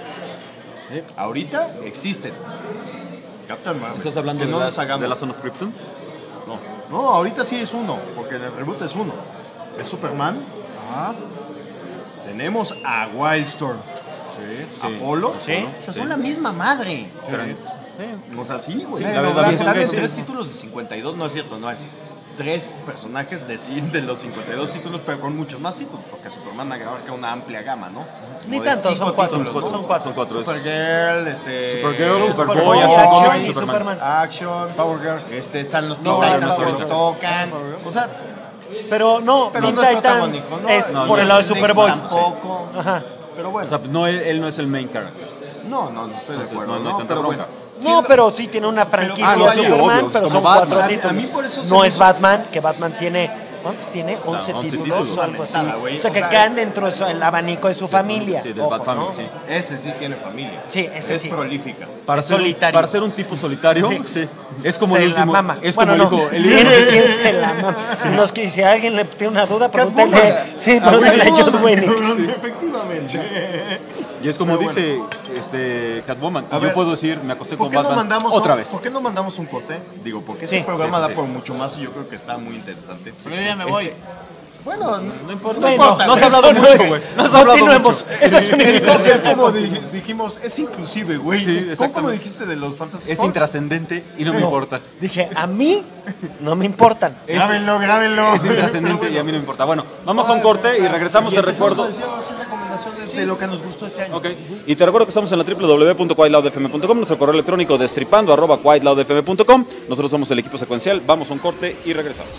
Speaker 2: Ahorita existen. Captain Marvel.
Speaker 1: ¿Estás hablando
Speaker 2: Que
Speaker 1: de,
Speaker 2: no nos
Speaker 1: de
Speaker 2: hagamos.
Speaker 1: la Son of Krypton?
Speaker 2: No, ahorita sí es uno, porque en el reboot es uno. Es Superman.
Speaker 5: Ajá.
Speaker 2: Tenemos a Wildstorm.
Speaker 1: Sí.
Speaker 2: Apolo.
Speaker 3: Sí.
Speaker 2: O sea, son la misma madre.
Speaker 1: Pero-
Speaker 2: O sea, sí, güey.
Speaker 1: Sí, la verdad,
Speaker 2: Están
Speaker 1: sí,
Speaker 2: en
Speaker 1: sí.
Speaker 2: 3 títulos de 52, no es cierto, no hay. 3 personajes de los 52 títulos, pero con muchos más títulos, porque Superman abarca una amplia gama, ¿no?
Speaker 3: Ni
Speaker 2: Como de
Speaker 3: tanto,
Speaker 2: 5
Speaker 3: son 4.
Speaker 2: títulos, ¿no?
Speaker 3: Son 4.
Speaker 1: Son 4.
Speaker 2: Supergirl,
Speaker 1: Supergirl,
Speaker 2: Superboy,
Speaker 1: Superboy,
Speaker 3: Action
Speaker 1: Action
Speaker 3: y
Speaker 1: Comics,
Speaker 3: Superman.
Speaker 2: Action,
Speaker 5: Power Girl.
Speaker 2: están los
Speaker 3: No,
Speaker 2: Teen
Speaker 3: no,
Speaker 2: Titans que
Speaker 1: ahorita.
Speaker 2: lo tocan, o sea,
Speaker 3: Pero no,
Speaker 2: pero
Speaker 3: Teen
Speaker 2: no es
Speaker 3: Titans
Speaker 2: protagónico, ¿no?
Speaker 3: es
Speaker 1: No,
Speaker 3: por
Speaker 1: no,
Speaker 3: el lado de
Speaker 2: Snake
Speaker 3: Superboy.
Speaker 2: tampoco,
Speaker 3: Ajá.
Speaker 2: pero bueno,
Speaker 1: O sea, no, él no es el main character.
Speaker 2: no estoy de
Speaker 1: Entonces,
Speaker 2: acuerdo,
Speaker 1: no hay tanta
Speaker 2: pero
Speaker 1: bronca.
Speaker 2: bueno.
Speaker 3: No, pero sí tiene una franquicia
Speaker 2: no, sí,
Speaker 3: Superman,
Speaker 1: obvio,
Speaker 3: pero
Speaker 1: es
Speaker 3: son
Speaker 1: como
Speaker 3: 4
Speaker 1: Batman.
Speaker 2: A
Speaker 3: títulos.
Speaker 2: mí por eso se
Speaker 3: No
Speaker 2: me
Speaker 3: es
Speaker 2: hizo-
Speaker 3: Batman, que Batman tiene. ¿Cuántos tiene? 11
Speaker 1: 11
Speaker 3: títulos
Speaker 1: títulos.
Speaker 3: o algo así.
Speaker 2: Nada, güey.
Speaker 3: O sea, que
Speaker 2: O sea,
Speaker 3: quedan dentro del abanico de su familia.
Speaker 1: Sí, del
Speaker 3: Ojo,
Speaker 1: Bat Family,
Speaker 3: ¿no?
Speaker 1: sí.
Speaker 2: Ese sí tiene familia.
Speaker 3: Sí, ese
Speaker 2: es
Speaker 3: sí.
Speaker 2: prolífica.
Speaker 1: Para
Speaker 3: Es
Speaker 1: ser,
Speaker 3: solitario.
Speaker 1: para ser un tipo solitario,
Speaker 3: Sí.
Speaker 1: sí. Es como
Speaker 3: Se
Speaker 1: el
Speaker 3: la
Speaker 1: último.
Speaker 3: mama.
Speaker 1: Es
Speaker 3: Bueno,
Speaker 1: como
Speaker 3: no,
Speaker 1: el hijo.
Speaker 3: Henry, ¿quién se la mama? Los que, si alguien le tiene una duda, pregúntale. Sí, pregúntale a Judd Winnick.
Speaker 2: Efectivamente.
Speaker 1: Y es como
Speaker 2: Pero
Speaker 1: dice Catwoman.
Speaker 2: A
Speaker 1: Yo
Speaker 2: ver,
Speaker 1: puedo decir, me acosté
Speaker 2: ¿Por
Speaker 1: con
Speaker 2: qué no
Speaker 1: Batman
Speaker 2: mandamos
Speaker 1: otra
Speaker 2: un,
Speaker 1: vez.
Speaker 2: ¿Por qué no mandamos un corte? Digo, porque
Speaker 3: Sí.
Speaker 2: este programa
Speaker 1: Sí, sí,
Speaker 2: da
Speaker 1: sí.
Speaker 2: por mucho más y yo creo que está muy interesante.
Speaker 5: Pero yo ya me voy.
Speaker 2: Bueno,
Speaker 1: No importa.
Speaker 3: Bueno,
Speaker 1: no has hablado
Speaker 3: eso
Speaker 1: mucho,
Speaker 3: es-
Speaker 1: güey. No has hablado
Speaker 3: Continuemos.
Speaker 1: mucho.
Speaker 3: Esa es una invitación.
Speaker 2: es como dijimos, es inclusive, güey.
Speaker 1: Sí,
Speaker 2: ¿Cómo
Speaker 1: exactamente.
Speaker 2: dijiste de los Fantasy
Speaker 1: Es
Speaker 2: Four?
Speaker 1: intrascendente y no me importa.
Speaker 3: Dije, a mí no me importan.
Speaker 2: Grábenlo.
Speaker 1: Es intrascendente y a mí no me importa. Bueno, vamos a un corte y regresamos. Te recuerdo.
Speaker 2: A decir ahora sí recomendaciones de lo que nos gustó este año.
Speaker 1: Ok, y te recuerdo que estamos en la www.quietloudfm.com, nuestro correo electrónico destripando@quietloudfm.com. Nosotros somos el equipo secuencial, vamos a un corte y regresamos.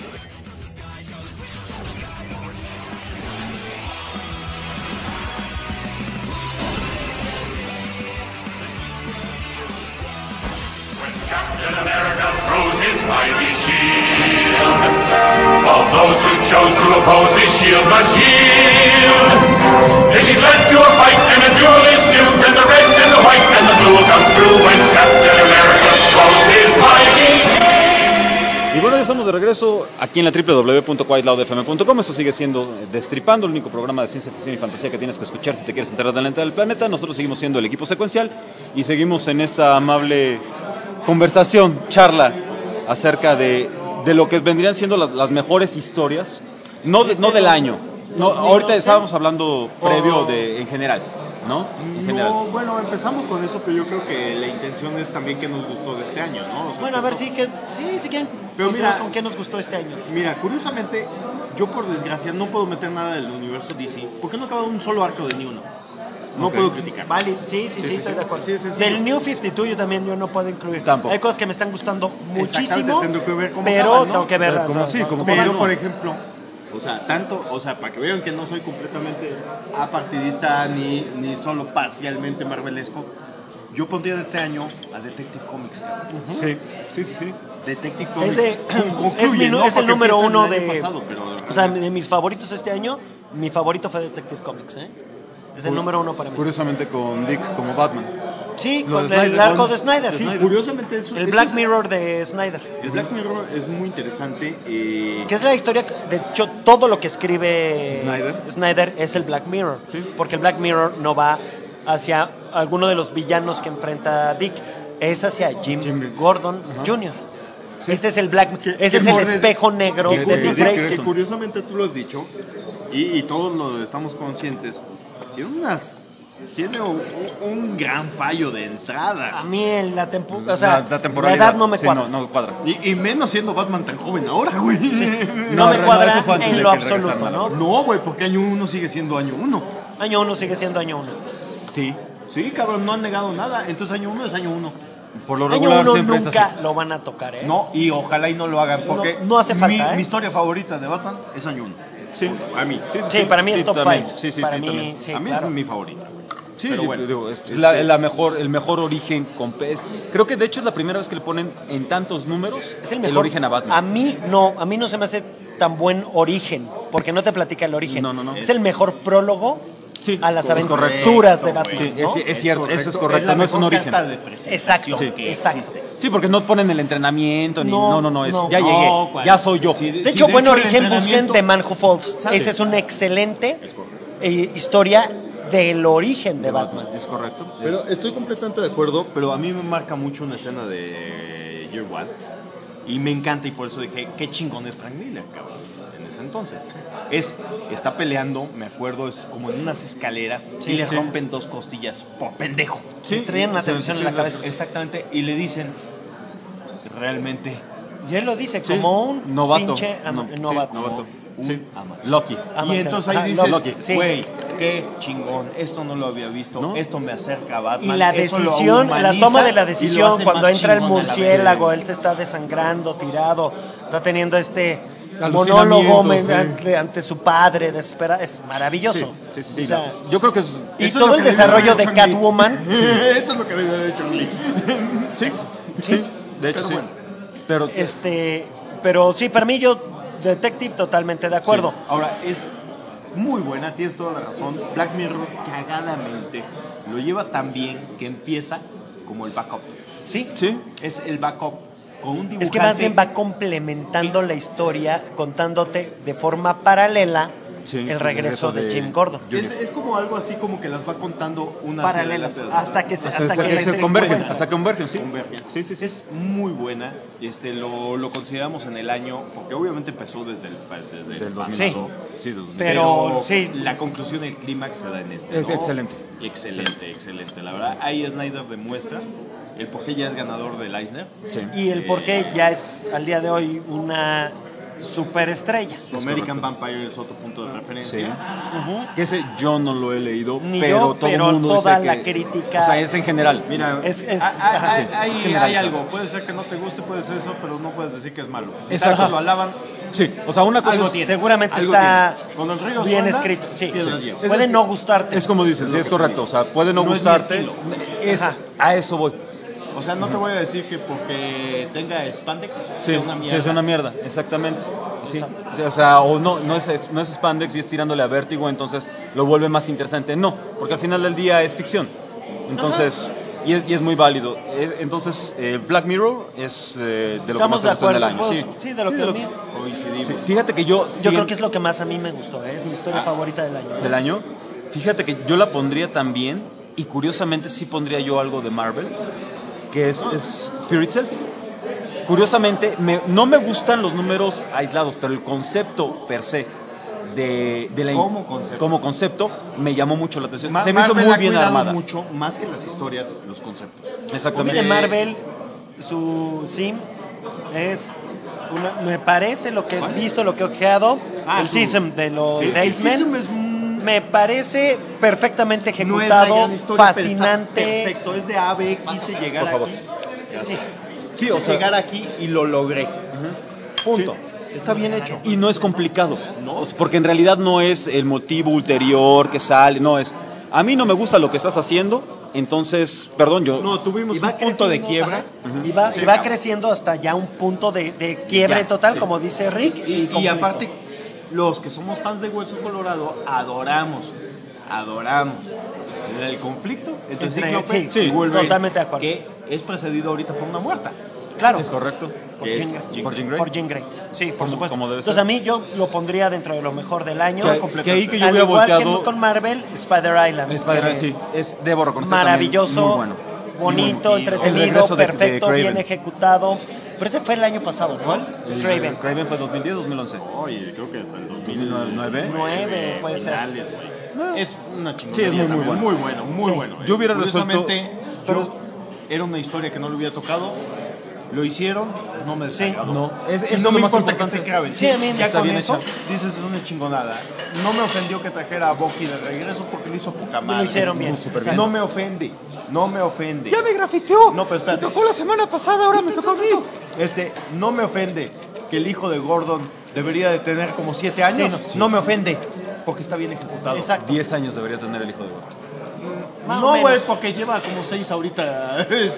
Speaker 6: Captain America throws his mighty shield. All those who chose to oppose his shield must yield. If he's led to a fight and a duel is due, then the red and the white and the blue will come through when Captain America throws his mighty shield.
Speaker 1: Y bueno, ya estamos de regreso aquí en la www.quietloudfm.com. Esto sigue siendo Destripando, el único programa de ciencia ficción y fantasía que tienes que escuchar si te quieres enterar de la neta del planeta. Nosotros seguimos siendo el equipo secuencial y seguimos en esta amable conversación, charla acerca de lo que vendrían siendo las mejores historias, no del año. No, ahorita estábamos hablando previo en general, ¿no? En general.
Speaker 2: No, bueno, empezamos con eso, pero yo creo que la intención es también que nos gustó de este año, ¿no? O sea,
Speaker 3: Bueno, a ver, sí quieren.
Speaker 2: Pero mira-
Speaker 3: ¿con qué nos gustó este año?
Speaker 2: Mira, curiosamente, yo por desgracia no puedo meter nada del universo DC, porque no acaba un solo arco de ni uno. No
Speaker 1: Ok.
Speaker 2: puedo criticar.
Speaker 3: Vale, sí, estoy de acuerdo.
Speaker 2: Sí, es sencillo.
Speaker 3: Del New 52 yo no puedo incluir.
Speaker 1: Tampoco.
Speaker 3: Hay cosas que me están gustando muchísimo,
Speaker 2: Exactamente, tengo que ver cómo
Speaker 3: pero
Speaker 2: acaban, ¿no?
Speaker 3: tengo que ver
Speaker 1: Pero como sí, como
Speaker 2: Pero,
Speaker 1: continúa.
Speaker 2: por ejemplo, para que vean que no soy completamente apartidista ni solo parcialmente marvelesco, yo pondría de este año a Detective Comics.
Speaker 1: Sí.
Speaker 2: Detective Comics
Speaker 3: Ese
Speaker 2: concluye, ¿no?
Speaker 3: es el
Speaker 2: Porque
Speaker 3: número
Speaker 2: empieza
Speaker 3: uno
Speaker 2: el año
Speaker 3: de...
Speaker 2: pasado, pero
Speaker 3: O sea, de mis favoritos este año, mi favorito fue Detective Comics, ¿eh? Es el número uno para mí.
Speaker 1: Curiosamente con Dick como Batman.
Speaker 3: Sí,
Speaker 1: Lo
Speaker 3: con
Speaker 1: de
Speaker 3: el
Speaker 1: Snyder,
Speaker 3: arco
Speaker 1: con-
Speaker 3: de Snyder.
Speaker 1: de
Speaker 3: Sí.
Speaker 1: Snyder.
Speaker 2: curiosamente
Speaker 3: El Black Mirror de Snyder.
Speaker 2: El Black Mirror es muy interesante.
Speaker 3: Que es la historia, de hecho, todo lo que escribe
Speaker 1: Snyder.
Speaker 3: es el Black Mirror.
Speaker 1: Sí.
Speaker 3: Porque el Black Mirror no va hacia alguno de los villanos que enfrenta Dick, es hacia Jim Gordon Jr.
Speaker 1: Sí.
Speaker 3: Este es el ese es el espejo negro
Speaker 1: que
Speaker 3: de Dick
Speaker 1: curiosamente-
Speaker 3: Grayson.
Speaker 2: Que curiosamente tú lo has dicho, y todos lo estamos conscientes, tiene un gran fallo de entrada.
Speaker 3: A mí la
Speaker 1: temporalidad.
Speaker 3: la edad no me
Speaker 1: Sí,
Speaker 3: cuadra.
Speaker 1: no cuadra.
Speaker 2: Y menos siendo Batman tan joven ahora, güey.
Speaker 3: No me cuadra
Speaker 1: eso fue antes
Speaker 3: en
Speaker 1: de
Speaker 3: lo
Speaker 1: que
Speaker 3: absoluto,
Speaker 1: regresaran a la
Speaker 3: ¿no?
Speaker 2: No, güey, porque año 1 sigue siendo año 1.
Speaker 3: Año 1 sigue siendo año 1.
Speaker 1: Sí.
Speaker 2: Sí, cabrón, no han negado nada. Entonces año 1 es año 1.
Speaker 1: Por lo
Speaker 3: Año
Speaker 1: regular
Speaker 3: 1
Speaker 1: siempre es
Speaker 3: nunca
Speaker 1: así.
Speaker 3: lo van a tocar, ¿eh?
Speaker 2: No, y ojalá y no lo hagan, porque
Speaker 3: No hace falta, ¿eh?
Speaker 2: mi historia favorita de Batman es año 1.
Speaker 1: Sí.
Speaker 2: A mí.
Speaker 3: Sí, para mí es top
Speaker 1: también.
Speaker 3: 5.
Speaker 1: Sí,
Speaker 3: para
Speaker 1: sí,
Speaker 3: mí,
Speaker 1: también.
Speaker 3: sí,
Speaker 2: a mí
Speaker 3: claro.
Speaker 2: es mi favorita.
Speaker 1: Sí,
Speaker 2: Pero bueno,
Speaker 1: digo, es
Speaker 2: este-
Speaker 1: el mejor origen con pez. Creo que de hecho es la primera vez que le ponen en tantos números
Speaker 3: Es el mejor.
Speaker 1: origen a Batman.
Speaker 3: A mí no se me hace tan buen origen, porque no te platica el origen.
Speaker 1: No.
Speaker 3: Es el mejor prólogo
Speaker 1: Sí,
Speaker 3: a las
Speaker 1: es correcto.
Speaker 3: aventuras de Batman.
Speaker 1: Sí,
Speaker 3: ¿no?
Speaker 1: es cierto, eso es
Speaker 2: la
Speaker 1: correcto, no es un
Speaker 2: mejor
Speaker 1: origen.
Speaker 2: carta de presentación
Speaker 3: Exacto,
Speaker 2: que
Speaker 3: exacto.
Speaker 2: existe.
Speaker 1: Sí, porque no ponen el entrenamiento ni
Speaker 3: No,
Speaker 1: es
Speaker 3: no.
Speaker 1: ya
Speaker 2: No,
Speaker 1: llegué,
Speaker 2: ¿cuál?
Speaker 1: ya soy yo.
Speaker 2: Sí,
Speaker 3: De hecho, buen
Speaker 2: el
Speaker 3: origen, busquen
Speaker 2: entrenamiento-
Speaker 3: The Man Who Falls.
Speaker 2: ¿Sabe?
Speaker 3: Esa es una excelente historia del origen de Batman.
Speaker 1: Es correcto.
Speaker 2: Pero estoy completamente de acuerdo, pero a mí me marca mucho una escena de Year One y me encanta y por eso dije, qué chingón es Frank Miller, cabrón, en ese entonces. Está peleando, me acuerdo, es como en unas escaleras y le rompen 2 costillas por pendejo.
Speaker 3: Se estrellan una televisión en la cabeza.
Speaker 2: Exactamente, y le dicen, realmente,
Speaker 3: Y él lo dice como un
Speaker 1: Novato.
Speaker 3: pinche novato.
Speaker 1: Sí.
Speaker 2: ama.
Speaker 1: Lucky.
Speaker 2: Y entonces
Speaker 3: Ajá,
Speaker 2: ahí dices,
Speaker 1: Loki.
Speaker 3: Sí.
Speaker 2: güey, qué chingón, esto no lo había visto,
Speaker 1: ¿No?
Speaker 2: esto me acerca a
Speaker 3: Y
Speaker 2: Batman.
Speaker 3: la
Speaker 2: eso lo
Speaker 3: decisión, la
Speaker 2: humaniza
Speaker 3: toma de la
Speaker 2: y lo
Speaker 3: decisión,
Speaker 2: hace
Speaker 3: cuando
Speaker 2: más
Speaker 3: entra el
Speaker 2: chingón a la vez.
Speaker 3: murciélago, él se está desangrando, tirado, está teniendo este
Speaker 1: Alucinamientos,
Speaker 3: monólogo
Speaker 1: sí.
Speaker 3: ante su padre, desespera, es maravilloso.
Speaker 1: Sí.
Speaker 3: O sea,
Speaker 1: Yo creo que es
Speaker 3: y
Speaker 2: Eso es
Speaker 3: todo
Speaker 2: lo
Speaker 3: el
Speaker 2: que
Speaker 3: desarrollo de
Speaker 2: debió haber hecho
Speaker 3: Catwoman,
Speaker 2: Eso es lo que debió haber hecho Lee.
Speaker 1: sí, de hecho
Speaker 2: Pero
Speaker 1: sí.
Speaker 2: bueno.
Speaker 1: Pero
Speaker 3: pero sí, para mí yo, Detective, totalmente de acuerdo.
Speaker 2: Ahora, es muy buena, tienes toda la razón. Black Mirror cagadamente lo lleva tan bien que empieza como el backup.
Speaker 3: Sí,
Speaker 1: sí.
Speaker 2: Es el backup con un dibujante.
Speaker 3: es que más bien va complementando la historia, contándote de forma paralela
Speaker 1: Sí,
Speaker 3: el regreso de Jim Gordon.
Speaker 2: Es como algo así como que las va contando unas
Speaker 3: Paralelas,
Speaker 2: adelante de las
Speaker 3: hasta que se,
Speaker 1: Hasta que se convergen, sí.
Speaker 2: convergen. Es muy buena. Lo consideramos en el año, porque obviamente empezó desde el
Speaker 1: Del
Speaker 2: pasado.
Speaker 1: 2000. Sí, 2000.
Speaker 3: Pero sí.
Speaker 2: La conclusión del clímax se da en este.
Speaker 1: Es excelente.
Speaker 2: Excelente. La verdad, ahí Snyder demuestra el por qué ya es ganador del Eisner.
Speaker 1: Sí.
Speaker 3: Y el por qué ya es al día de hoy una superestrella.
Speaker 2: Su American Vampire es otro punto de referencia.
Speaker 1: Que ese yo no lo he leído,
Speaker 3: Ni
Speaker 1: pero
Speaker 3: yo,
Speaker 1: todo
Speaker 3: pero
Speaker 1: el mundo
Speaker 3: toda
Speaker 1: dice
Speaker 3: la
Speaker 1: que,
Speaker 3: crítica-
Speaker 1: o sea, es en general. Mira,
Speaker 3: Ajá, sí.
Speaker 2: Hay
Speaker 1: generalizado.
Speaker 2: algo, puede ser que no te guste, puede ser eso, pero no puedes decir que es malo. Si
Speaker 1: Exacto.
Speaker 2: tanto lo alaban,
Speaker 1: sí, o sea, una cosa
Speaker 2: algo
Speaker 1: es,
Speaker 2: tiene.
Speaker 3: Seguramente
Speaker 2: Algo
Speaker 3: está
Speaker 2: tiene. Cuando el río
Speaker 3: bien
Speaker 2: suena,
Speaker 3: escrito. Sí,
Speaker 2: piedras
Speaker 3: sí.
Speaker 2: lleva.
Speaker 3: Puede no gustarte.
Speaker 1: es como dices, sí, es correcto, o sea, puede no,
Speaker 2: No es mi
Speaker 1: gustarte,
Speaker 2: estilo.
Speaker 1: es,
Speaker 3: Ajá.
Speaker 1: a eso voy.
Speaker 2: O sea, no te voy a decir que porque tenga spandex
Speaker 1: Sí,
Speaker 2: sea una
Speaker 1: sí,
Speaker 2: mierda.
Speaker 1: es una mierda, exactamente. Sí. O sea, o no es spandex y es tirándole a vértigo, entonces lo vuelve más interesante. No, porque al final del día es ficción. Entonces, y es muy válido. Entonces, Black Mirror es de lo
Speaker 3: Estamos
Speaker 1: que más
Speaker 3: de
Speaker 1: me gustó en el
Speaker 3: acuerdo.
Speaker 1: año.
Speaker 3: Pues, sí, de lo que a mí.
Speaker 2: Coincidimos.
Speaker 1: Sí, fíjate que yo
Speaker 3: Creo que es lo que más a mí me gustó. Es mi historia favorita del año.
Speaker 1: del año, fíjate que yo la pondría también, y curiosamente sí pondría yo algo de Marvel, que es Fear Itself. Curiosamente, no me gustan los números aislados, pero el concepto per se como concepto me llamó mucho la atención. Se me hizo
Speaker 2: Marvel
Speaker 1: muy
Speaker 2: ha
Speaker 1: bien
Speaker 2: cuidado
Speaker 1: armada.
Speaker 2: mucho, más que las historias, los conceptos.
Speaker 3: A mí
Speaker 1: Exactamente.
Speaker 3: de Marvel, su sim es me parece lo que he visto, lo que he ojeado, el
Speaker 2: su-
Speaker 3: Sism de los
Speaker 2: Sí,
Speaker 3: de
Speaker 2: el
Speaker 3: X-Men.
Speaker 2: Sism es
Speaker 3: Me parece perfectamente
Speaker 2: No es la
Speaker 3: ejecutado,
Speaker 2: gran historia, pero está
Speaker 3: fascinante.
Speaker 2: perfecto, es de AB, quise llegar
Speaker 1: Por favor.
Speaker 2: aquí.
Speaker 3: Sí.
Speaker 1: Sí,
Speaker 2: Quise llegar aquí y lo logré. Punto. Está bien hecho.
Speaker 1: Y no es complicado, ¿no? O sea, porque en realidad no es el motivo ulterior que sale, no es. A mí no me gusta lo que estás haciendo, entonces, perdón, yo.
Speaker 2: No, tuvimos
Speaker 3: Y
Speaker 2: un
Speaker 3: va
Speaker 2: punto de
Speaker 3: creciendo,
Speaker 2: quiebra.
Speaker 3: ajá. Y va creciendo hasta ya un punto de quiebre
Speaker 2: Ya,
Speaker 3: total,
Speaker 2: sí.
Speaker 3: como dice Rick.
Speaker 2: Y
Speaker 3: conflicto.
Speaker 2: aparte, los que somos fans de Hueso Colorado adoramos el conflicto entre
Speaker 3: Entre-
Speaker 2: Cíclope
Speaker 3: sí,
Speaker 2: y Wolverine,
Speaker 3: totalmente de acuerdo.
Speaker 2: que es precedido ahorita por una muerta.
Speaker 3: Claro.
Speaker 1: Es correcto.
Speaker 3: Por
Speaker 1: Que es
Speaker 3: Jean Grey.
Speaker 1: por Jean Grey.
Speaker 3: Por Jean Grey. Sí, por
Speaker 1: Como-
Speaker 3: supuesto.
Speaker 1: como debe
Speaker 3: Entonces
Speaker 1: ser.
Speaker 3: a mí yo lo pondría dentro de lo mejor del año.
Speaker 1: Que ahí que yo
Speaker 3: Al
Speaker 1: hubiera
Speaker 3: igual
Speaker 1: volteado.
Speaker 3: que con Marvel, Spider Island.
Speaker 1: Spider-Man,
Speaker 3: que
Speaker 1: sí, debo reconocer
Speaker 3: maravilloso,
Speaker 1: también, muy bueno.
Speaker 3: bonito,
Speaker 1: El
Speaker 3: entretenido,
Speaker 1: regreso de
Speaker 3: perfecto,
Speaker 1: Kraven.
Speaker 3: bien ejecutado. Pero ese fue el año pasado, ¿no? Kraven.
Speaker 1: Kraven fue 2010, 2011.
Speaker 2: Oye, creo que hasta el
Speaker 1: 2009.
Speaker 3: 9 puede ser.
Speaker 2: finales, güey. Es una chingonería.
Speaker 1: Sí, es muy
Speaker 2: también,
Speaker 1: bueno.
Speaker 2: Muy bueno, muy
Speaker 3: Sí.
Speaker 2: bueno.
Speaker 1: Yo hubiera
Speaker 2: Curiosamente,
Speaker 3: resuelto-
Speaker 2: yo- era una historia que no le hubiera tocado. Lo hicieron, no me desagradó.
Speaker 1: No, es
Speaker 2: Y
Speaker 1: eso
Speaker 2: no
Speaker 1: es
Speaker 2: me
Speaker 1: lo más
Speaker 2: importa que
Speaker 1: importante.
Speaker 2: esté Kraven.
Speaker 3: Sí, a mí me
Speaker 2: ya
Speaker 3: está
Speaker 2: con
Speaker 1: bien
Speaker 2: eso
Speaker 1: hecha.
Speaker 2: dices es una chingonada. No me ofendió que trajera a Bucky de regreso porque lo hizo poca madre.
Speaker 3: Lo hicieron bien.
Speaker 1: Súper
Speaker 3: Exacto.
Speaker 2: No me ofende, no me ofende.
Speaker 1: ¡Ya me grafiteó!
Speaker 2: No, pero espérate.
Speaker 1: Me tocó la semana pasada, ahora me tocó a mí.
Speaker 2: No me ofende que el hijo de Gordon debería de tener como 7 años.
Speaker 3: Sí,
Speaker 2: no me ofende porque está bien ejecutado.
Speaker 3: Exacto.
Speaker 1: 10 años debería tener el hijo de Gordon.
Speaker 3: Más o
Speaker 2: No, güey,
Speaker 3: menos.
Speaker 2: porque lleva como 6 ahorita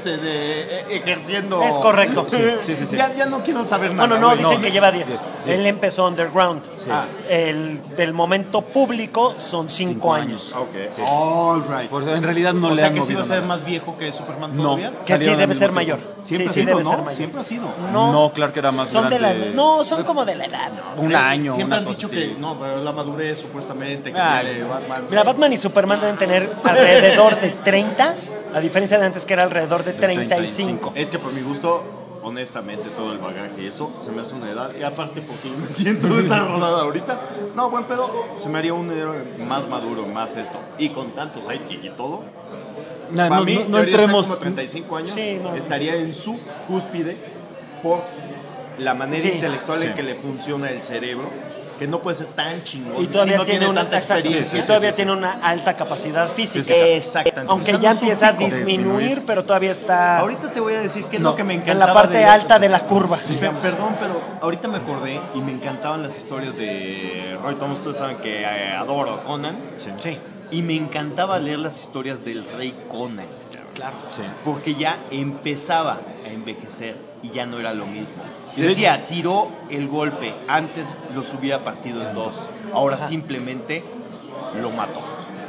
Speaker 2: ejerciendo.
Speaker 3: Es correcto.
Speaker 1: Sí, sí, sí.
Speaker 2: Ya no quiero saber nada.
Speaker 3: Bueno, no,
Speaker 2: güey,
Speaker 3: dicen que lleva 10.
Speaker 1: Sí.
Speaker 3: Él empezó underground.
Speaker 2: Ah.
Speaker 3: El del momento público son 5 años.
Speaker 2: Ok.
Speaker 1: Sí.
Speaker 2: All right.
Speaker 1: Por en realidad no
Speaker 2: o
Speaker 1: le
Speaker 2: sea
Speaker 1: han
Speaker 2: que sí
Speaker 1: movido
Speaker 2: va a ser
Speaker 1: nada.
Speaker 2: más viejo que Superman
Speaker 1: No.
Speaker 2: todavía.
Speaker 3: Que sí
Speaker 1: Salieron al
Speaker 3: debe ser
Speaker 1: mismo
Speaker 3: mayor.
Speaker 1: tiempo.
Speaker 2: Siempre
Speaker 3: sí,
Speaker 2: ha sido,
Speaker 3: debe
Speaker 2: ¿no?
Speaker 3: ser mayor.
Speaker 2: Siempre ha sido.
Speaker 1: No, claro que era más
Speaker 3: Son de
Speaker 1: grande.
Speaker 3: la. No, son como de la edad.
Speaker 1: Un año,
Speaker 2: Siempre
Speaker 1: una
Speaker 2: han
Speaker 1: cosa
Speaker 2: dicho
Speaker 1: así.
Speaker 2: que no, pero la madurez supuestamente que
Speaker 1: Ah,
Speaker 2: tiene Batman.
Speaker 3: Mira, Batman y Superman deben tener alrededor de 30, a diferencia de antes que era alrededor de 35.
Speaker 2: Es que por mi gusto, honestamente, todo el bagaje y eso se me hace una edad. Y aparte, porque me siento desarrollada ahorita. No, buen pedo. Se me haría un héroe más maduro, más esto. Y con tantos sidekick y todo.
Speaker 1: No,
Speaker 2: Para
Speaker 1: no,
Speaker 2: mí,
Speaker 1: no
Speaker 2: debería estar
Speaker 1: entremos.
Speaker 2: como 35 años.
Speaker 3: Sí, no.
Speaker 2: Estaría en su cúspide por la manera
Speaker 3: Sí.
Speaker 2: intelectual en
Speaker 1: Sí.
Speaker 2: que le funciona el cerebro. Que no puede ser tan chingón.
Speaker 3: Y todavía
Speaker 2: si no
Speaker 3: tiene una
Speaker 2: tanta
Speaker 3: exacto,
Speaker 2: experiencia.
Speaker 3: y todavía tiene una alta capacidad física.
Speaker 2: Exactamente.
Speaker 3: Aunque
Speaker 2: Quizás
Speaker 3: ya
Speaker 2: no es un
Speaker 3: empieza a
Speaker 2: pico.
Speaker 3: disminuir, pero todavía está
Speaker 2: Ahorita te voy a decir qué es
Speaker 1: No,
Speaker 2: lo que me
Speaker 3: en
Speaker 2: encantaba.
Speaker 3: la parte
Speaker 2: de-
Speaker 3: alta de la curva. digamos.
Speaker 2: Perdón, pero ahorita me acordé y me encantaban las historias de Roy Thomas. Ustedes saben que adoro a Conan.
Speaker 3: Sí,
Speaker 2: Y me encantaba leer las historias del rey Conan.
Speaker 3: claro.
Speaker 1: Sí.
Speaker 2: Porque ya empezaba a envejecer y ya no era lo mismo.
Speaker 1: Y de
Speaker 2: Decía, tiró el golpe, antes los hubiera partido en dos, ahora
Speaker 3: Ajá.
Speaker 2: simplemente lo mató.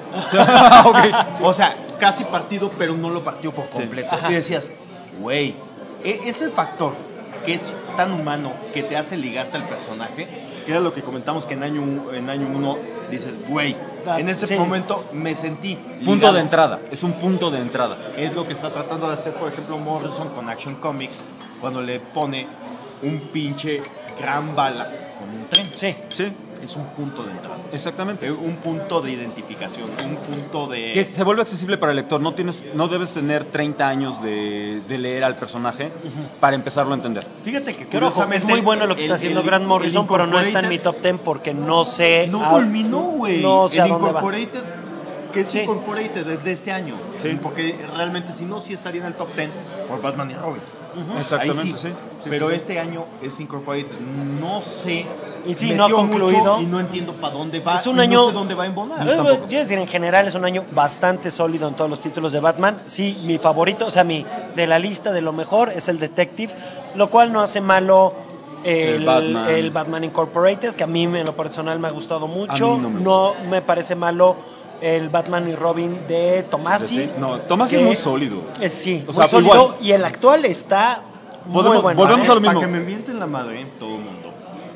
Speaker 1: Ok.
Speaker 2: O sea, casi partido, pero no lo partió por
Speaker 1: Sí.
Speaker 2: completo.
Speaker 3: Ajá.
Speaker 2: Y decías, güey, es el factor que es tan humano que te hace ligarte al personaje, que era lo que comentamos que en año 1 dices, güey, en ese
Speaker 3: Sí.
Speaker 2: momento me sentí
Speaker 1: Punto
Speaker 2: ligado.
Speaker 1: de entrada. Es un punto de entrada.
Speaker 2: Es lo que está tratando de hacer, por ejemplo, Morrison con Action Comics, cuando le pone un pinche gran bala con un tren.
Speaker 3: Sí.
Speaker 1: Sí,
Speaker 2: Es un punto de entrada.
Speaker 1: exactamente.
Speaker 2: Un punto de identificación, un punto de...
Speaker 1: Que se vuelve accesible para el lector. No debes tener 30 años de leer al personaje para empezarlo a entender.
Speaker 2: Fíjate que
Speaker 3: Pero ojo, es
Speaker 2: curiosamente
Speaker 3: muy bueno lo que está haciendo Grant Morrison, pero no está en mi
Speaker 2: Incorporated
Speaker 3: top 10 porque no sé.
Speaker 2: No culminó, güey.
Speaker 3: No sé a
Speaker 2: el
Speaker 3: dónde va.
Speaker 2: Incorporated, que es
Speaker 3: Sí.
Speaker 2: Incorporated desde este año.
Speaker 1: Sí.
Speaker 2: Porque realmente si no, sí estaría en el top 10 por Batman y Robin.
Speaker 1: Exactamente,
Speaker 2: Ahí
Speaker 1: sí. Sí,
Speaker 2: Pero
Speaker 1: sí, sí.
Speaker 2: este año es Incorporated. No sé.
Speaker 3: Y sí,
Speaker 2: metió
Speaker 3: no ha concluido.
Speaker 2: mucho y no entiendo para dónde va.
Speaker 3: Es un
Speaker 2: y
Speaker 3: año-
Speaker 2: No sé dónde va a embonar.
Speaker 3: Quiero decir, en general es un año bastante sólido en todos los títulos de Batman. Sí, mi favorito, o sea, de la lista de lo mejor es el Detective, lo cual no hace malo el Batman Incorporated, que a mí en lo personal me ha gustado mucho.
Speaker 1: A mí no me
Speaker 3: No me parece malo el Batman y Robin de Tomasi.
Speaker 1: No, Tomasi
Speaker 3: que-
Speaker 1: es muy sólido.
Speaker 3: Sí,
Speaker 1: O
Speaker 3: muy
Speaker 1: sea,
Speaker 3: sólido.
Speaker 1: igual.
Speaker 3: Y el actual está muy
Speaker 1: Volvemos-
Speaker 3: bueno.
Speaker 1: volvemos a lo mismo.
Speaker 2: Para que me mienten la madre, todo el mundo.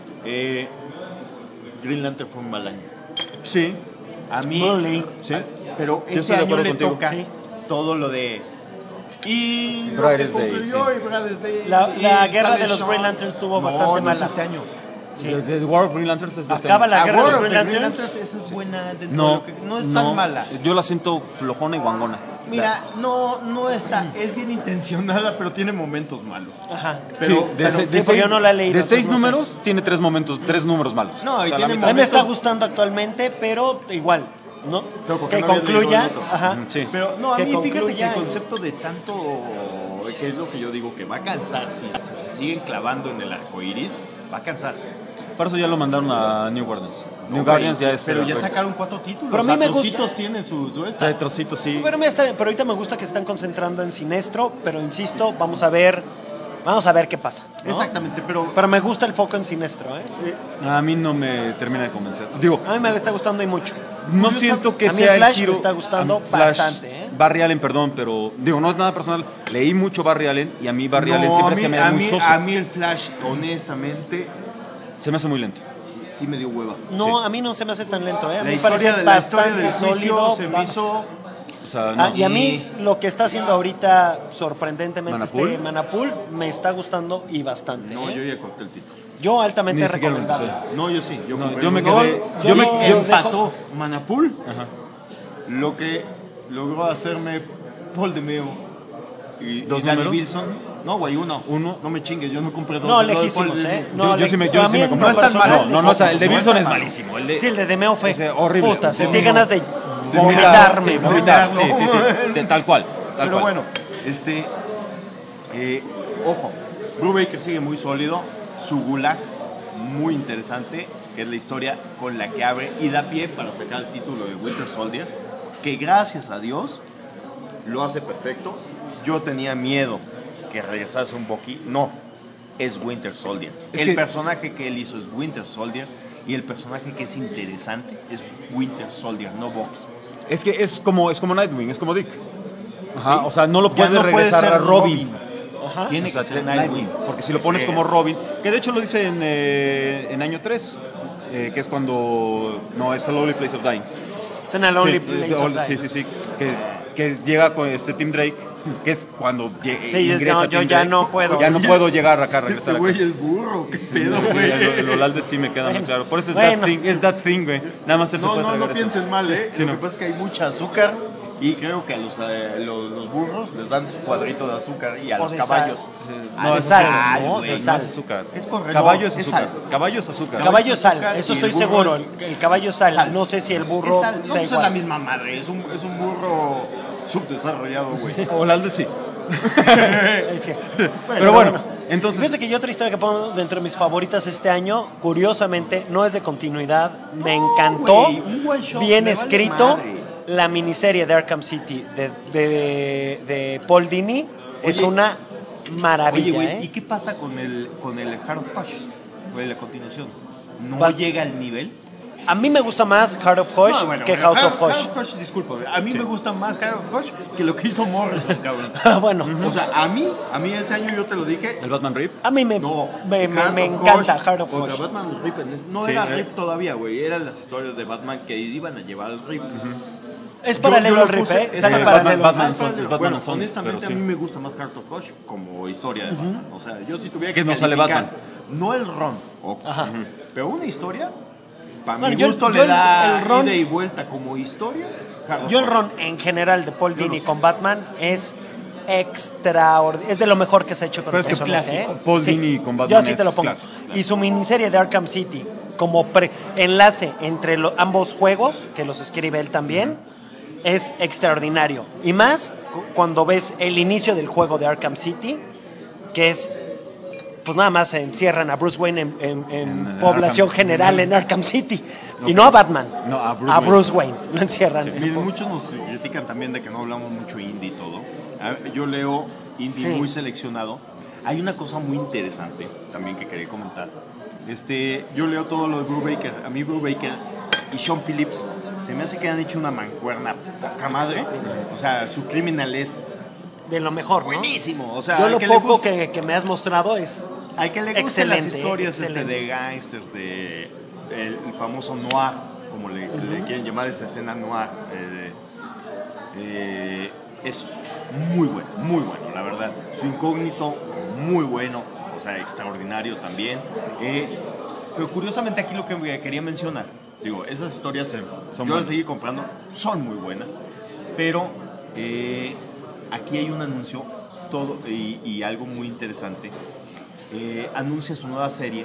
Speaker 2: Green Lantern fue un mal año.
Speaker 1: Sí,
Speaker 2: A mí.
Speaker 3: Molly.
Speaker 1: sí.
Speaker 2: Pero
Speaker 1: Yo
Speaker 2: este
Speaker 1: estoy de
Speaker 2: año
Speaker 1: acuerdo
Speaker 2: le
Speaker 1: contigo.
Speaker 2: toca
Speaker 3: Sí.
Speaker 2: todo lo de. Y lo
Speaker 1: Brightest
Speaker 2: que
Speaker 1: Day,
Speaker 2: concluyó
Speaker 1: sí.
Speaker 2: y Brightest Day,
Speaker 3: La
Speaker 2: y
Speaker 3: guerra
Speaker 2: sale
Speaker 3: de los
Speaker 2: Sean.
Speaker 3: Green Lanterns estuvo
Speaker 2: No,
Speaker 3: bastante
Speaker 2: no es
Speaker 3: mala.
Speaker 2: este año.
Speaker 3: Sí.
Speaker 1: The War of Green Lanterns es de este
Speaker 3: Acaba
Speaker 1: año.
Speaker 3: la guerra de
Speaker 2: War
Speaker 3: los
Speaker 2: of
Speaker 3: Green
Speaker 2: the Green
Speaker 3: Lanterns.
Speaker 2: Lanterns, esa es buena dentro de
Speaker 1: No,
Speaker 2: lo que- no es tan mala.
Speaker 1: Yo la siento flojona y guangona.
Speaker 2: Mira, no está, es bien intencionada, pero tiene momentos malos.
Speaker 3: Ajá.
Speaker 2: Pero,
Speaker 3: porque yo no la he leído,
Speaker 1: De 6
Speaker 3: entonces no sé.
Speaker 1: números, tiene 3 números malos.
Speaker 2: No, y
Speaker 1: la
Speaker 2: tiene
Speaker 1: mitad.
Speaker 3: A mí me está
Speaker 2: momentos-
Speaker 3: gustando actualmente, pero igual, ¿no?
Speaker 2: Pero porque
Speaker 3: Que
Speaker 2: no habías leído
Speaker 3: concluya.
Speaker 2: el otro.
Speaker 3: Ajá.
Speaker 1: Sí.
Speaker 2: Pero no, a
Speaker 3: Que
Speaker 2: mí fíjate que
Speaker 3: concluya
Speaker 2: el
Speaker 3: y-
Speaker 2: concepto de tanto, que es lo que yo digo, que va a cansar, si se siguen clavando en el arco iris, va a cansar.
Speaker 1: Por eso ya lo mandaron a New Guardians.
Speaker 2: No,
Speaker 1: New
Speaker 2: güey,
Speaker 1: Guardians ya es.
Speaker 2: Pero ya
Speaker 1: pues,
Speaker 2: sacaron 4 títulos.
Speaker 3: Pero a mí me
Speaker 2: Trocitos
Speaker 3: gusta.
Speaker 2: tienen su esta.
Speaker 1: trae trocitos, sí.
Speaker 3: Pero mira, está bien, pero ahorita me gusta que se están concentrando en Sinestro, pero insisto, vamos a ver qué pasa, ¿no?
Speaker 2: Exactamente,
Speaker 3: Pero me gusta el foco en Sinestro, ¿eh?
Speaker 1: A mí no me termina de convencer. Digo,
Speaker 3: A mí me está gustando y mucho.
Speaker 1: no siento que
Speaker 3: a mí
Speaker 1: sea
Speaker 3: el Flash
Speaker 1: el giro.
Speaker 3: me está gustando
Speaker 1: a mí Flash,
Speaker 3: bastante, ¿eh?
Speaker 1: Barry Allen, perdón, pero digo, no es nada personal. Leí mucho Barry Allen y a mí Barry Allen siempre se me da muy soso.
Speaker 2: a mí el Flash, honestamente,
Speaker 1: Se me hace muy lento.
Speaker 2: sí me dio hueva.
Speaker 3: No,
Speaker 1: Sí.
Speaker 3: a mí no se me hace tan lento, ¿eh? A mí
Speaker 2: La
Speaker 3: me parece
Speaker 2: historia del
Speaker 3: bastante
Speaker 2: juicio
Speaker 3: sólido.
Speaker 2: se me hizo...
Speaker 1: O sea, no.
Speaker 3: Y a mí lo que está haciendo ahorita sorprendentemente
Speaker 1: ¿Manapul?
Speaker 3: Manapul me está gustando y bastante.
Speaker 2: No,
Speaker 3: ¿eh?
Speaker 2: yo ya corté el título.
Speaker 3: Yo altamente
Speaker 1: Ni siquiera lo
Speaker 3: recomendable.
Speaker 1: empecé.
Speaker 2: No, yo sí. Yo,
Speaker 1: No,
Speaker 2: compré
Speaker 1: yo me
Speaker 2: el-
Speaker 1: quedé-
Speaker 3: yo
Speaker 1: yo me-
Speaker 3: lo
Speaker 1: yo-
Speaker 2: empató Manapul
Speaker 1: Ajá.
Speaker 2: lo que logró hacerme Paul DeMeo y
Speaker 1: ¿Dos
Speaker 2: Danny
Speaker 1: números?
Speaker 2: Wilson. No, güey, uno. No me chingues, yo no compré dos.
Speaker 3: No,
Speaker 2: Lo de Paul
Speaker 3: lejísimos,
Speaker 2: DeMeo.
Speaker 3: ¿eh? No,
Speaker 1: Yo sí me
Speaker 3: a mí en
Speaker 1: compré.
Speaker 3: lo personal,
Speaker 1: No, o sea, el de
Speaker 2: No
Speaker 1: Wilson
Speaker 2: está
Speaker 1: es
Speaker 2: malo.
Speaker 1: malísimo. El de,
Speaker 3: Sí, el de Demeo fue
Speaker 1: o sea, horrible.
Speaker 3: puta,
Speaker 1: Sí,
Speaker 3: sentí
Speaker 1: no.
Speaker 3: ganas de
Speaker 1: Sí,
Speaker 3: vomitarme, ¿no?
Speaker 1: vomitar, sí,
Speaker 2: ¿no?
Speaker 1: sí, sí, tal cual. Tal
Speaker 2: Pero
Speaker 1: cual.
Speaker 2: bueno, ojo, Brubaker sigue muy sólido, su Gulag muy interesante, que es la historia con la que abre y da pie para sacar el título de Winter Soldier, que gracias a Dios lo hace perfecto. Yo tenía miedo que regresase un Bucky, no, es Winter Soldier.
Speaker 1: Es
Speaker 2: El
Speaker 1: que-
Speaker 2: personaje que él hizo es Winter Soldier y el personaje que es interesante es Winter Soldier, no Bucky.
Speaker 1: Es que es como Nightwing, es como Dick. Ajá,
Speaker 2: Sí.
Speaker 1: o sea, no lo
Speaker 2: Ya
Speaker 1: puedes
Speaker 2: no puede
Speaker 1: regresar
Speaker 2: ser
Speaker 1: a Robin.
Speaker 3: Ajá.
Speaker 2: Tiene
Speaker 1: O sea,
Speaker 2: que ser
Speaker 1: Nightwing. Porque si lo pones como Robin, que de hecho lo dice en año 3, que es cuando. No, es A Lonely Place of Dying.
Speaker 3: Es en A Lonely
Speaker 1: Sí,
Speaker 3: Place of Dying.
Speaker 1: sí. Que llega con Tim Drake, que es cuando ingresa
Speaker 3: no, yo
Speaker 1: Tim
Speaker 3: ya
Speaker 1: Drake.
Speaker 3: no puedo.
Speaker 1: Ya no puedo llegar acá,
Speaker 2: Este
Speaker 1: regresar acá.
Speaker 2: güey es burro, qué pedo,
Speaker 1: Sí,
Speaker 2: güey.
Speaker 1: el Olalde sí me queda muy
Speaker 3: Bueno,
Speaker 1: claro. Por eso es
Speaker 3: bueno.
Speaker 1: that thing, güey. Nada más él se
Speaker 2: No,
Speaker 1: puede
Speaker 2: no, no
Speaker 1: tragar eso.
Speaker 2: piensen mal,
Speaker 1: Sí,
Speaker 2: ¿eh?
Speaker 1: sí,
Speaker 2: Lo
Speaker 1: no.
Speaker 2: que pasa es que hay mucha azúcar y creo que a los burros les dan su cuadrito de azúcar y a
Speaker 3: O
Speaker 2: los
Speaker 3: de
Speaker 2: caballos.
Speaker 1: Sí,
Speaker 3: Ah,
Speaker 1: no,
Speaker 3: de
Speaker 1: es
Speaker 3: sal,
Speaker 1: azúcar,
Speaker 3: ¿no?
Speaker 1: güey,
Speaker 3: De sal.
Speaker 1: es azúcar.
Speaker 2: Es correcto.
Speaker 1: Caballo es
Speaker 2: Es
Speaker 1: azúcar.
Speaker 2: sal.
Speaker 1: Caballo es azúcar.
Speaker 3: Caballo sal,
Speaker 2: azúcar
Speaker 3: eso
Speaker 2: y
Speaker 3: estoy
Speaker 2: el burro
Speaker 3: seguro.
Speaker 2: es-
Speaker 3: El caballo sal.
Speaker 2: Sal.
Speaker 3: No sé si el burro
Speaker 2: Es sal. No,
Speaker 3: sea
Speaker 2: pues es
Speaker 3: igual.
Speaker 2: la misma madre. Es un burro subdesarrollado, güey.
Speaker 1: Olalde sí.
Speaker 3: Sí.
Speaker 1: Pero bueno, entonces.
Speaker 3: Fíjense que yo otra historia que pongo dentro de mis favoritas este año, curiosamente, no es de continuidad, me encantó,
Speaker 2: güey, un one shot,
Speaker 3: bien
Speaker 2: me vale
Speaker 3: escrito,
Speaker 2: madre.
Speaker 3: la miniserie de Arkham City de Paul Dini es
Speaker 2: Oye,
Speaker 3: una maravilla,
Speaker 2: Oye, güey,
Speaker 3: ¿eh?
Speaker 2: ¿y qué pasa con el Heart of Hush? Güey, la continuación. ¿No
Speaker 3: Va-
Speaker 2: llega al nivel?
Speaker 3: A mí me gusta más Heart of Hush
Speaker 2: No, bueno,
Speaker 3: que
Speaker 2: bueno,
Speaker 3: House of Hush.
Speaker 2: Heart of Hush, discúlpame. A mí me gusta más Heart of Hush que lo que hizo Morrison, cabrón.
Speaker 3: Bueno,
Speaker 2: O sea, a mí ese año yo te lo dije.
Speaker 1: El Batman Rip.
Speaker 3: a mí me
Speaker 2: Heart of
Speaker 3: encanta
Speaker 2: Hush
Speaker 3: Heart of
Speaker 2: contra
Speaker 3: Hush.
Speaker 2: Batman Rip. No
Speaker 1: Sí,
Speaker 2: era Rip todavía, güey. Eran las historias de Batman que iban a llevar al Rip.
Speaker 3: Es paralelo
Speaker 2: Yo
Speaker 3: al
Speaker 2: lo
Speaker 3: Rip,
Speaker 2: puse-
Speaker 3: ¿eh?
Speaker 2: es
Speaker 3: Sale
Speaker 1: Batman-
Speaker 3: paralelo.
Speaker 1: Batman-
Speaker 2: paralelo.
Speaker 1: Batman
Speaker 2: Bueno,
Speaker 1: and Son,
Speaker 2: honestamente
Speaker 1: pero sí.
Speaker 2: a mí me gusta más Heart of Hush como historia de Batman. O sea, yo si tuviera
Speaker 1: Que no sale
Speaker 2: calificar,
Speaker 1: Batman.
Speaker 2: no el ron,
Speaker 3: Ajá.
Speaker 2: pero una historia, para
Speaker 3: Bueno,
Speaker 2: mi
Speaker 3: yo-
Speaker 2: gusto
Speaker 3: yo
Speaker 2: le da
Speaker 3: el ron-
Speaker 2: ida y vuelta como historia. Heart of
Speaker 3: Yo el
Speaker 2: Hush.
Speaker 3: ron en general de Paul
Speaker 2: Yo
Speaker 3: Dini
Speaker 2: no.
Speaker 3: con Batman es extraordinario, es de lo mejor que se ha hecho con
Speaker 1: Pero
Speaker 3: el
Speaker 1: es que
Speaker 3: personaje.
Speaker 1: clásico.
Speaker 3: ¿eh?
Speaker 1: Paul
Speaker 3: Sí,
Speaker 1: Dini con Batman
Speaker 3: yo así te lo
Speaker 1: es
Speaker 3: pongo.
Speaker 1: clásico.
Speaker 3: Y su miniserie de Arkham City como enlace entre ambos juegos, que los escribe él también, es extraordinario. Y más cuando ves el inicio del juego de Arkham City, que es pues nada más se encierran a Bruce Wayne en población
Speaker 1: Arkham.
Speaker 3: general en Arkham City y no a Batman,
Speaker 1: No, a
Speaker 3: Bruce Wayne. Lo encierran. en
Speaker 2: Miren,
Speaker 3: po-
Speaker 2: muchos nos critican también de que no hablamos mucho indie y todo. Yo leo indie
Speaker 3: Sí.
Speaker 2: muy seleccionado. Hay una cosa muy interesante también que quería comentar. Yo leo todo lo de Brubaker. A mí Brubaker y Sean Phillips se me hace que han hecho una mancuerna poca madre. O sea, su Criminal es
Speaker 3: de lo mejor, ¿no?
Speaker 2: buenísimo. O sea,
Speaker 3: Yo
Speaker 2: al
Speaker 3: lo
Speaker 2: que le
Speaker 3: poco
Speaker 2: guste-
Speaker 3: que me has mostrado es
Speaker 2: al que le gusten las
Speaker 3: excelente,
Speaker 2: historias
Speaker 3: excelente.
Speaker 2: de gangsters, de el famoso noir, como le quieren llamar esta escena noir, es muy bueno, la verdad. Su incógnito, muy bueno, o sea, extraordinario también. Pero curiosamente aquí lo que quería mencionar, digo, esas historias yo las seguí comprando, son muy buenas, pero aquí hay un anuncio todo y algo muy interesante. Anuncia su nueva serie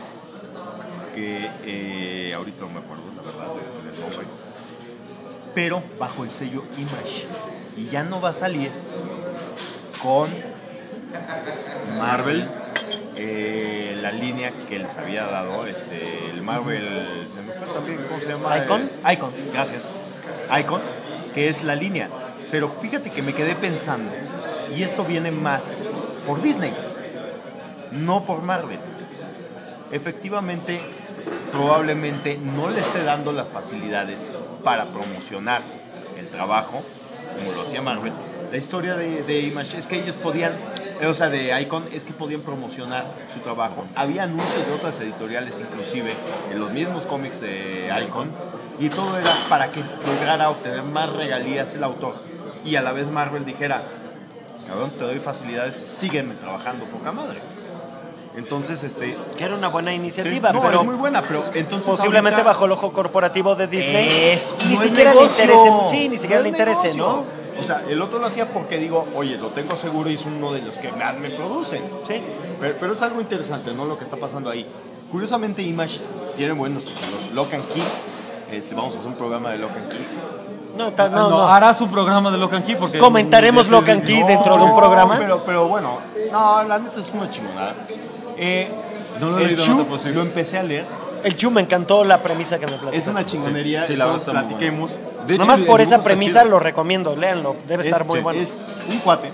Speaker 2: que ahorita no me acuerdo la verdad del nombre, pero bajo el sello Image, y ya no va a salir con Marvel, la línea que les había dado el Marvel, se me fue también, ¿cómo se llama? Icon, gracias, Icon, que es la línea. Pero fíjate que me quedé pensando, y esto viene más por Disney, no por Marvel. Efectivamente, probablemente no le esté dando las facilidades para promocionar el trabajo como lo hacía Marvel. La historia de Image es que ellos podían, o sea, de Icon, es que podían promocionar su trabajo. Había anuncios de otras editoriales, inclusive en los mismos cómics de Icon, y todo era para que lograra obtener más regalías el autor, y a la vez Marvel dijera, cabrón, te doy facilidades, sígueme trabajando, poca madre. Entonces,
Speaker 3: que era una buena iniciativa,
Speaker 2: sí,
Speaker 3: pero
Speaker 2: es muy buena, pero entonces
Speaker 3: posiblemente
Speaker 2: ahorita,
Speaker 3: bajo el ojo corporativo de Disney
Speaker 2: no
Speaker 3: ni
Speaker 2: es
Speaker 3: siquiera
Speaker 2: negocio,
Speaker 3: le interese, sí, ni siquiera
Speaker 2: no
Speaker 3: le
Speaker 2: es
Speaker 3: interese,
Speaker 2: negocio.
Speaker 3: ¿no?
Speaker 2: O sea, el otro lo hacía porque digo, oye, lo tengo seguro y es uno de los que más me producen.
Speaker 3: Sí.
Speaker 2: Pero es algo interesante, ¿no? Lo que está pasando ahí. Curiosamente, Image tiene buenos títulos. Lock and Key. Vamos a hacer un programa de Lock and Key.
Speaker 3: No.
Speaker 1: Hará su programa de Lock and Key porque
Speaker 3: Comentaremos Lock and Key dentro de un programa.
Speaker 2: Pero bueno, no, la neta es una chingonada.
Speaker 1: No lo he leído, no te puedo decir.
Speaker 2: Lo empecé a leer.
Speaker 3: El Chu me encantó la premisa que me platicaste.
Speaker 2: Es una chingonería.
Speaker 1: Sí, la verdad está muy
Speaker 2: platiquemos.
Speaker 1: De hecho,
Speaker 3: Nomás por
Speaker 1: el
Speaker 3: esa
Speaker 1: dibujo está
Speaker 3: premisa
Speaker 1: chido.
Speaker 3: lo recomiendo, léanlo, debe estar muy bueno.
Speaker 2: Es un cuate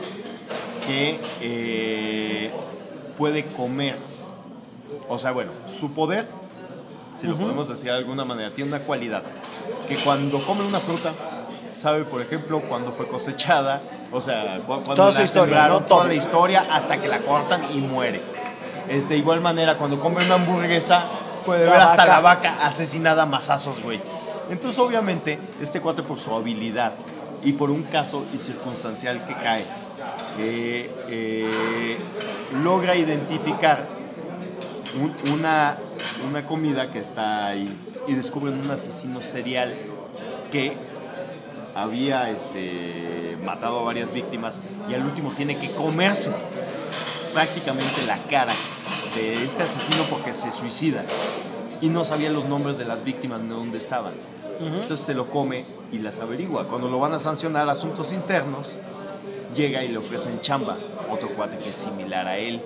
Speaker 2: que puede comer, o sea, bueno, su poder, si lo podemos decir de alguna manera, tiene una cualidad, que cuando come una fruta, sabe, por ejemplo, cuándo fue cosechada, o sea, cuando
Speaker 3: Toda
Speaker 2: la
Speaker 3: su historia,
Speaker 2: sembraron,
Speaker 3: ¿no?
Speaker 2: toda la historia, hasta que la cortan y muere. De igual manera, cuando come una hamburguesa, puede ver hasta la vaca asesinada a mazazos, güey. Entonces, obviamente, este cuate, por su habilidad y por un caso y circunstancial que cae, logra identificar una comida que está ahí y descubren un asesino serial que había matado a varias víctimas, y al último tiene que comerse prácticamente la cara de este asesino porque se suicida y no sabía los nombres de las víctimas ni dónde estaban. Entonces se lo come y las averigua. Cuando lo van a sancionar asuntos internos, llega y le ofrecen chamba, otro cuate que es similar a él.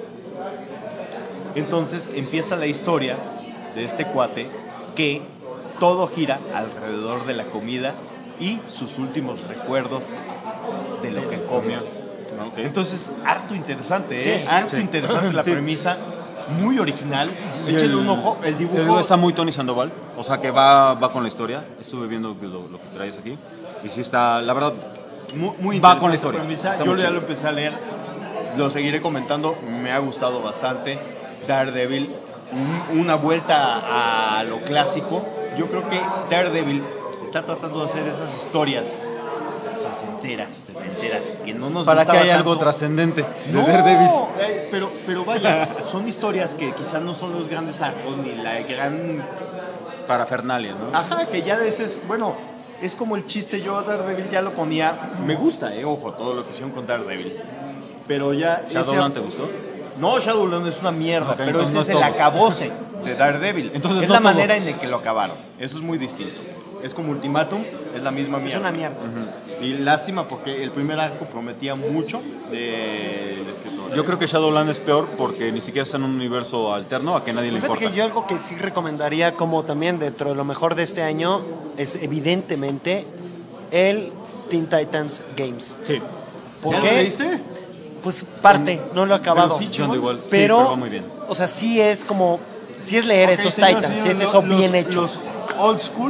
Speaker 2: Entonces empieza la historia de este cuate, que todo gira alrededor de la comida y sus últimos recuerdos de lo que comió.
Speaker 1: Okay.
Speaker 2: Entonces, harto interesante,
Speaker 3: Sí,
Speaker 2: harto interesante la premisa, muy original. Échenle un ojo, el dibujo
Speaker 1: está muy Tony Sandoval, o sea que va con la historia. Estuve viendo lo que traes aquí y sí está, la verdad,
Speaker 2: muy
Speaker 1: va con la historia.
Speaker 2: Premisa.
Speaker 1: Está
Speaker 2: Yo
Speaker 1: muy
Speaker 2: ya
Speaker 1: chido.
Speaker 2: lo empecé a leer, lo seguiré comentando, me ha gustado bastante. Daredevil, una vuelta a lo clásico. Yo creo que Daredevil está tratando de hacer esas historias sesenteras, que no nos
Speaker 1: Para que
Speaker 2: gustaba
Speaker 1: haya algo
Speaker 2: tanto.
Speaker 1: trascendente de
Speaker 2: No,
Speaker 1: Daredevil.
Speaker 2: pero vaya, son historias que quizás no son los grandes arcos ni la gran...
Speaker 1: Parafernalia, ¿no?
Speaker 2: Ajá, que ya a veces, bueno, es como el chiste, yo a Daredevil ya lo ponía, me gusta, ojo, todo lo que hicieron con Daredevil, pero ya...
Speaker 1: ¿Shadowland te gustó?
Speaker 2: No, Shadowland es una mierda,
Speaker 1: Ok,
Speaker 2: pero ese
Speaker 1: entonces
Speaker 2: es
Speaker 1: no
Speaker 2: el
Speaker 1: es todo.
Speaker 2: acabose de Daredevil.
Speaker 1: Entonces
Speaker 2: es
Speaker 1: no
Speaker 2: la
Speaker 1: todo.
Speaker 2: manera en la que lo acabaron, eso es muy distinto. Es como Ultimátum, es la misma mierda.
Speaker 3: Es una mierda.
Speaker 2: Y lástima porque el primer arco prometía mucho del escritor.
Speaker 1: Yo creo que Shadowland es peor porque ni siquiera está en un universo alterno a que nadie le
Speaker 3: Fíjate
Speaker 1: importa.
Speaker 3: que yo algo que sí recomendaría como también dentro de lo mejor de este año es evidentemente el Teen Titans Games.
Speaker 1: Sí.
Speaker 3: ¿Por
Speaker 2: ¿Ya
Speaker 3: qué?
Speaker 2: lo leíste?
Speaker 3: Pues parte, no lo he acabado.
Speaker 2: Pero sí,
Speaker 1: Yo ando igual,
Speaker 3: Pero,
Speaker 1: pero va muy bien.
Speaker 3: o sea, sí es como, sí es leer
Speaker 2: Ok,
Speaker 3: esos
Speaker 2: señor,
Speaker 3: Titans, sí
Speaker 2: señor,
Speaker 3: es eso
Speaker 2: los-
Speaker 3: bien hecho.
Speaker 2: Los old school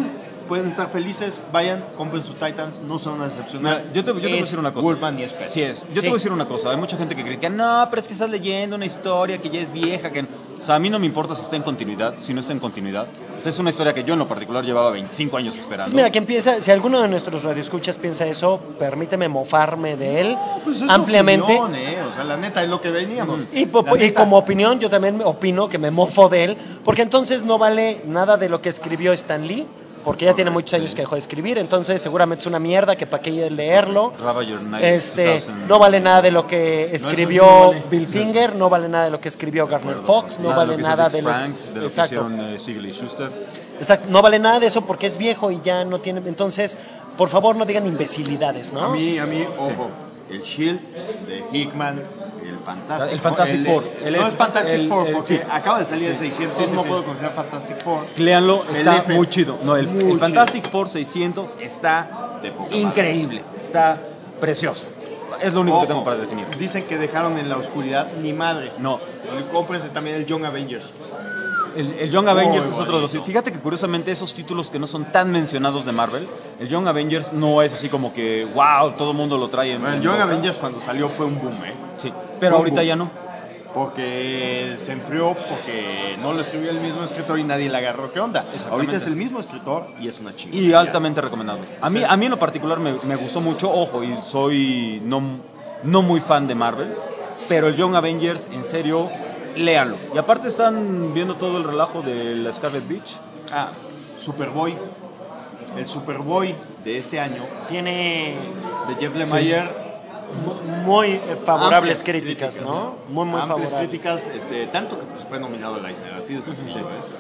Speaker 2: pueden estar felices, vayan, compren su Titans, no se van a decepcionar.
Speaker 1: Mira, yo te voy a decir una cosa.
Speaker 2: Wolfman y Spence.
Speaker 1: Sí es. Yo te voy a decir una cosa. Hay mucha gente que critica, no, pero es que estás leyendo una historia que ya es vieja. O sea, a mí no me importa si está en continuidad, si no está en continuidad. O sea, es una historia que yo en lo particular llevaba 25 años esperando.
Speaker 3: Mira, que empieza, si alguno de nuestros radioescuchas piensa eso, permíteme mofarme de él
Speaker 2: Pues es
Speaker 3: ampliamente.
Speaker 2: opinión, o sea, la neta es lo que veníamos.
Speaker 3: Y
Speaker 2: La neta,
Speaker 3: como opinión, yo también opino que me mofo de él, porque entonces no vale nada de lo que escribió Stan Lee, porque ya tiene muchos años que dejó de escribir, entonces seguramente es una mierda que para qué leerlo.
Speaker 1: Ravager Knight, 2000.
Speaker 3: No vale nada de lo que escribió
Speaker 2: eso sí no vale.
Speaker 3: Bill Finger, no vale nada de lo que escribió Gardner Fox, no vale nada de lo
Speaker 1: que
Speaker 3: exacto.
Speaker 1: hicieron Siegel y Schuster.
Speaker 3: Exacto, no vale nada de eso porque es viejo y ya no tiene, entonces, por favor no digan imbecilidades, ¿no?
Speaker 2: A mí, ojo, el Shield de Hickman, el Fantastic
Speaker 1: Four.
Speaker 2: No es Fantastic Four porque
Speaker 1: sí.
Speaker 2: acaba de salir el 600, no puedo considerar Fantastic Four.
Speaker 1: Léanlo,
Speaker 2: El
Speaker 1: está
Speaker 2: F,
Speaker 1: muy chido. No, el
Speaker 2: muy
Speaker 1: Fantastic Four 600 está
Speaker 2: De poca
Speaker 1: increíble, está precioso. Es lo único que tengo para definir.
Speaker 2: Dicen que dejaron en la oscuridad ni madre.
Speaker 1: No,
Speaker 2: Cómprense también el Young Avengers.
Speaker 1: el Young Avengers
Speaker 2: Muy
Speaker 1: es otro de los...
Speaker 2: bonito.
Speaker 1: Fíjate que curiosamente esos títulos que no son tan mencionados de Marvel, el Young Avengers no es así como que, wow, todo el mundo lo trae en...
Speaker 2: Bueno, el Young Avengers cuando salió fue un boom,
Speaker 1: Sí, pero
Speaker 2: Fue un
Speaker 1: ahorita
Speaker 2: boom.
Speaker 1: ya no.
Speaker 2: Porque se enfrió, porque no lo escribió el mismo escritor y nadie le agarró. ¿Qué onda?
Speaker 1: Exactamente.
Speaker 2: Ahorita es el mismo escritor y es una chingada.
Speaker 1: Y altamente recomendado. A mí,
Speaker 2: Sí.
Speaker 1: a mí en lo particular me gustó mucho, ojo, y soy no muy fan de Marvel, pero el Young Avengers, en serio, léanlo. Y aparte están viendo todo el relajo de la Scarlet Witch.
Speaker 2: Ah, Superboy. El Superboy de este año,
Speaker 3: Tiene
Speaker 2: de Jeff Lemire.
Speaker 3: muy favorables
Speaker 2: Amplias
Speaker 3: críticas, ¿no? Muy
Speaker 2: Amplias
Speaker 3: favorables.
Speaker 2: críticas, tanto que pues, fue nominado al Eisner, así de sencillo.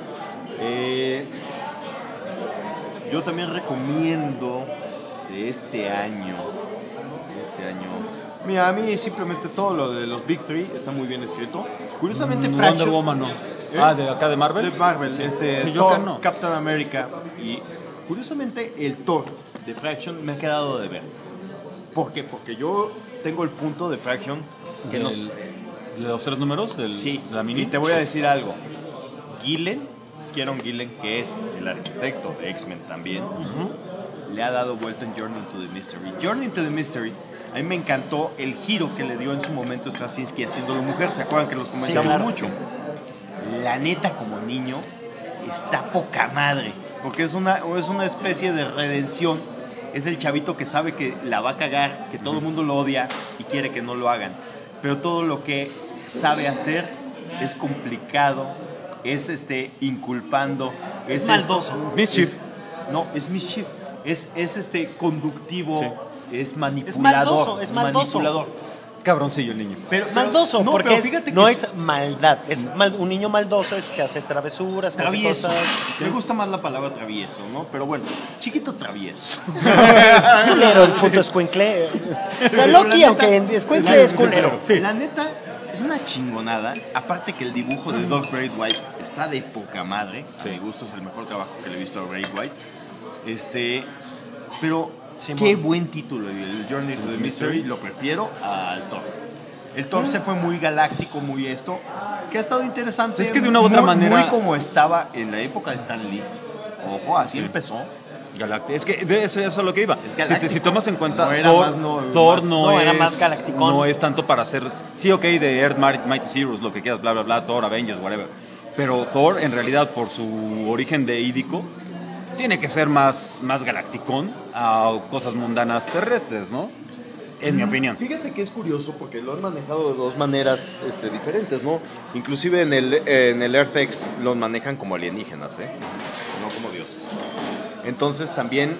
Speaker 2: Yo también recomiendo de este año. Mira, a mí simplemente todo lo de los Big Three está muy bien escrito. Curiosamente,
Speaker 1: Wonder
Speaker 2: Fraction,
Speaker 1: Woman no. Ah, de acá de Marvel.
Speaker 2: de Marvel,
Speaker 1: Sí,
Speaker 2: Thor,
Speaker 1: yo acá no.
Speaker 2: Captain America y curiosamente el Thor de Fraction me ha quedado de ver. ¿Por qué? Porque yo tengo el punto de Fraction que nos...
Speaker 1: ¿De los 3 números?
Speaker 2: Sí,
Speaker 1: de la mini.
Speaker 2: y te voy a decir algo. Kieron Gillen, que es el arquitecto de X-Men también, le ha dado vuelta en Journey into the Mystery. Journey into the Mystery, a mí me encantó el giro que le dio en su momento Straczynski haciéndolo mujer. ¿Se acuerdan que los comentamos
Speaker 3: claro.
Speaker 2: mucho? La neta, como niño, está poca madre, porque es una especie de redención. Es el chavito que sabe que la va a cagar, que todo el mundo lo odia y quiere que no lo hagan. Pero todo lo que sabe hacer es complicado, es inculpando,
Speaker 3: Es maldoso.
Speaker 1: Mischief.
Speaker 2: Es mischief. Es conductivo,
Speaker 1: Sí.
Speaker 2: es manipulador.
Speaker 3: Es maldoso.
Speaker 2: Manipulador.
Speaker 1: Cabroncillo el niño.
Speaker 2: Pero,
Speaker 3: Maldoso,
Speaker 2: no,
Speaker 3: porque
Speaker 2: pero fíjate
Speaker 3: no
Speaker 2: que
Speaker 3: es maldad. Un niño maldoso es que hace travesuras, que hace
Speaker 2: travieso.
Speaker 3: cosas.
Speaker 2: Me gusta más la palabra travieso, ¿no? Pero bueno, chiquito travieso.
Speaker 3: Es culero el puto escuincle. O sea, Loki, aunque en escuincle es culero.
Speaker 2: La neta, es una chingonada. Aparte que el dibujo de Doug Braithwaite está de poca madre. A mi gusto es el mejor trabajo que le he visto a Braithwaite. Pero qué buen título, el Journey to the Mystery. Lo prefiero al Thor. El Thor se fue muy galáctico, muy que ha estado interesante.
Speaker 1: Es que de una u otra manera-
Speaker 2: Muy como estaba en la época de Stan Lee. Ojo, así empezó.
Speaker 1: Es que de eso es a lo que iba.
Speaker 2: Es
Speaker 1: Si
Speaker 2: galáctico.
Speaker 1: tomas en cuenta,
Speaker 2: No era
Speaker 1: Thor,
Speaker 2: más, no,
Speaker 1: Thor
Speaker 2: más-
Speaker 1: no
Speaker 3: era
Speaker 1: es,
Speaker 3: más galacticón.
Speaker 1: no es tanto para hacer, sí, ok, de Earth Mighty Heroes, lo que quieras, bla, bla, bla, Thor, Avengers, whatever. Pero Thor, en realidad, por su origen de ídico, tiene que ser más galacticón a cosas mundanas terrestres, ¿no? En mi opinión.
Speaker 2: Fíjate que es curioso porque lo han manejado de dos maneras diferentes, ¿no? Inclusive en el Earth-X los manejan como alienígenas, no como dioses. Entonces también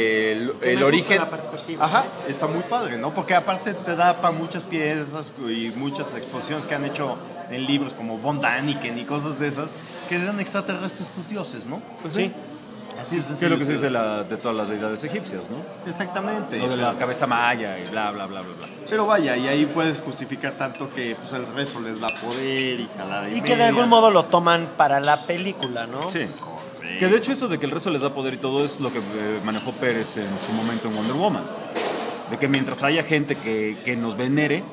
Speaker 2: el
Speaker 3: me
Speaker 2: origen...
Speaker 3: gusta la perspectiva.
Speaker 2: Ajá, está muy padre, ¿no? Porque aparte te da para muchas piezas y muchas exposiciones que han hecho en libros como Von Daniken y cosas de esas, que eran extraterrestres tus dioses, ¿no?
Speaker 3: Pues sí.
Speaker 2: Así es
Speaker 1: Que es lo que se dice de todas las deidades egipcias, ¿no?
Speaker 2: Exactamente.
Speaker 1: Lo de la cabeza maya y bla, bla, bla, bla, bla.
Speaker 2: Pero vaya, y ahí puedes justificar tanto que pues, el rezo les da poder y jalada y
Speaker 3: Y que de
Speaker 2: media.
Speaker 3: algún modo lo toman para la película, ¿no?
Speaker 1: Sí.
Speaker 2: Correcto.
Speaker 1: Que de hecho eso de que el resto les da poder y todo es lo que manejó Pérez en su momento en Wonder Woman. De que mientras haya gente que nos venere,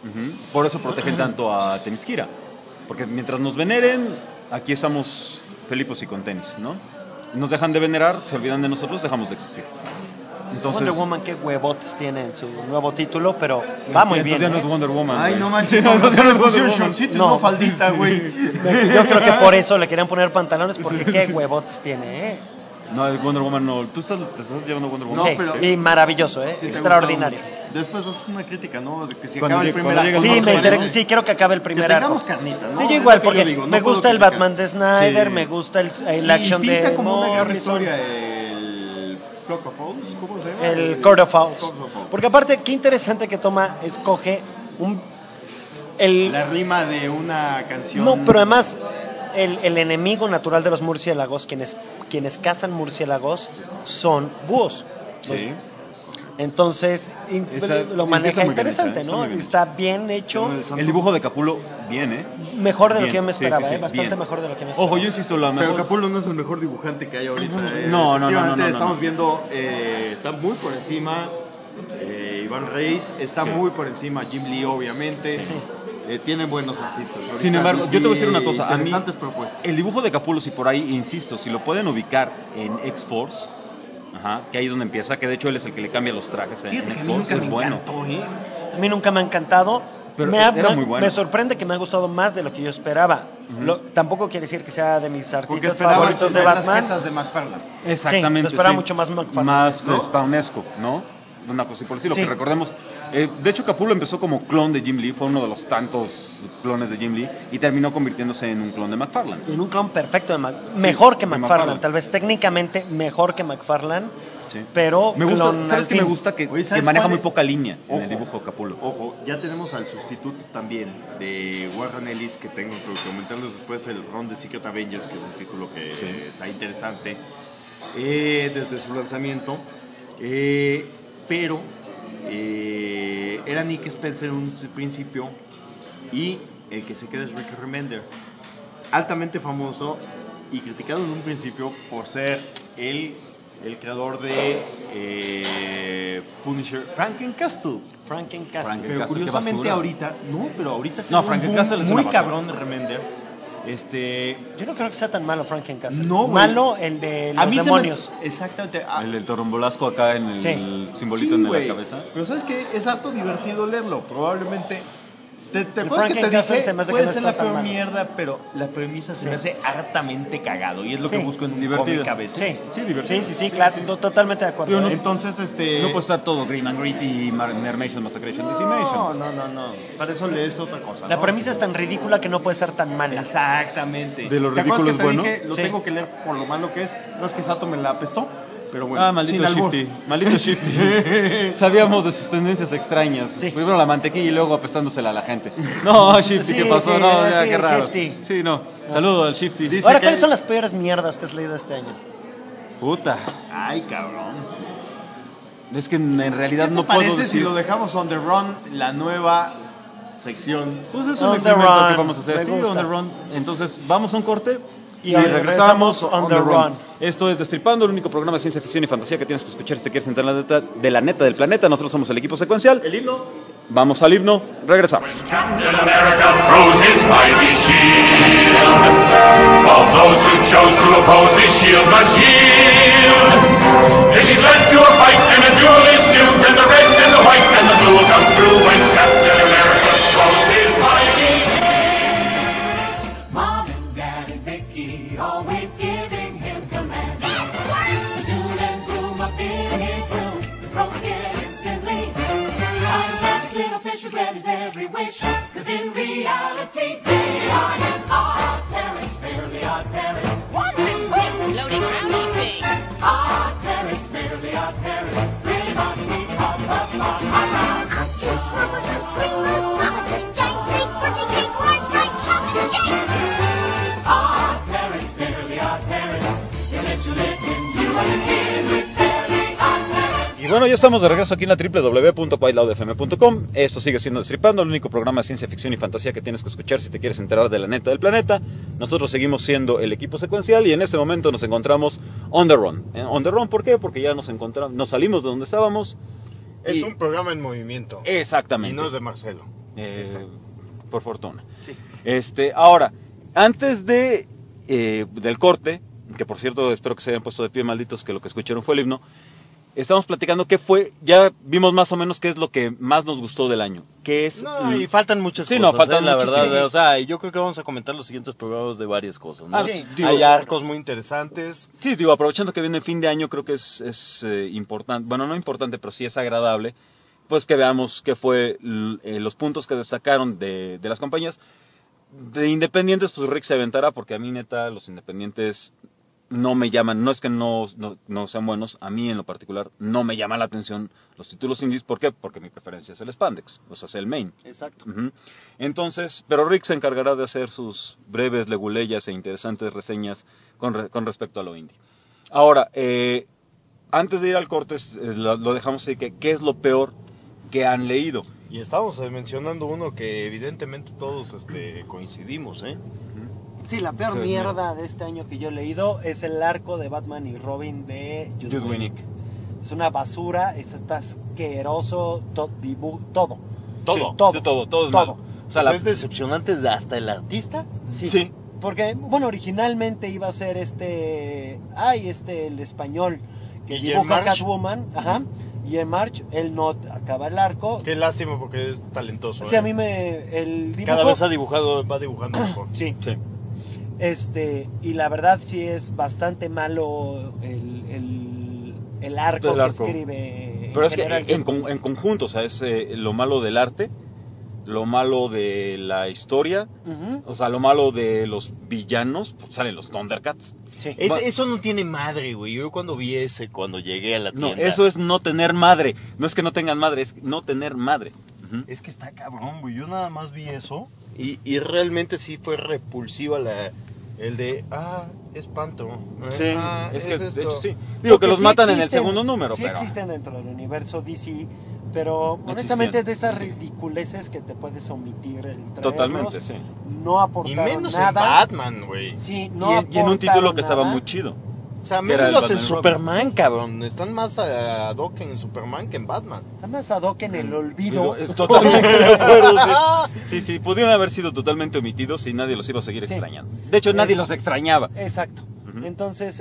Speaker 1: por eso protegen tanto a Themyscira. Porque mientras nos veneren, aquí estamos felipos y con tenis, ¿no? nos dejan de venerar, se olvidan de nosotros, dejamos de existir. Entonces,
Speaker 3: Wonder Woman, qué huevotes tiene en su nuevo título, pero va muy bien.
Speaker 1: Entonces ya no es Wonder Woman.
Speaker 5: Ay,
Speaker 1: güey.
Speaker 5: no manches,
Speaker 1: Sí,
Speaker 5: no,
Speaker 1: entonces
Speaker 5: no
Speaker 1: ya
Speaker 5: le
Speaker 1: no es
Speaker 5: pusieron
Speaker 1: Wonder Woman.
Speaker 5: shortcitos,
Speaker 3: No.
Speaker 5: no faldita, güey.
Speaker 3: Yo creo que por eso le querían poner pantalones, porque qué huevotes tiene, ¿eh?
Speaker 1: No, Wonder Woman no. Tú te estás llevando Wonder Woman.
Speaker 5: No,
Speaker 3: Sí,
Speaker 5: pero-
Speaker 3: y maravilloso, ¿eh?
Speaker 5: Sí, te
Speaker 3: Extraordinario.
Speaker 5: gustó mucho. Después haces una crítica, ¿no? De que si
Speaker 1: Cuando
Speaker 5: acaba el
Speaker 1: llegue-
Speaker 5: primer
Speaker 1: cuando
Speaker 5: arco.
Speaker 1: llegue el
Speaker 3: Sí,
Speaker 1: Marzo,
Speaker 3: sí, quiero que acabe el primer
Speaker 5: Que
Speaker 3: arco.
Speaker 5: tengamos carnita, ¿no?
Speaker 3: Sí, yo
Speaker 5: Es
Speaker 3: igual,
Speaker 5: lo que
Speaker 3: porque
Speaker 5: yo digo, no
Speaker 3: me
Speaker 5: puedo
Speaker 3: gusta el
Speaker 5: criticar.
Speaker 3: Batman de Snyder,
Speaker 1: Sí.
Speaker 3: me gusta el
Speaker 5: Y
Speaker 3: action
Speaker 5: pinta
Speaker 3: de
Speaker 5: como una gran
Speaker 3: Morrison,
Speaker 5: historia el Clock of Owls, ¿cómo se llama?
Speaker 3: el Court of Owls.
Speaker 5: Court of Owls.
Speaker 3: Porque aparte, qué interesante que escoge
Speaker 5: La rima de una canción.
Speaker 3: No, pero además el enemigo natural de los murciélagos, quienes cazan murciélagos, son búhos.
Speaker 1: Sí.
Speaker 3: Entonces, lo maneja
Speaker 1: está muy bien
Speaker 3: interesante,
Speaker 1: hecha,
Speaker 3: ¿no?
Speaker 1: muy bien
Speaker 3: Está bien hecho,
Speaker 1: El dibujo de Capullo, bien, ¿eh?
Speaker 3: mejor de lo
Speaker 1: Bien,
Speaker 3: que yo me
Speaker 1: sí,
Speaker 3: esperaba,
Speaker 1: sí, sí,
Speaker 3: bastante
Speaker 1: bien.
Speaker 3: mejor de lo que me esperaba.
Speaker 1: Ojo, yo insisto, la
Speaker 5: Pero
Speaker 1: mejor...
Speaker 5: Capullo no es el mejor dibujante que hay ahorita.
Speaker 1: No,
Speaker 5: Efectivamente,
Speaker 1: no.
Speaker 5: Estamos viendo, está muy por encima Iván Reis, está
Speaker 1: Sí.
Speaker 5: muy por encima Jim Lee, obviamente.
Speaker 3: Sí.
Speaker 5: Tienen buenos artistas. Ahorita
Speaker 1: Sin embargo, yo te voy a decir una cosa. A mí,
Speaker 5: Interesantes propuestas.
Speaker 1: el dibujo de Capullo, si por ahí, insisto, si lo pueden ubicar en X-Force, que ahí es donde empieza, que de hecho él es el que le cambia los trajes en
Speaker 5: Fíjate que a mí
Speaker 1: X-Force,
Speaker 5: nunca
Speaker 1: es
Speaker 5: me
Speaker 1: bueno.
Speaker 5: encantó, ¿eh?
Speaker 3: A mí nunca me ha encantado.
Speaker 1: Pero
Speaker 3: me,
Speaker 1: era muy bueno.
Speaker 3: me sorprende que me ha gustado más de lo que yo esperaba. Tampoco quiere decir que sea de mis
Speaker 5: Porque
Speaker 3: artistas
Speaker 5: esperabas
Speaker 3: favoritos de
Speaker 5: ver las
Speaker 3: Batman.
Speaker 5: jetas de McFarlane.
Speaker 1: Exactamente.
Speaker 3: Sí, lo esperaba mucho más McFarlane,
Speaker 1: Más
Speaker 5: ¿no?
Speaker 1: spawnesco, ¿no? Una cosa así por decirlo,
Speaker 3: Sí.
Speaker 1: que recordemos. De hecho, Capullo empezó como clon de Jim Lee, fue uno de los tantos clones de Jim Lee, y terminó convirtiéndose en un clon de McFarlane.
Speaker 3: En un clon perfecto, mejor que
Speaker 1: de
Speaker 3: McFarlane,
Speaker 1: McFarlane.
Speaker 3: tal vez técnicamente mejor que McFarlane,
Speaker 1: Sí.
Speaker 3: pero
Speaker 1: Me gusta,
Speaker 3: clon
Speaker 1: ¿sabes
Speaker 3: al
Speaker 1: qué me
Speaker 3: fin.
Speaker 1: gusta? Que,
Speaker 5: Oye,
Speaker 1: que
Speaker 5: ¿sabes
Speaker 1: maneja
Speaker 5: cuál
Speaker 1: muy
Speaker 5: es?
Speaker 1: poca línea en el
Speaker 5: Ojo.
Speaker 1: dibujo de Capullo.
Speaker 5: Ojo, ya tenemos al sustituto también de Warren Ellis, que tengo que comentarles después, el Run de Secret Avengers, que es un título que está interesante desde su lanzamiento. Pero era Nick Spencer en un principio, y el que se queda es Rick Remender, altamente famoso y criticado en un principio por ser el creador de Punisher, Frankencastle.
Speaker 3: Frankencastle.
Speaker 1: Franken-
Speaker 5: Pero
Speaker 1: Castle, qué
Speaker 5: curiosamente
Speaker 1: basura.
Speaker 5: ahorita, pero ahorita
Speaker 1: No,
Speaker 5: tiene un
Speaker 1: Frankencastle
Speaker 5: boom
Speaker 1: es una
Speaker 5: muy
Speaker 1: basura.
Speaker 5: cabrón de Remender.
Speaker 3: Yo no creo que sea tan malo Frankencastle.
Speaker 5: No, güey.
Speaker 3: Malo el de
Speaker 5: A
Speaker 3: los
Speaker 5: mí
Speaker 3: demonios.
Speaker 5: exactamente.
Speaker 1: El torombolasco acá en el
Speaker 3: Sí.
Speaker 1: simbolito
Speaker 5: Sí,
Speaker 1: en
Speaker 5: güey.
Speaker 1: la cabeza.
Speaker 5: Pero sabes que es harto divertido leerlo. Probablemente. ¿Te
Speaker 3: El
Speaker 5: acuerdas que te
Speaker 3: Frankencastle
Speaker 5: dije?
Speaker 3: se me hace que
Speaker 5: Puede
Speaker 3: no
Speaker 5: ser
Speaker 3: está
Speaker 5: la
Speaker 3: tan
Speaker 5: peor
Speaker 3: malo.
Speaker 5: mierda, pero la premisa se me hace hartamente cagado. Y es lo
Speaker 3: Sí.
Speaker 5: que busco en un
Speaker 1: Divertido.
Speaker 5: cómic a veces.
Speaker 3: Sí,
Speaker 1: divertido.
Speaker 3: sí, claro, totalmente de acuerdo. ¿eh?
Speaker 5: Entonces,
Speaker 1: No puede estar todo Green and Gritty, Mermation, Massacration, Decimation.
Speaker 5: No. Para eso lees otra cosa.
Speaker 3: La
Speaker 5: ¿no?
Speaker 3: premisa es tan ridícula que no puede ser tan mala.
Speaker 5: Exactamente.
Speaker 1: De lo
Speaker 5: ¿Te acuerdas
Speaker 1: ridículo
Speaker 5: que
Speaker 1: es
Speaker 5: te
Speaker 1: bueno?
Speaker 5: dije, lo
Speaker 3: Sí.
Speaker 5: tengo que leer por lo malo que es. No es que Sato me la apestó, pero bueno.
Speaker 1: Ah, maldito
Speaker 5: sin albur.
Speaker 1: Shifty. Maldito Shifty. Sabíamos de sus tendencias extrañas.
Speaker 3: Sí.
Speaker 1: Primero la mantequilla y luego apestándosela a la gente. No, Shifty,
Speaker 3: Sí,
Speaker 1: ¿qué pasó?
Speaker 3: sí,
Speaker 1: No, ya,
Speaker 3: sí,
Speaker 1: qué raro.
Speaker 3: Shifty.
Speaker 1: Sí, no. Saludo al Shifty.
Speaker 5: Dice
Speaker 3: Ahora,
Speaker 5: que-
Speaker 3: ¿cuáles son las peores mierdas que has leído este año?
Speaker 1: Puta.
Speaker 5: Ay, cabrón.
Speaker 1: Es que en realidad
Speaker 5: ¿Qué te
Speaker 1: no puedo
Speaker 5: parece
Speaker 1: decir.
Speaker 5: si lo dejamos on the run, la nueva sección?
Speaker 1: Pues es un
Speaker 3: On the
Speaker 1: experimento
Speaker 3: run,
Speaker 1: que vamos a hacer.
Speaker 3: me
Speaker 1: Sí,
Speaker 3: gusta.
Speaker 1: on the run. Entonces, vamos a un corte y
Speaker 3: regresamos
Speaker 1: regresamos
Speaker 3: on the run.
Speaker 1: Esto es Destripando, el único programa de ciencia ficción y fantasía que tienes que escuchar si te quieres entrar de la neta del planeta. Nosotros somos el equipo secuencial.
Speaker 5: El himno.
Speaker 1: Vamos al himno, regresamos.
Speaker 6: Captain America throws his mighty shield. All those who chose to oppose his shield must yield. If he's led to a fight and a duel is due, then the red and the white and the blue will come through when Captain America throws his mighty shield.
Speaker 7: Mom and Dad and Vicky always giving him command. The doom and gloom up in his room is broken instantly. Eyes like little fish who grant his every wish, 'cause in reality they are his odd parents, fairly odd parents.
Speaker 8: Loading rowdy thing.
Speaker 7: Odd parents, fairly odd parents. Really money, odd parents, fairly odd parents. They let you live in you and the kid with fairly odd parents.
Speaker 1: Y bueno, ya estamos de regreso aquí en la www.whiteloudfm.com. Esto sigue siendo Destripando, el único programa de ciencia ficción y fantasía que tienes que escuchar si te quieres enterar de la neta del planeta. Nosotros seguimos siendo el equipo secuencial y en este momento nos encontramos on the run. On the run, ¿por qué? Porque ya nos salimos de donde estábamos.
Speaker 5: Es
Speaker 1: Y-
Speaker 5: un programa en movimiento.
Speaker 1: Exactamente.
Speaker 5: Y no es de Marcelo.
Speaker 1: Por fortuna. Ahora, antes del corte, que por cierto espero que se hayan puesto de pie, malditos, que lo que escucharon fue el himno. Estamos platicando qué fue, ya vimos más o menos qué es lo que más nos gustó del año. ¿Qué es?
Speaker 5: No, y faltan muchas
Speaker 1: Sí,
Speaker 5: cosas,
Speaker 1: no, faltan
Speaker 5: la
Speaker 1: muchísimas.
Speaker 5: verdad. O sea, yo creo que vamos a comentar los siguientes programas de varias cosas, ¿no?
Speaker 1: Ah, sí, digo,
Speaker 5: hay arcos muy interesantes.
Speaker 1: Sí, digo, aprovechando que viene el fin de año, creo que es importante, bueno, no importante, pero sí es agradable, pues que veamos qué fue los puntos que destacaron de las compañías. De independientes, pues Rick se aventará, porque a mí neta los independientes no me llaman, no es que no sean buenos, a mí en lo particular no me llama la atención los títulos indies. ¿Por qué? Porque mi preferencia es el Spandex, o sea, es el main.
Speaker 3: Exacto.
Speaker 1: Uh-huh. Entonces, pero Rick se encargará de hacer sus breves leguleyas e interesantes reseñas con respecto a lo indie. Ahora, antes de ir al corte, lo dejamos así, que ¿qué es lo peor que han leído?
Speaker 5: Y estamos mencionando uno que evidentemente todos coincidimos, ¿eh?
Speaker 3: Sí, la peor
Speaker 1: Sí,
Speaker 3: mierda de este año que yo he leído es el arco de Batman y Robin de
Speaker 1: Jude Winnick.
Speaker 3: Es una basura, está asqueroso, todo.
Speaker 1: Sí,
Speaker 3: Todo.
Speaker 1: todo es malo. O sea,
Speaker 5: Es decepcionante hasta el artista.
Speaker 3: Sí. Porque, bueno, originalmente iba a ser el español que
Speaker 5: Guillermo
Speaker 3: dibuja
Speaker 5: March.
Speaker 3: Catwoman, y en March él no acaba el arco.
Speaker 5: Qué lástima porque es talentoso.
Speaker 3: Sí, a mí el dibujo.
Speaker 5: Cada vez va dibujando mejor.
Speaker 3: Sí.
Speaker 1: sí.
Speaker 3: Y la verdad sí es bastante malo el arco
Speaker 1: El
Speaker 3: que
Speaker 1: arco.
Speaker 3: escribe.
Speaker 1: Pero es que
Speaker 3: general.
Speaker 1: en conjunto, o sea, es lo malo del arte, lo malo de la historia,
Speaker 3: Ujú.
Speaker 1: o sea, lo malo de los villanos, pues salen los Thundercats.
Speaker 3: Sí.
Speaker 5: Eso no tiene madre, güey. Yo cuando cuando llegué a la
Speaker 1: No,
Speaker 5: tienda.
Speaker 1: eso es no tener madre. No es que no tengan madre, es no tener madre. Ujú.
Speaker 5: Es que está cabrón, güey. Yo nada más vi eso. Y realmente sí fue repulsiva el de, espanto.
Speaker 1: Sí, es que de
Speaker 5: esto.
Speaker 1: hecho sí. Digo que los
Speaker 3: sí
Speaker 1: matan en el
Speaker 3: existen,
Speaker 1: segundo número,
Speaker 3: sí
Speaker 1: pero
Speaker 3: existen dentro del universo DC, pero
Speaker 1: No
Speaker 3: honestamente es de
Speaker 1: existían.
Speaker 3: esas ridiculeces que te puedes omitir el traerlos.
Speaker 1: totalmente, sí.
Speaker 3: No
Speaker 5: Y
Speaker 3: aportaron
Speaker 5: menos en
Speaker 3: nada.
Speaker 5: Batman, güey.
Speaker 3: Sí,
Speaker 1: Y
Speaker 3: no
Speaker 1: en un título
Speaker 3: aportaron
Speaker 1: que estaba
Speaker 3: nada.
Speaker 1: muy chido.
Speaker 5: O sea,
Speaker 1: Que era
Speaker 5: menos
Speaker 1: el
Speaker 5: en
Speaker 1: Batman
Speaker 5: Superman, cabrón. Están más ad hoc en Superman que en Batman.
Speaker 3: Está más ad hoc en el olvido.
Speaker 1: Es totalmente de acuerdo. Sí, pudieron haber sido totalmente omitidos y nadie los iba a seguir
Speaker 3: Sí.
Speaker 1: extrañando. De hecho, nadie los extrañaba.
Speaker 3: Exacto.
Speaker 1: Ujú.
Speaker 3: Entonces,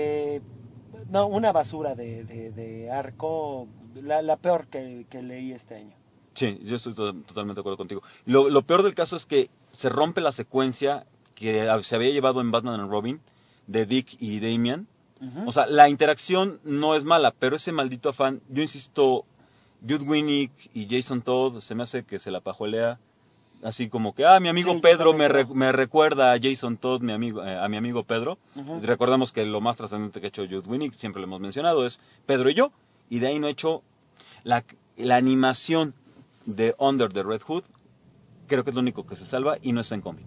Speaker 3: no, una basura de arco, la peor que leí este año.
Speaker 1: Sí, yo estoy totalmente de acuerdo contigo. Lo peor del caso es que se rompe la secuencia que se había llevado en Batman and Robin de Dick y Damian.
Speaker 3: Ujú.
Speaker 1: O sea, la interacción no es mala, pero ese maldito afán, yo insisto, Jude Winnick y Jason Todd se me hace que se la pajuelea. Así como que, mi amigo
Speaker 3: Sí, yo
Speaker 1: Pedro
Speaker 3: también creo.
Speaker 1: me recuerda a Jason Todd, a mi amigo Pedro.
Speaker 3: Ujú.
Speaker 1: Recordamos que lo más trascendente que ha hecho Jude Winnick, siempre lo hemos mencionado, es Pedro y yo. Y de ahí no ha hecho la animación de Under the Red Hood. Creo que es lo único que se salva y no está en cómic.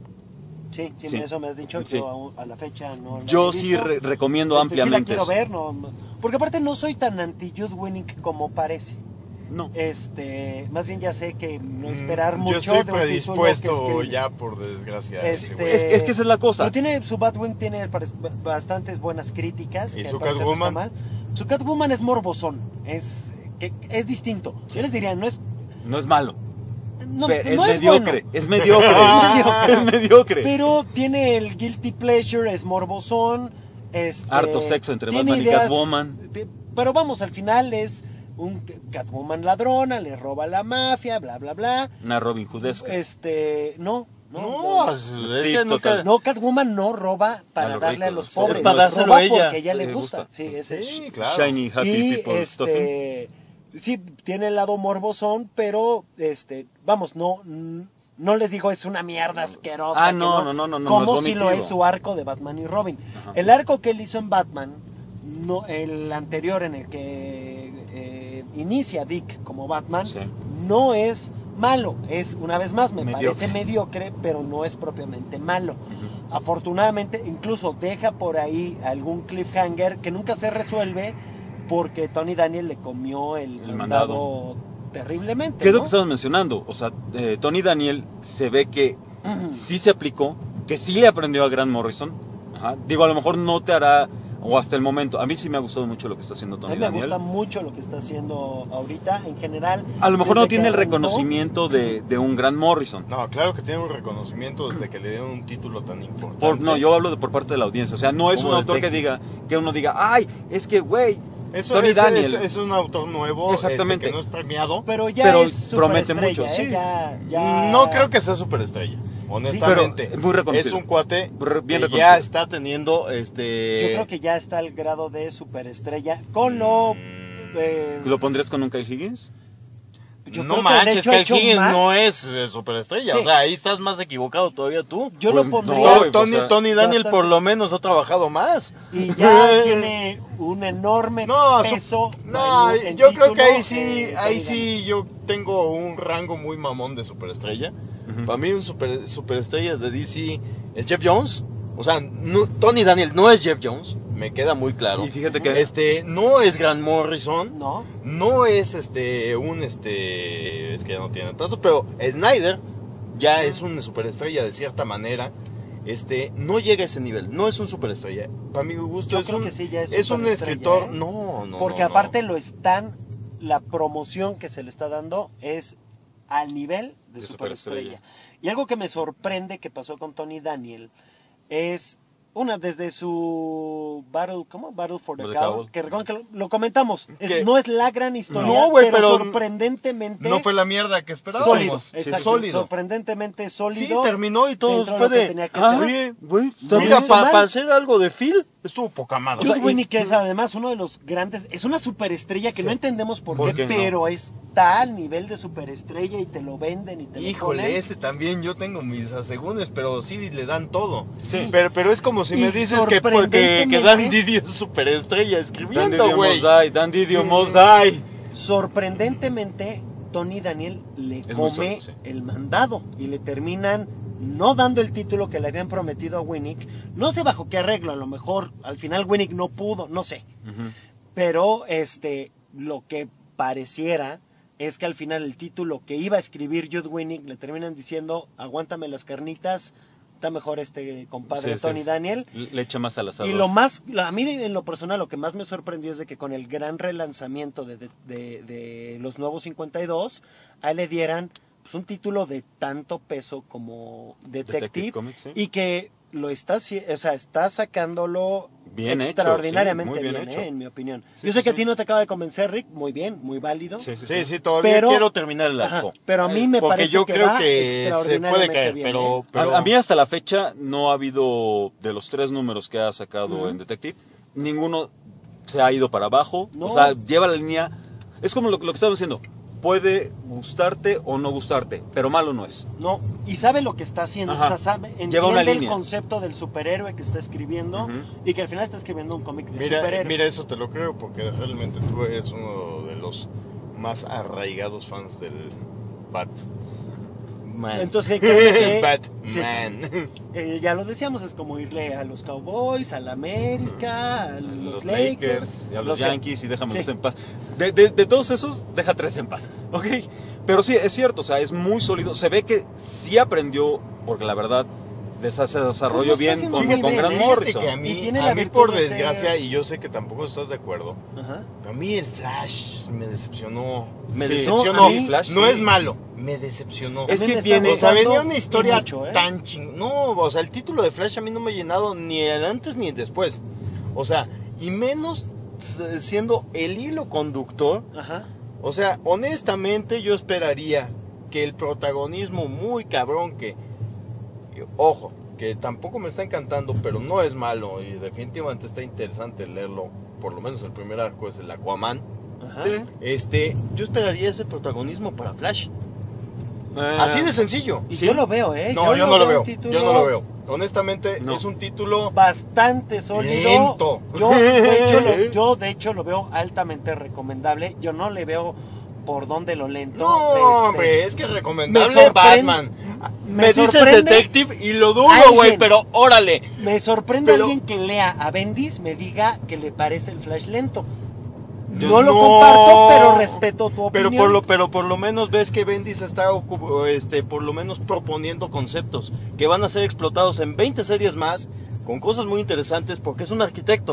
Speaker 3: Sí,
Speaker 1: Sí.
Speaker 3: eso me has dicho.
Speaker 1: Sí.
Speaker 3: Yo a la fecha no la
Speaker 1: Yo
Speaker 3: he
Speaker 1: sí
Speaker 3: visto.
Speaker 1: recomiendo
Speaker 3: Sí la
Speaker 1: ampliamente
Speaker 3: quiero
Speaker 1: eso.
Speaker 3: ver, porque aparte no soy tan anti Jude Winnick como parece.
Speaker 1: No.
Speaker 3: Más bien ya sé que no esperar mucho
Speaker 5: Yo estoy
Speaker 3: de un título
Speaker 5: predispuesto
Speaker 3: que escribe.
Speaker 5: ya, por desgracia. a
Speaker 3: Este,
Speaker 5: ese güey.
Speaker 1: Es que esa es la cosa.
Speaker 3: Pero su Batwing tiene bastantes buenas críticas.
Speaker 5: ¿Y
Speaker 3: que
Speaker 5: su
Speaker 3: al parecer no está
Speaker 5: Catwoman?
Speaker 3: mal. Su Catwoman es morbosón. Es distinto. Yo les diría, no es.
Speaker 1: No es malo.
Speaker 3: No,
Speaker 1: Pero
Speaker 3: no
Speaker 1: es
Speaker 3: es
Speaker 1: mediocre.
Speaker 3: bueno.
Speaker 1: Es mediocre. Es mediocre.
Speaker 3: Pero tiene el guilty pleasure, es morbosón.
Speaker 1: Harto sexo entre
Speaker 3: tiene
Speaker 1: Batman y Catwoman.
Speaker 3: Pero vamos, al final es un Catwoman ladrona, le roba a la mafia, bla, bla, bla.
Speaker 1: Una Robin Hoodesca.
Speaker 3: No.
Speaker 5: No, ella nunca-
Speaker 1: total.
Speaker 3: No, Catwoman no roba para
Speaker 1: los
Speaker 3: darle a
Speaker 1: ricos.
Speaker 3: los
Speaker 1: Sí,
Speaker 3: pobres.
Speaker 5: es para dárselo
Speaker 3: roba
Speaker 5: a ella.
Speaker 3: porque a ella
Speaker 1: Sí,
Speaker 3: le
Speaker 1: le
Speaker 3: gusta.
Speaker 1: gusta.
Speaker 3: Sí, ese es.
Speaker 5: Sí, claro.
Speaker 1: Shiny Happy
Speaker 3: Y
Speaker 1: People Stuffing.
Speaker 3: sí, tiene el lado morbosón, pero vamos, no les digo es una mierda asquerosa.
Speaker 1: No,
Speaker 3: que
Speaker 1: no,
Speaker 3: como
Speaker 1: no es
Speaker 3: si lo
Speaker 1: vomitivo.
Speaker 3: es su arco de Batman y Robin.
Speaker 1: Ajá.
Speaker 3: El arco que él hizo en Batman, el anterior en el que inicia Dick como Batman,
Speaker 1: Sí.
Speaker 3: no es malo. Es, una vez más, me
Speaker 1: Mediocre.
Speaker 3: parece mediocre, pero no es propiamente malo. Afortunadamente, incluso deja por ahí algún cliffhanger que nunca se resuelve porque Tony Daniel le comió el mandado terriblemente.
Speaker 1: ¿Qué es lo
Speaker 3: ¿no?
Speaker 1: que estamos mencionando? O sea, Tony Daniel se ve que
Speaker 3: Ujú.
Speaker 1: sí se aplicó, que sí le aprendió a Grant Morrison. Ajá. Digo, a lo mejor no te hará O hasta el momento. A mí sí me ha gustado mucho lo que está haciendo
Speaker 3: A
Speaker 1: Tony
Speaker 3: mí me
Speaker 1: Daniel.
Speaker 3: gusta mucho lo que está haciendo ahorita, en general.
Speaker 1: A lo mejor no
Speaker 3: desde
Speaker 1: tiene
Speaker 3: que
Speaker 1: el
Speaker 3: arrancó.
Speaker 1: reconocimiento de un Grant Morrison.
Speaker 5: No, claro que tiene un reconocimiento desde que le dieron un título tan importante.
Speaker 1: No, yo hablo por parte de la audiencia. O sea, no es un
Speaker 5: Como
Speaker 1: autor
Speaker 5: Detective.
Speaker 1: que uno diga, ay, es que, güey,
Speaker 5: Eso
Speaker 1: Tony Daniel.
Speaker 5: es un autor nuevo,
Speaker 1: Exactamente.
Speaker 5: que no es premiado.
Speaker 3: Pero ya
Speaker 1: Pero
Speaker 3: es
Speaker 1: promete
Speaker 3: superestrella,
Speaker 1: mucho, sí.
Speaker 3: Ya...
Speaker 5: No creo que sea superestrella, honestamente.
Speaker 1: pero muy reconocido.
Speaker 5: Es un cuate
Speaker 1: Bien
Speaker 5: que
Speaker 1: reconocido.
Speaker 5: ya está teniendo
Speaker 3: Yo creo que ya está al grado de superestrella con lo...
Speaker 1: ¿Lo pondrías con un Kyle Higgins?
Speaker 3: yo
Speaker 5: no
Speaker 3: creo que de
Speaker 5: manches,
Speaker 3: hecho ha
Speaker 5: Kyle
Speaker 3: hecho
Speaker 5: Higgins
Speaker 3: más.
Speaker 5: no es superestrella.
Speaker 3: Sí.
Speaker 5: O sea, ahí estás más equivocado todavía tú.
Speaker 3: Yo
Speaker 1: Pues,
Speaker 3: lo pondría...
Speaker 1: no, güey,
Speaker 5: Tony,
Speaker 1: o sea,
Speaker 5: Tony Daniel
Speaker 3: bastante.
Speaker 5: por lo menos ha trabajado más.
Speaker 3: Y ya tiene un enorme
Speaker 5: No,
Speaker 3: peso.
Speaker 5: no,
Speaker 3: en
Speaker 5: yo creo que
Speaker 3: título,
Speaker 5: ahí
Speaker 3: Tony
Speaker 5: sí yo tengo un rango muy mamón de superestrella.
Speaker 1: Ujú.
Speaker 5: Para mí un superestrella de DC es Jeff Jones. O sea, Tony Daniel no es Jeff Jones, me queda muy claro.
Speaker 1: Y fíjate que
Speaker 5: no es Grant Morrison,
Speaker 3: Daniel. No.
Speaker 5: no es es que ya no tiene tanto, pero Snyder ya es una superestrella de cierta manera. No llega a ese nivel, no es un superestrella. Para mi gusto
Speaker 3: Yo
Speaker 5: es
Speaker 3: creo
Speaker 5: un
Speaker 3: que sí ya es
Speaker 5: un
Speaker 3: superestrella,
Speaker 5: escritor,
Speaker 3: ¿eh?
Speaker 5: no,
Speaker 3: Porque
Speaker 5: no.
Speaker 3: aparte la promoción que se le está dando es al nivel de
Speaker 1: De
Speaker 3: superestrella.
Speaker 1: superestrella.
Speaker 3: Y algo que me sorprende que pasó con Tony Daniel es desde su Battle for the
Speaker 1: For the
Speaker 3: Cowl,
Speaker 1: Cowl.
Speaker 3: que recuerden que lo comentamos,
Speaker 5: ¿Qué?
Speaker 3: no es la gran historia,
Speaker 5: No, güey, pero
Speaker 3: sorprendentemente
Speaker 5: no fue la mierda que esperábamos.
Speaker 3: sólido,
Speaker 5: Sí,
Speaker 3: exacto,
Speaker 5: sólido.
Speaker 3: sorprendentemente
Speaker 5: Sí,
Speaker 3: sólido.
Speaker 5: terminó y todo
Speaker 3: dentro de
Speaker 5: fue
Speaker 3: lo que
Speaker 5: de
Speaker 3: tenía que
Speaker 1: Ah,
Speaker 3: ser.
Speaker 5: oye,
Speaker 1: güey,
Speaker 3: No
Speaker 5: mira,
Speaker 3: hizo mal.
Speaker 5: para hacer algo de Phil estuvo poca madre.
Speaker 3: Jude
Speaker 1: sea,
Speaker 3: Winnick es además uno de los grandes, es una superestrella que no entendemos por
Speaker 1: ¿Por
Speaker 3: qué,
Speaker 1: qué no?
Speaker 3: pero está al nivel de superestrella y te lo venden y te lo
Speaker 5: Híjole,
Speaker 3: ponen.
Speaker 5: ese también yo tengo mis asegúnes, pero sí le dan todo.
Speaker 1: Sí.
Speaker 5: Pero es como si
Speaker 3: Y
Speaker 5: me dices que
Speaker 3: sorprendentemente-
Speaker 5: Dan Didio es superestrella
Speaker 1: Dan
Speaker 5: escribiendo,
Speaker 1: Didio
Speaker 5: güey.
Speaker 1: Must Die, Dan Didio Must Die.
Speaker 3: Sorprendentemente, Tony Daniel le
Speaker 1: Es muy
Speaker 3: come
Speaker 1: sólido, sí.
Speaker 3: el mandado y le terminan no dando el título que le habían prometido a Winnick. No sé bajo qué arreglo, a lo mejor al final Winnick no pudo, no sé.
Speaker 1: Ujú.
Speaker 3: Pero lo que pareciera es que al final el título que iba a escribir Jude Winnick le terminan diciendo, aguántame las carnitas, está mejor compadre
Speaker 1: Sí, sí.
Speaker 3: Tony Daniel.
Speaker 1: Le echa más al asador.
Speaker 3: Y a mí en lo personal lo que más me sorprendió es de que con el gran relanzamiento de los nuevos 52, a él le dieran pues, un título de tanto peso como Detective
Speaker 1: Comics, sí.
Speaker 3: y que lo está sacándolo
Speaker 1: Bien hecho,
Speaker 3: extraordinariamente
Speaker 1: sí, muy bien
Speaker 3: bien,
Speaker 1: hecho.
Speaker 3: en mi opinión.
Speaker 1: Sí,
Speaker 3: Yo sé
Speaker 1: sí,
Speaker 3: que a
Speaker 1: sí.
Speaker 3: ti no te acaba de convencer, Rick, muy bien, muy válido.
Speaker 5: Sí, todavía
Speaker 3: Pero-
Speaker 5: quiero terminar el
Speaker 3: Ajá,
Speaker 5: arco.
Speaker 3: pero a mí me
Speaker 5: Porque
Speaker 3: parece
Speaker 5: yo
Speaker 3: que
Speaker 5: creo
Speaker 3: va
Speaker 5: que se
Speaker 3: extraordinariamente
Speaker 5: puede caer,
Speaker 3: bien,
Speaker 5: pero
Speaker 1: A mí hasta la fecha no ha habido, de los 3 números que ha sacado
Speaker 3: Ujú.
Speaker 1: en Detective, ninguno se ha ido para abajo.
Speaker 3: No.
Speaker 1: O sea, lleva la línea. Es como lo que estamos diciendo. Puede gustarte o no gustarte, pero malo no es.
Speaker 3: No, y sabe lo que está haciendo,
Speaker 1: Ajá.
Speaker 3: o sea,
Speaker 1: Lleva una
Speaker 3: entiende el
Speaker 1: línea.
Speaker 3: concepto del superhéroe que está escribiendo
Speaker 1: Ujú.
Speaker 3: y que al final está escribiendo un cómic de superhéroes.
Speaker 5: mira, eso te lo creo porque realmente tú eres uno de los más arraigados fans del Batman.
Speaker 3: Entonces, créeme que
Speaker 5: Batman.
Speaker 3: ya lo decíamos, es como irle a los Cowboys, a la América, a los Lakers,
Speaker 1: y a
Speaker 3: lo
Speaker 1: los
Speaker 3: sé.
Speaker 1: Yankees y déjame
Speaker 3: Sí.
Speaker 1: en paz. De todos esos, deja 3 en paz, ¿ok? Pero sí, es cierto, o sea, es muy sólido. Se ve que sí aprendió, porque la verdad se desarrolló
Speaker 3: Pues lo está
Speaker 1: bien
Speaker 3: haciendo
Speaker 1: con,
Speaker 3: muy
Speaker 1: con
Speaker 3: bien,
Speaker 1: Grant
Speaker 3: ¿eh?
Speaker 1: Morrison.
Speaker 5: Que a mí,
Speaker 3: Y tiene la virtud
Speaker 5: por
Speaker 3: de ser-
Speaker 5: desgracia, y yo sé que tampoco estás de acuerdo,
Speaker 3: Ajá.
Speaker 5: a mí el Flash me decepcionó. Me
Speaker 1: Sí,
Speaker 5: decepcionó.
Speaker 3: no, a mí-
Speaker 1: Flash,
Speaker 5: no
Speaker 1: sí.
Speaker 5: es malo, me decepcionó.
Speaker 1: Es
Speaker 3: A mí
Speaker 1: que
Speaker 3: me está
Speaker 1: viene-
Speaker 5: O sea,
Speaker 3: gustando
Speaker 5: venía una
Speaker 3: y
Speaker 5: historia
Speaker 3: mucho, ¿eh?
Speaker 5: tan No, o sea, el título de Flash a mí no me ha llenado ni el antes ni el después. O sea, y menos siendo el hilo conductor.
Speaker 3: Ajá.
Speaker 5: O sea, honestamente yo esperaría que el protagonismo muy cabrón ojo, que tampoco me está encantando, pero no es malo y definitivamente está interesante leerlo. Por lo menos el primer arco es el Aquaman.
Speaker 3: Ajá.
Speaker 5: Yo esperaría ese protagonismo para Flash.
Speaker 1: Ah,
Speaker 5: Así de sencillo.
Speaker 3: Y
Speaker 1: Sí.
Speaker 3: yo lo veo, ¿eh?
Speaker 5: No, yo no lo veo.
Speaker 3: un título
Speaker 5: Yo no lo veo. Honestamente,
Speaker 1: No.
Speaker 5: es un título
Speaker 3: bastante sólido.
Speaker 5: lento.
Speaker 3: Yo de hecho lo veo altamente recomendable. Yo no le veo por dónde lo lento.
Speaker 5: No, hombre, es que es
Speaker 3: me
Speaker 5: recomendable
Speaker 3: sorprende-
Speaker 5: Batman.
Speaker 3: me
Speaker 5: Me dices
Speaker 3: sorprende
Speaker 5: Detective y lo dudo,
Speaker 3: alguien.
Speaker 5: güey, pero órale.
Speaker 3: Me sorprende
Speaker 5: Pero-
Speaker 3: alguien que lea a Bendis me diga que le parece el Flash lento.
Speaker 5: Yo
Speaker 3: No lo
Speaker 5: no.
Speaker 3: comparto, pero respeto tu
Speaker 5: Pero
Speaker 3: opinión.
Speaker 5: por lo menos ves que Bendis está por lo menos proponiendo conceptos que van a ser explotados en 20 series más con cosas muy interesantes porque es un arquitecto.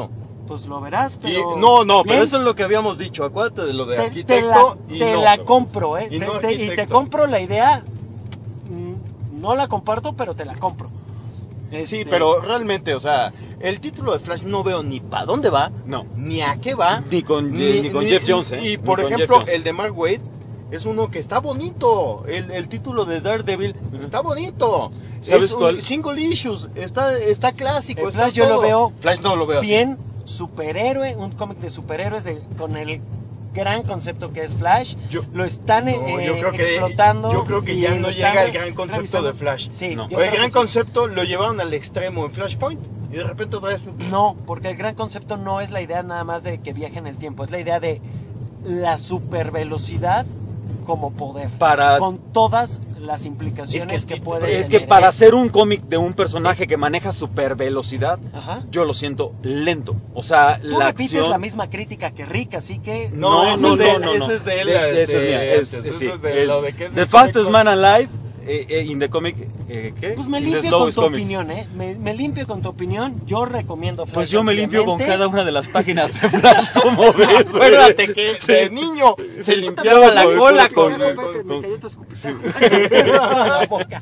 Speaker 3: pues lo verás,
Speaker 5: Y,
Speaker 3: pero...
Speaker 5: no, pero
Speaker 3: bien,
Speaker 5: eso es lo que habíamos dicho. Acuérdate de lo de
Speaker 3: te
Speaker 5: arquitecto
Speaker 3: la,
Speaker 5: y
Speaker 3: te
Speaker 5: no.
Speaker 3: la compro, ¿eh?
Speaker 5: Y no
Speaker 3: y te
Speaker 5: arquitecto.
Speaker 3: compro la idea, no la comparto, pero te la compro.
Speaker 5: Sí, pero realmente, o sea, el título de Flash no veo ni para dónde va,
Speaker 1: No.
Speaker 5: ni a qué va.
Speaker 1: Ni con Jeff Jones, ¿eh?
Speaker 5: Y por
Speaker 1: Ni con
Speaker 5: ejemplo,
Speaker 1: Jeff Jones.
Speaker 5: el de Mark Waid es uno que está bonito. El título de Daredevil está bonito.
Speaker 1: ¿Sabes
Speaker 5: Es
Speaker 1: cuál?
Speaker 5: un single issues, está clásico.
Speaker 3: El
Speaker 5: está
Speaker 3: Flash yo lo
Speaker 5: todo.
Speaker 3: veo
Speaker 5: Flash no lo veo así.
Speaker 3: bien superhéroe, un cómic de superhéroes con el gran concepto que es Flash. Lo están
Speaker 5: No,
Speaker 3: explotando.
Speaker 5: yo creo que
Speaker 3: y
Speaker 5: ya no
Speaker 3: lo están
Speaker 5: llega el gran concepto
Speaker 3: revisando.
Speaker 5: de Flash.
Speaker 3: Sí,
Speaker 1: No.
Speaker 3: yo
Speaker 5: El
Speaker 3: creo
Speaker 5: gran
Speaker 3: que sí.
Speaker 5: concepto lo llevaron al extremo en Flashpoint y de repente otra vez.
Speaker 3: No, porque el gran concepto no es la idea nada más de que viaje en el tiempo, es la idea de la supervelocidad como poder, con todas las implicaciones que puede
Speaker 1: Es que
Speaker 3: tener,
Speaker 1: para
Speaker 3: ¿eh?
Speaker 1: hacer un cómic de un personaje que maneja super velocidad,
Speaker 3: Ajá.
Speaker 1: yo lo siento lento. O sea,
Speaker 3: Tú
Speaker 1: la
Speaker 3: repites
Speaker 1: acción...
Speaker 3: la misma crítica que Rick, así que...
Speaker 5: No, ese es de él,
Speaker 1: no.
Speaker 5: ese es de él,
Speaker 1: Esa es mía,
Speaker 5: ese
Speaker 1: sí,
Speaker 5: es de lo de que es
Speaker 1: The
Speaker 5: el
Speaker 1: Fastest
Speaker 5: cómic.
Speaker 1: Man Alive in the comic, ¿qué?
Speaker 3: Pues me
Speaker 1: In the
Speaker 3: limpio con
Speaker 1: slowest
Speaker 3: tu
Speaker 1: comics.
Speaker 3: opinión, ¿eh? Me limpio con tu opinión, yo recomiendo Flash.
Speaker 1: Pues yo me limpio con
Speaker 3: ampliamente.
Speaker 1: cada una de las páginas de Flash, como ves.
Speaker 5: Acuérdate que de niño se limpiaba la
Speaker 1: con-
Speaker 5: cola
Speaker 1: con-
Speaker 5: con...
Speaker 3: Espérate, me cayó tu escupitajo. En la boca.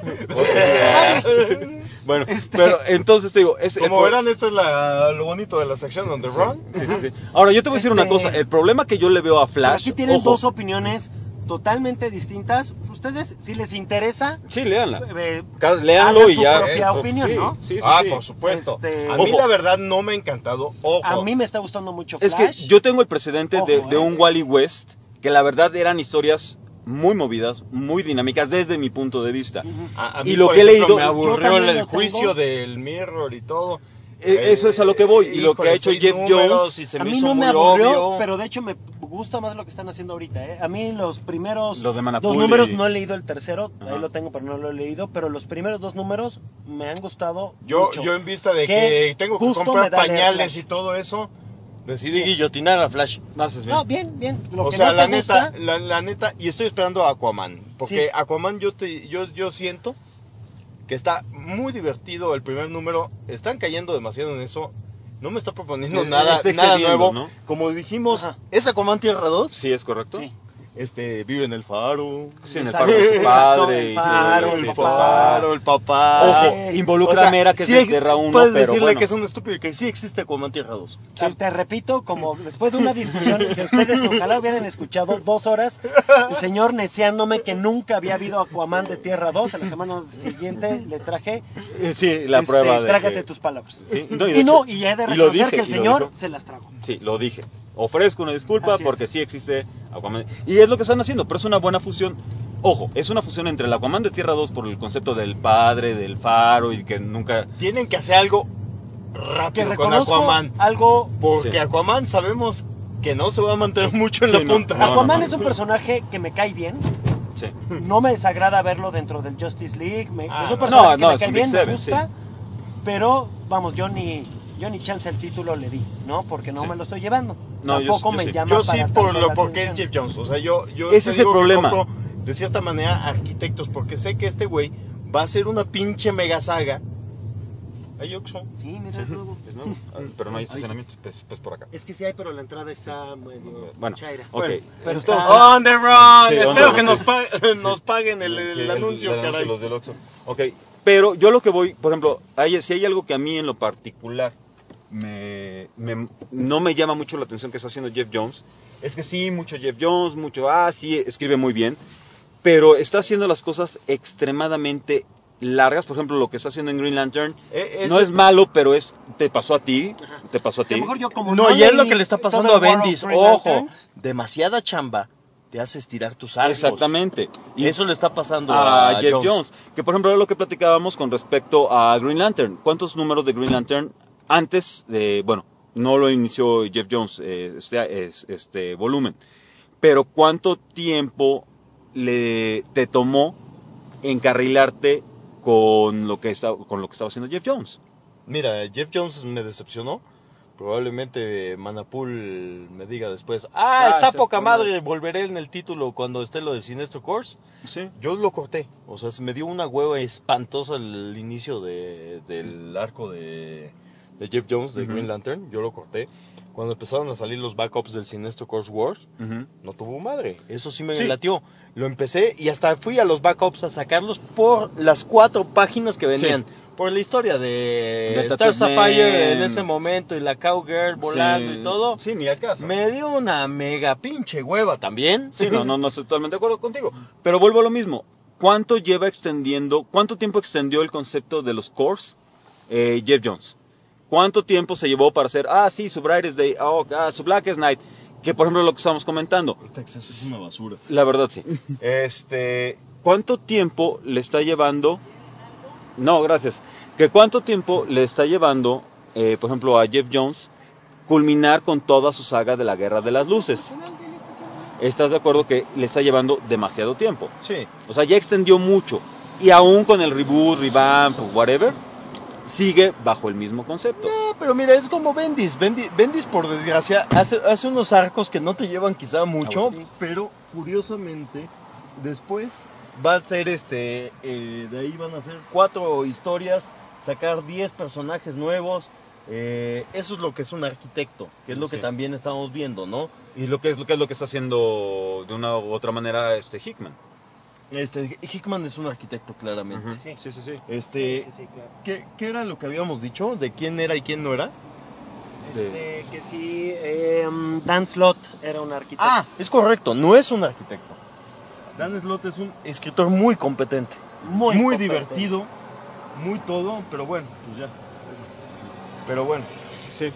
Speaker 1: Bueno,
Speaker 3: Este-
Speaker 1: pero entonces te digo...
Speaker 5: Como verán, esto es lo bonito de la sección on the run.
Speaker 1: Sí. Ahora, yo te voy a decir una
Speaker 3: Este-
Speaker 1: cosa. El problema que yo le veo a
Speaker 3: Pero
Speaker 1: Flash...
Speaker 3: aquí tienen
Speaker 1: ojo,
Speaker 3: dos opiniones totalmente distintas. Ustedes, si les interesa,
Speaker 1: Sí, léanla.
Speaker 3: Léanlo
Speaker 1: Léanlo y
Speaker 3: su
Speaker 1: ya.
Speaker 3: propia opinión, ¿no?
Speaker 1: Sí,
Speaker 5: Ah,
Speaker 1: sí.
Speaker 5: por supuesto.
Speaker 3: Este-
Speaker 5: A mí
Speaker 1: Ojo.
Speaker 5: la verdad no me ha encantado. Ojo.
Speaker 3: A mí me está gustando mucho
Speaker 1: Es
Speaker 3: Flash.
Speaker 1: que yo tengo el precedente de
Speaker 3: Ojo,
Speaker 1: un Wally West, que la verdad eran historias muy movidas, muy dinámicas desde mi punto de vista.
Speaker 5: A mí,
Speaker 1: Y lo
Speaker 5: por
Speaker 1: que he
Speaker 5: ejemplo,
Speaker 1: leído-
Speaker 5: me
Speaker 3: Yo
Speaker 5: aburrió
Speaker 3: también
Speaker 5: el
Speaker 3: lo
Speaker 5: juicio
Speaker 3: tengo.
Speaker 5: del Mirror y todo.
Speaker 1: Eso es a lo que voy. Y lo que ha hecho
Speaker 5: 6
Speaker 1: Jeff
Speaker 5: números
Speaker 1: Jones...
Speaker 5: y se
Speaker 3: a
Speaker 5: me
Speaker 3: mí
Speaker 5: hizo
Speaker 3: no me
Speaker 5: muy
Speaker 3: aburrió,
Speaker 5: obvio.
Speaker 3: pero de hecho me gusta más lo que están haciendo ahorita, ¿eh? A mí los primeros
Speaker 1: Lo de
Speaker 3: dos
Speaker 1: Manapul
Speaker 3: números,
Speaker 1: y-
Speaker 3: no he leído el tercero,
Speaker 1: Ajá.
Speaker 3: ahí lo tengo, pero no lo he leído, pero los primeros dos números me han gustado
Speaker 5: Yo
Speaker 3: mucho.
Speaker 5: en vista de
Speaker 3: Qué
Speaker 5: que tengo que
Speaker 3: gusto
Speaker 5: comprar
Speaker 3: me da leer
Speaker 5: pañales
Speaker 3: Flash.
Speaker 5: y todo eso, decidí
Speaker 3: Sí.
Speaker 5: guillotinar a Flash.
Speaker 1: Haces bien.
Speaker 3: No, bien. Lo
Speaker 5: O
Speaker 3: que
Speaker 5: sea,
Speaker 3: no
Speaker 5: la
Speaker 3: te
Speaker 5: neta,
Speaker 3: gusta,
Speaker 5: la neta, y estoy esperando a Aquaman, porque
Speaker 3: Sí.
Speaker 5: Aquaman yo siento que está muy divertido el primer número, están cayendo demasiado en eso, no me está proponiendo
Speaker 1: Le
Speaker 5: nada,
Speaker 1: está
Speaker 5: nada
Speaker 1: excediendo,
Speaker 5: nuevo,
Speaker 1: ¿no?
Speaker 5: Como dijimos,
Speaker 3: Ajá.
Speaker 5: ¿es Aquaman Tierra 2?
Speaker 1: Sí, es correcto.
Speaker 3: Sí.
Speaker 5: Vive en el faro.
Speaker 1: Sí, en el
Speaker 3: Exacto,
Speaker 1: paro de su
Speaker 3: exacto,
Speaker 1: padre.
Speaker 3: el
Speaker 1: y
Speaker 3: faro,
Speaker 1: todo,
Speaker 3: el
Speaker 1: sí,
Speaker 3: papá.
Speaker 5: el papá.
Speaker 1: Ojo,
Speaker 3: Sí.
Speaker 1: involucra
Speaker 5: O sea,
Speaker 1: a Mera, que
Speaker 5: sí
Speaker 1: es de Tierra 1,
Speaker 5: puedes
Speaker 1: pero
Speaker 5: decirle
Speaker 1: bueno.
Speaker 5: que es un estúpido y que sí existe Aquaman Tierra 2.
Speaker 3: Te repito, como después de una discusión que ustedes ojalá hubieran escuchado 2 horas, el señor neciándome que nunca había habido Aquaman de Tierra 2, a la semana siguiente le traje
Speaker 1: Sí, la prueba de
Speaker 3: trágate
Speaker 1: que-
Speaker 3: tus palabras.
Speaker 1: Sí,
Speaker 3: Y
Speaker 1: de hecho-
Speaker 3: no, y he de
Speaker 1: y lo
Speaker 3: reconocer
Speaker 1: dije,
Speaker 3: que el
Speaker 1: y lo
Speaker 3: señor
Speaker 1: dijo.
Speaker 3: se las tragó.
Speaker 1: Sí, lo dije. Ofrezco una disculpa
Speaker 3: Así es.
Speaker 1: porque sí existe Aquaman. Y es lo que están haciendo, pero es una buena fusión. Ojo, es una fusión entre el Aquaman de Tierra 2 por el concepto del padre, del faro y que nunca...
Speaker 5: Tienen que hacer algo
Speaker 3: Que
Speaker 5: rápido con
Speaker 3: reconozco
Speaker 5: Aquaman.
Speaker 3: algo.
Speaker 5: Porque
Speaker 1: Sí.
Speaker 5: Aquaman sabemos que no se va a mantener mucho en
Speaker 1: Sí,
Speaker 5: la
Speaker 1: no,
Speaker 5: punta.
Speaker 1: no,
Speaker 3: Aquaman es un personaje que me cae bien.
Speaker 1: Sí.
Speaker 3: No me desagrada verlo dentro del Justice League. Es un
Speaker 5: no.
Speaker 3: personaje
Speaker 1: No,
Speaker 3: que me
Speaker 1: es
Speaker 3: cae
Speaker 1: un
Speaker 3: bien,
Speaker 1: Big
Speaker 3: me
Speaker 1: Seven,
Speaker 3: gusta. Pero, vamos, yo ni chance el título le di, ¿no? Porque no
Speaker 1: Sí.
Speaker 3: me lo estoy llevando.
Speaker 1: No, yo
Speaker 3: Tampoco
Speaker 1: sí, yo
Speaker 3: me
Speaker 1: sí.
Speaker 3: llama
Speaker 5: Yo sí
Speaker 3: para
Speaker 5: por
Speaker 3: tanto
Speaker 5: lo
Speaker 3: la
Speaker 5: porque es
Speaker 3: atención.
Speaker 5: Jeff Jones. O sea, yo
Speaker 1: Ese
Speaker 5: te
Speaker 1: es el
Speaker 5: digo que
Speaker 1: problema.
Speaker 5: compro, de cierta manera, arquitectos, porque sé que este güey va a hacer una pinche mega saga. Hay Oxxo.
Speaker 3: Sí, mira, es nuevo.
Speaker 1: Es nuevo, pero no hay estacionamiento, pues por acá.
Speaker 3: Es que sí hay, pero la entrada está medio
Speaker 1: Bueno,
Speaker 3: chaira.
Speaker 1: ok.
Speaker 3: Pero
Speaker 1: Entonces-
Speaker 3: está...
Speaker 5: On the run.
Speaker 1: Sí, on
Speaker 5: Espero
Speaker 1: the
Speaker 5: que
Speaker 1: run.
Speaker 5: nos paguen el
Speaker 1: Sí,
Speaker 5: anuncio,
Speaker 1: el
Speaker 5: caray.
Speaker 1: los del Oxxo. Ok, pero yo lo que voy, por ejemplo, si hay algo que a mí en lo particular no me llama mucho la atención que está haciendo Jeff Jones, es que sí, mucho Jeff Jones, sí, escribe muy bien, pero está haciendo las cosas extremadamente largas. Por ejemplo, lo que está haciendo en Green Lantern no es malo, pero te pasó a ti, te pasó a
Speaker 3: Que a
Speaker 1: ti.
Speaker 3: lo mejor yo como
Speaker 5: No, y es lo
Speaker 3: leí
Speaker 5: que le está
Speaker 3: todo
Speaker 5: pasando a
Speaker 3: el War of
Speaker 5: Bendis.
Speaker 3: Green
Speaker 5: Ojo,
Speaker 3: Lanterns,
Speaker 5: demasiada chamba te hace estirar tus arcos.
Speaker 1: Exactamente.
Speaker 5: Y eso le está pasando
Speaker 1: a
Speaker 5: a
Speaker 1: Jeff Jones. Que por ejemplo era lo que platicábamos con respecto a Green Lantern. ¿Cuántos números de Green Lantern antes de, bueno, no lo inició Jeff Jones, este volumen, pero cuánto tiempo te tomó encarrilarte con lo que estaba haciendo Jeff Jones?
Speaker 5: Mira, Jeff Jones me decepcionó. Probablemente Manapul me diga después, está
Speaker 1: está
Speaker 5: poca
Speaker 1: con
Speaker 5: madre, volveré en el título cuando esté lo de Sinestro Corps.
Speaker 1: Sí.
Speaker 5: Yo lo corté, o sea, se me dio una hueva espantosa el inicio del arco de de Jeff Jones, de Green Lantern, yo lo corté. Cuando empezaron a salir los backups del Sinestro Corps Wars, no tuvo madre. Eso sí me latió. Lo empecé y hasta fui a los backups a sacarlos por las 4 páginas que venían. Sí. Por la historia de Star Sapphire en ese momento y la Cowgirl volando y todo.
Speaker 1: Sí, ni al caso.
Speaker 5: Me dio una mega pinche hueva también.
Speaker 1: Sí, no estoy totalmente de acuerdo contigo. Pero vuelvo a lo mismo. ¿Cuánto tiempo extendió el concepto de los Corps Jeff Jones? ¿Cuánto tiempo se llevó para hacer, su Brightest Day, su Blackest Night? Que por ejemplo lo que estamos comentando.
Speaker 5: Este exceso es una basura.
Speaker 1: La verdad sí. ¿Cuánto tiempo le está llevando? No, gracias. ¿Cuánto tiempo le está llevando, por ejemplo, a Jeff Jones culminar con toda su saga de la Guerra de las Luces? ¿Estás de acuerdo que le está llevando demasiado tiempo?
Speaker 5: Sí.
Speaker 1: O sea, ya extendió mucho. Y aún con el reboot, revamp, whatever, sigue bajo el mismo concepto.
Speaker 5: Pero mira, es como Bendis. Bendis, por desgracia, hace unos arcos que no te llevan quizá mucho, pero curiosamente, después va a ser de ahí van a ser 4 historias, sacar 10 personajes nuevos. Eso es lo que es un arquitecto, que es lo que también estamos viendo, ¿no?
Speaker 1: Y lo que es lo que está haciendo de una u otra manera Hickman.
Speaker 5: Hickman es un arquitecto, claramente.
Speaker 1: Sí.
Speaker 5: Claro. ¿Qué era lo que habíamos dicho? ¿De quién era y quién no era?
Speaker 3: Que sí, Dan Slott era un arquitecto.
Speaker 5: Es correcto, no es un arquitecto. Dan Slott es un escritor muy competente, muy divertido, muy todo, pero bueno, pues ya. Pero bueno,
Speaker 1: sí.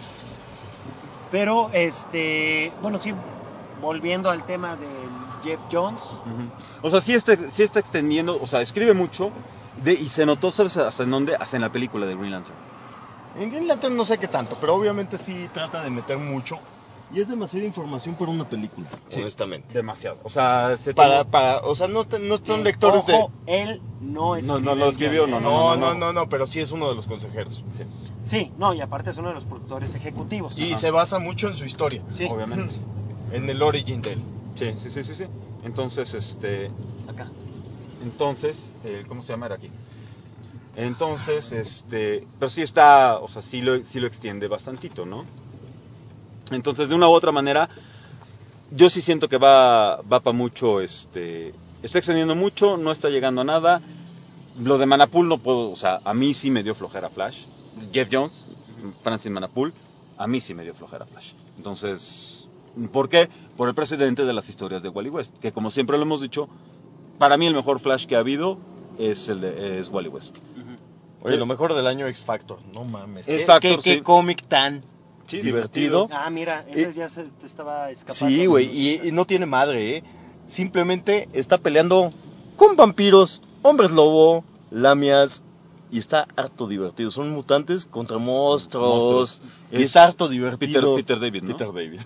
Speaker 3: Pero bueno, sí, volviendo al tema del Jeff Jones.
Speaker 1: O sea, sí está extendiendo, o sea, escribe mucho y se notó, ¿sabes hasta en dónde? Hasta en la película de Green Lantern.
Speaker 5: En Green Lantern no sé qué tanto, pero obviamente sí trata de meter mucho. Y es demasiada información para una película, honestamente.
Speaker 1: Demasiado. O sea,
Speaker 5: o sea, no son lectores
Speaker 3: él no escribió.
Speaker 1: No lo escribió,
Speaker 5: no, pero sí es uno de los consejeros.
Speaker 3: Sí, no, y aparte es uno de los productores ejecutivos.
Speaker 5: Y se basa mucho en su historia.
Speaker 3: Sí.
Speaker 1: Obviamente.
Speaker 5: En el origin de él.
Speaker 1: Sí. Entonces,
Speaker 3: acá.
Speaker 1: Entonces, ¿cómo se llama? Era aquí. Entonces, pero sí está, o sea, sí lo extiende bastantito, ¿no? Entonces, de una u otra manera, yo sí siento que va para mucho, está extendiendo mucho, no está llegando a nada. Lo de Manapul no puedo, o sea, a mí sí me dio flojera Flash. Jeff Jones, Francis Manapul, a mí sí me dio flojera Flash. Entonces, ¿por qué? Por el precedente de las historias de Wally West, que como siempre lo hemos dicho, para mí el mejor Flash que ha habido es Wally West.
Speaker 5: Oye, lo mejor del año X Factor, no mames.
Speaker 1: ¿Qué
Speaker 5: cómic tan
Speaker 1: divertido?
Speaker 3: Mira, ese ya se te estaba escapando.
Speaker 5: Sí, güey, y no tiene madre, Simplemente está peleando con vampiros, hombres lobo, lamias, y está harto divertido. Son mutantes contra monstruos. Y está harto divertido.
Speaker 1: Peter David, ¿no?
Speaker 5: Peter David.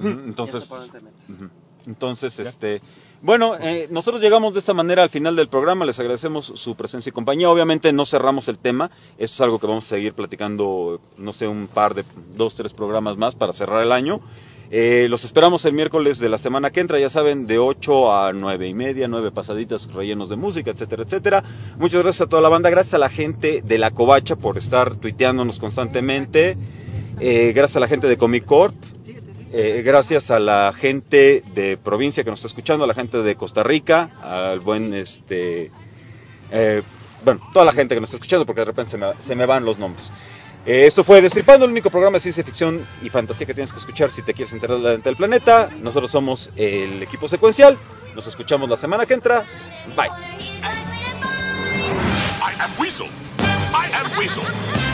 Speaker 1: Entonces, bueno, nosotros llegamos de esta manera al final del programa. Les agradecemos su presencia y compañía. Obviamente no cerramos el tema. Esto es algo que vamos a seguir platicando, no sé, un par de 2-3 programas más para cerrar el año. Los esperamos el miércoles de la semana que entra, ya saben, de 8 a 9:30, 9 pasaditas, rellenos de música, etcétera, etcétera. Muchas gracias a toda la banda, gracias a la gente de La Covacha por estar tuiteándonos constantemente, gracias a la gente de Comic Corp, gracias a la gente de provincia que nos está escuchando, a la gente de Costa Rica, al buen, bueno, toda la gente que nos está escuchando, porque de repente se me van los nombres. Esto fue Destripando, el único programa de ciencia ficción y fantasía que tienes que escuchar si te quieres enterar de la gente del planeta. Nosotros somos el equipo secuencial. Nos escuchamos la semana que entra. Bye.
Speaker 4: I am Weasel.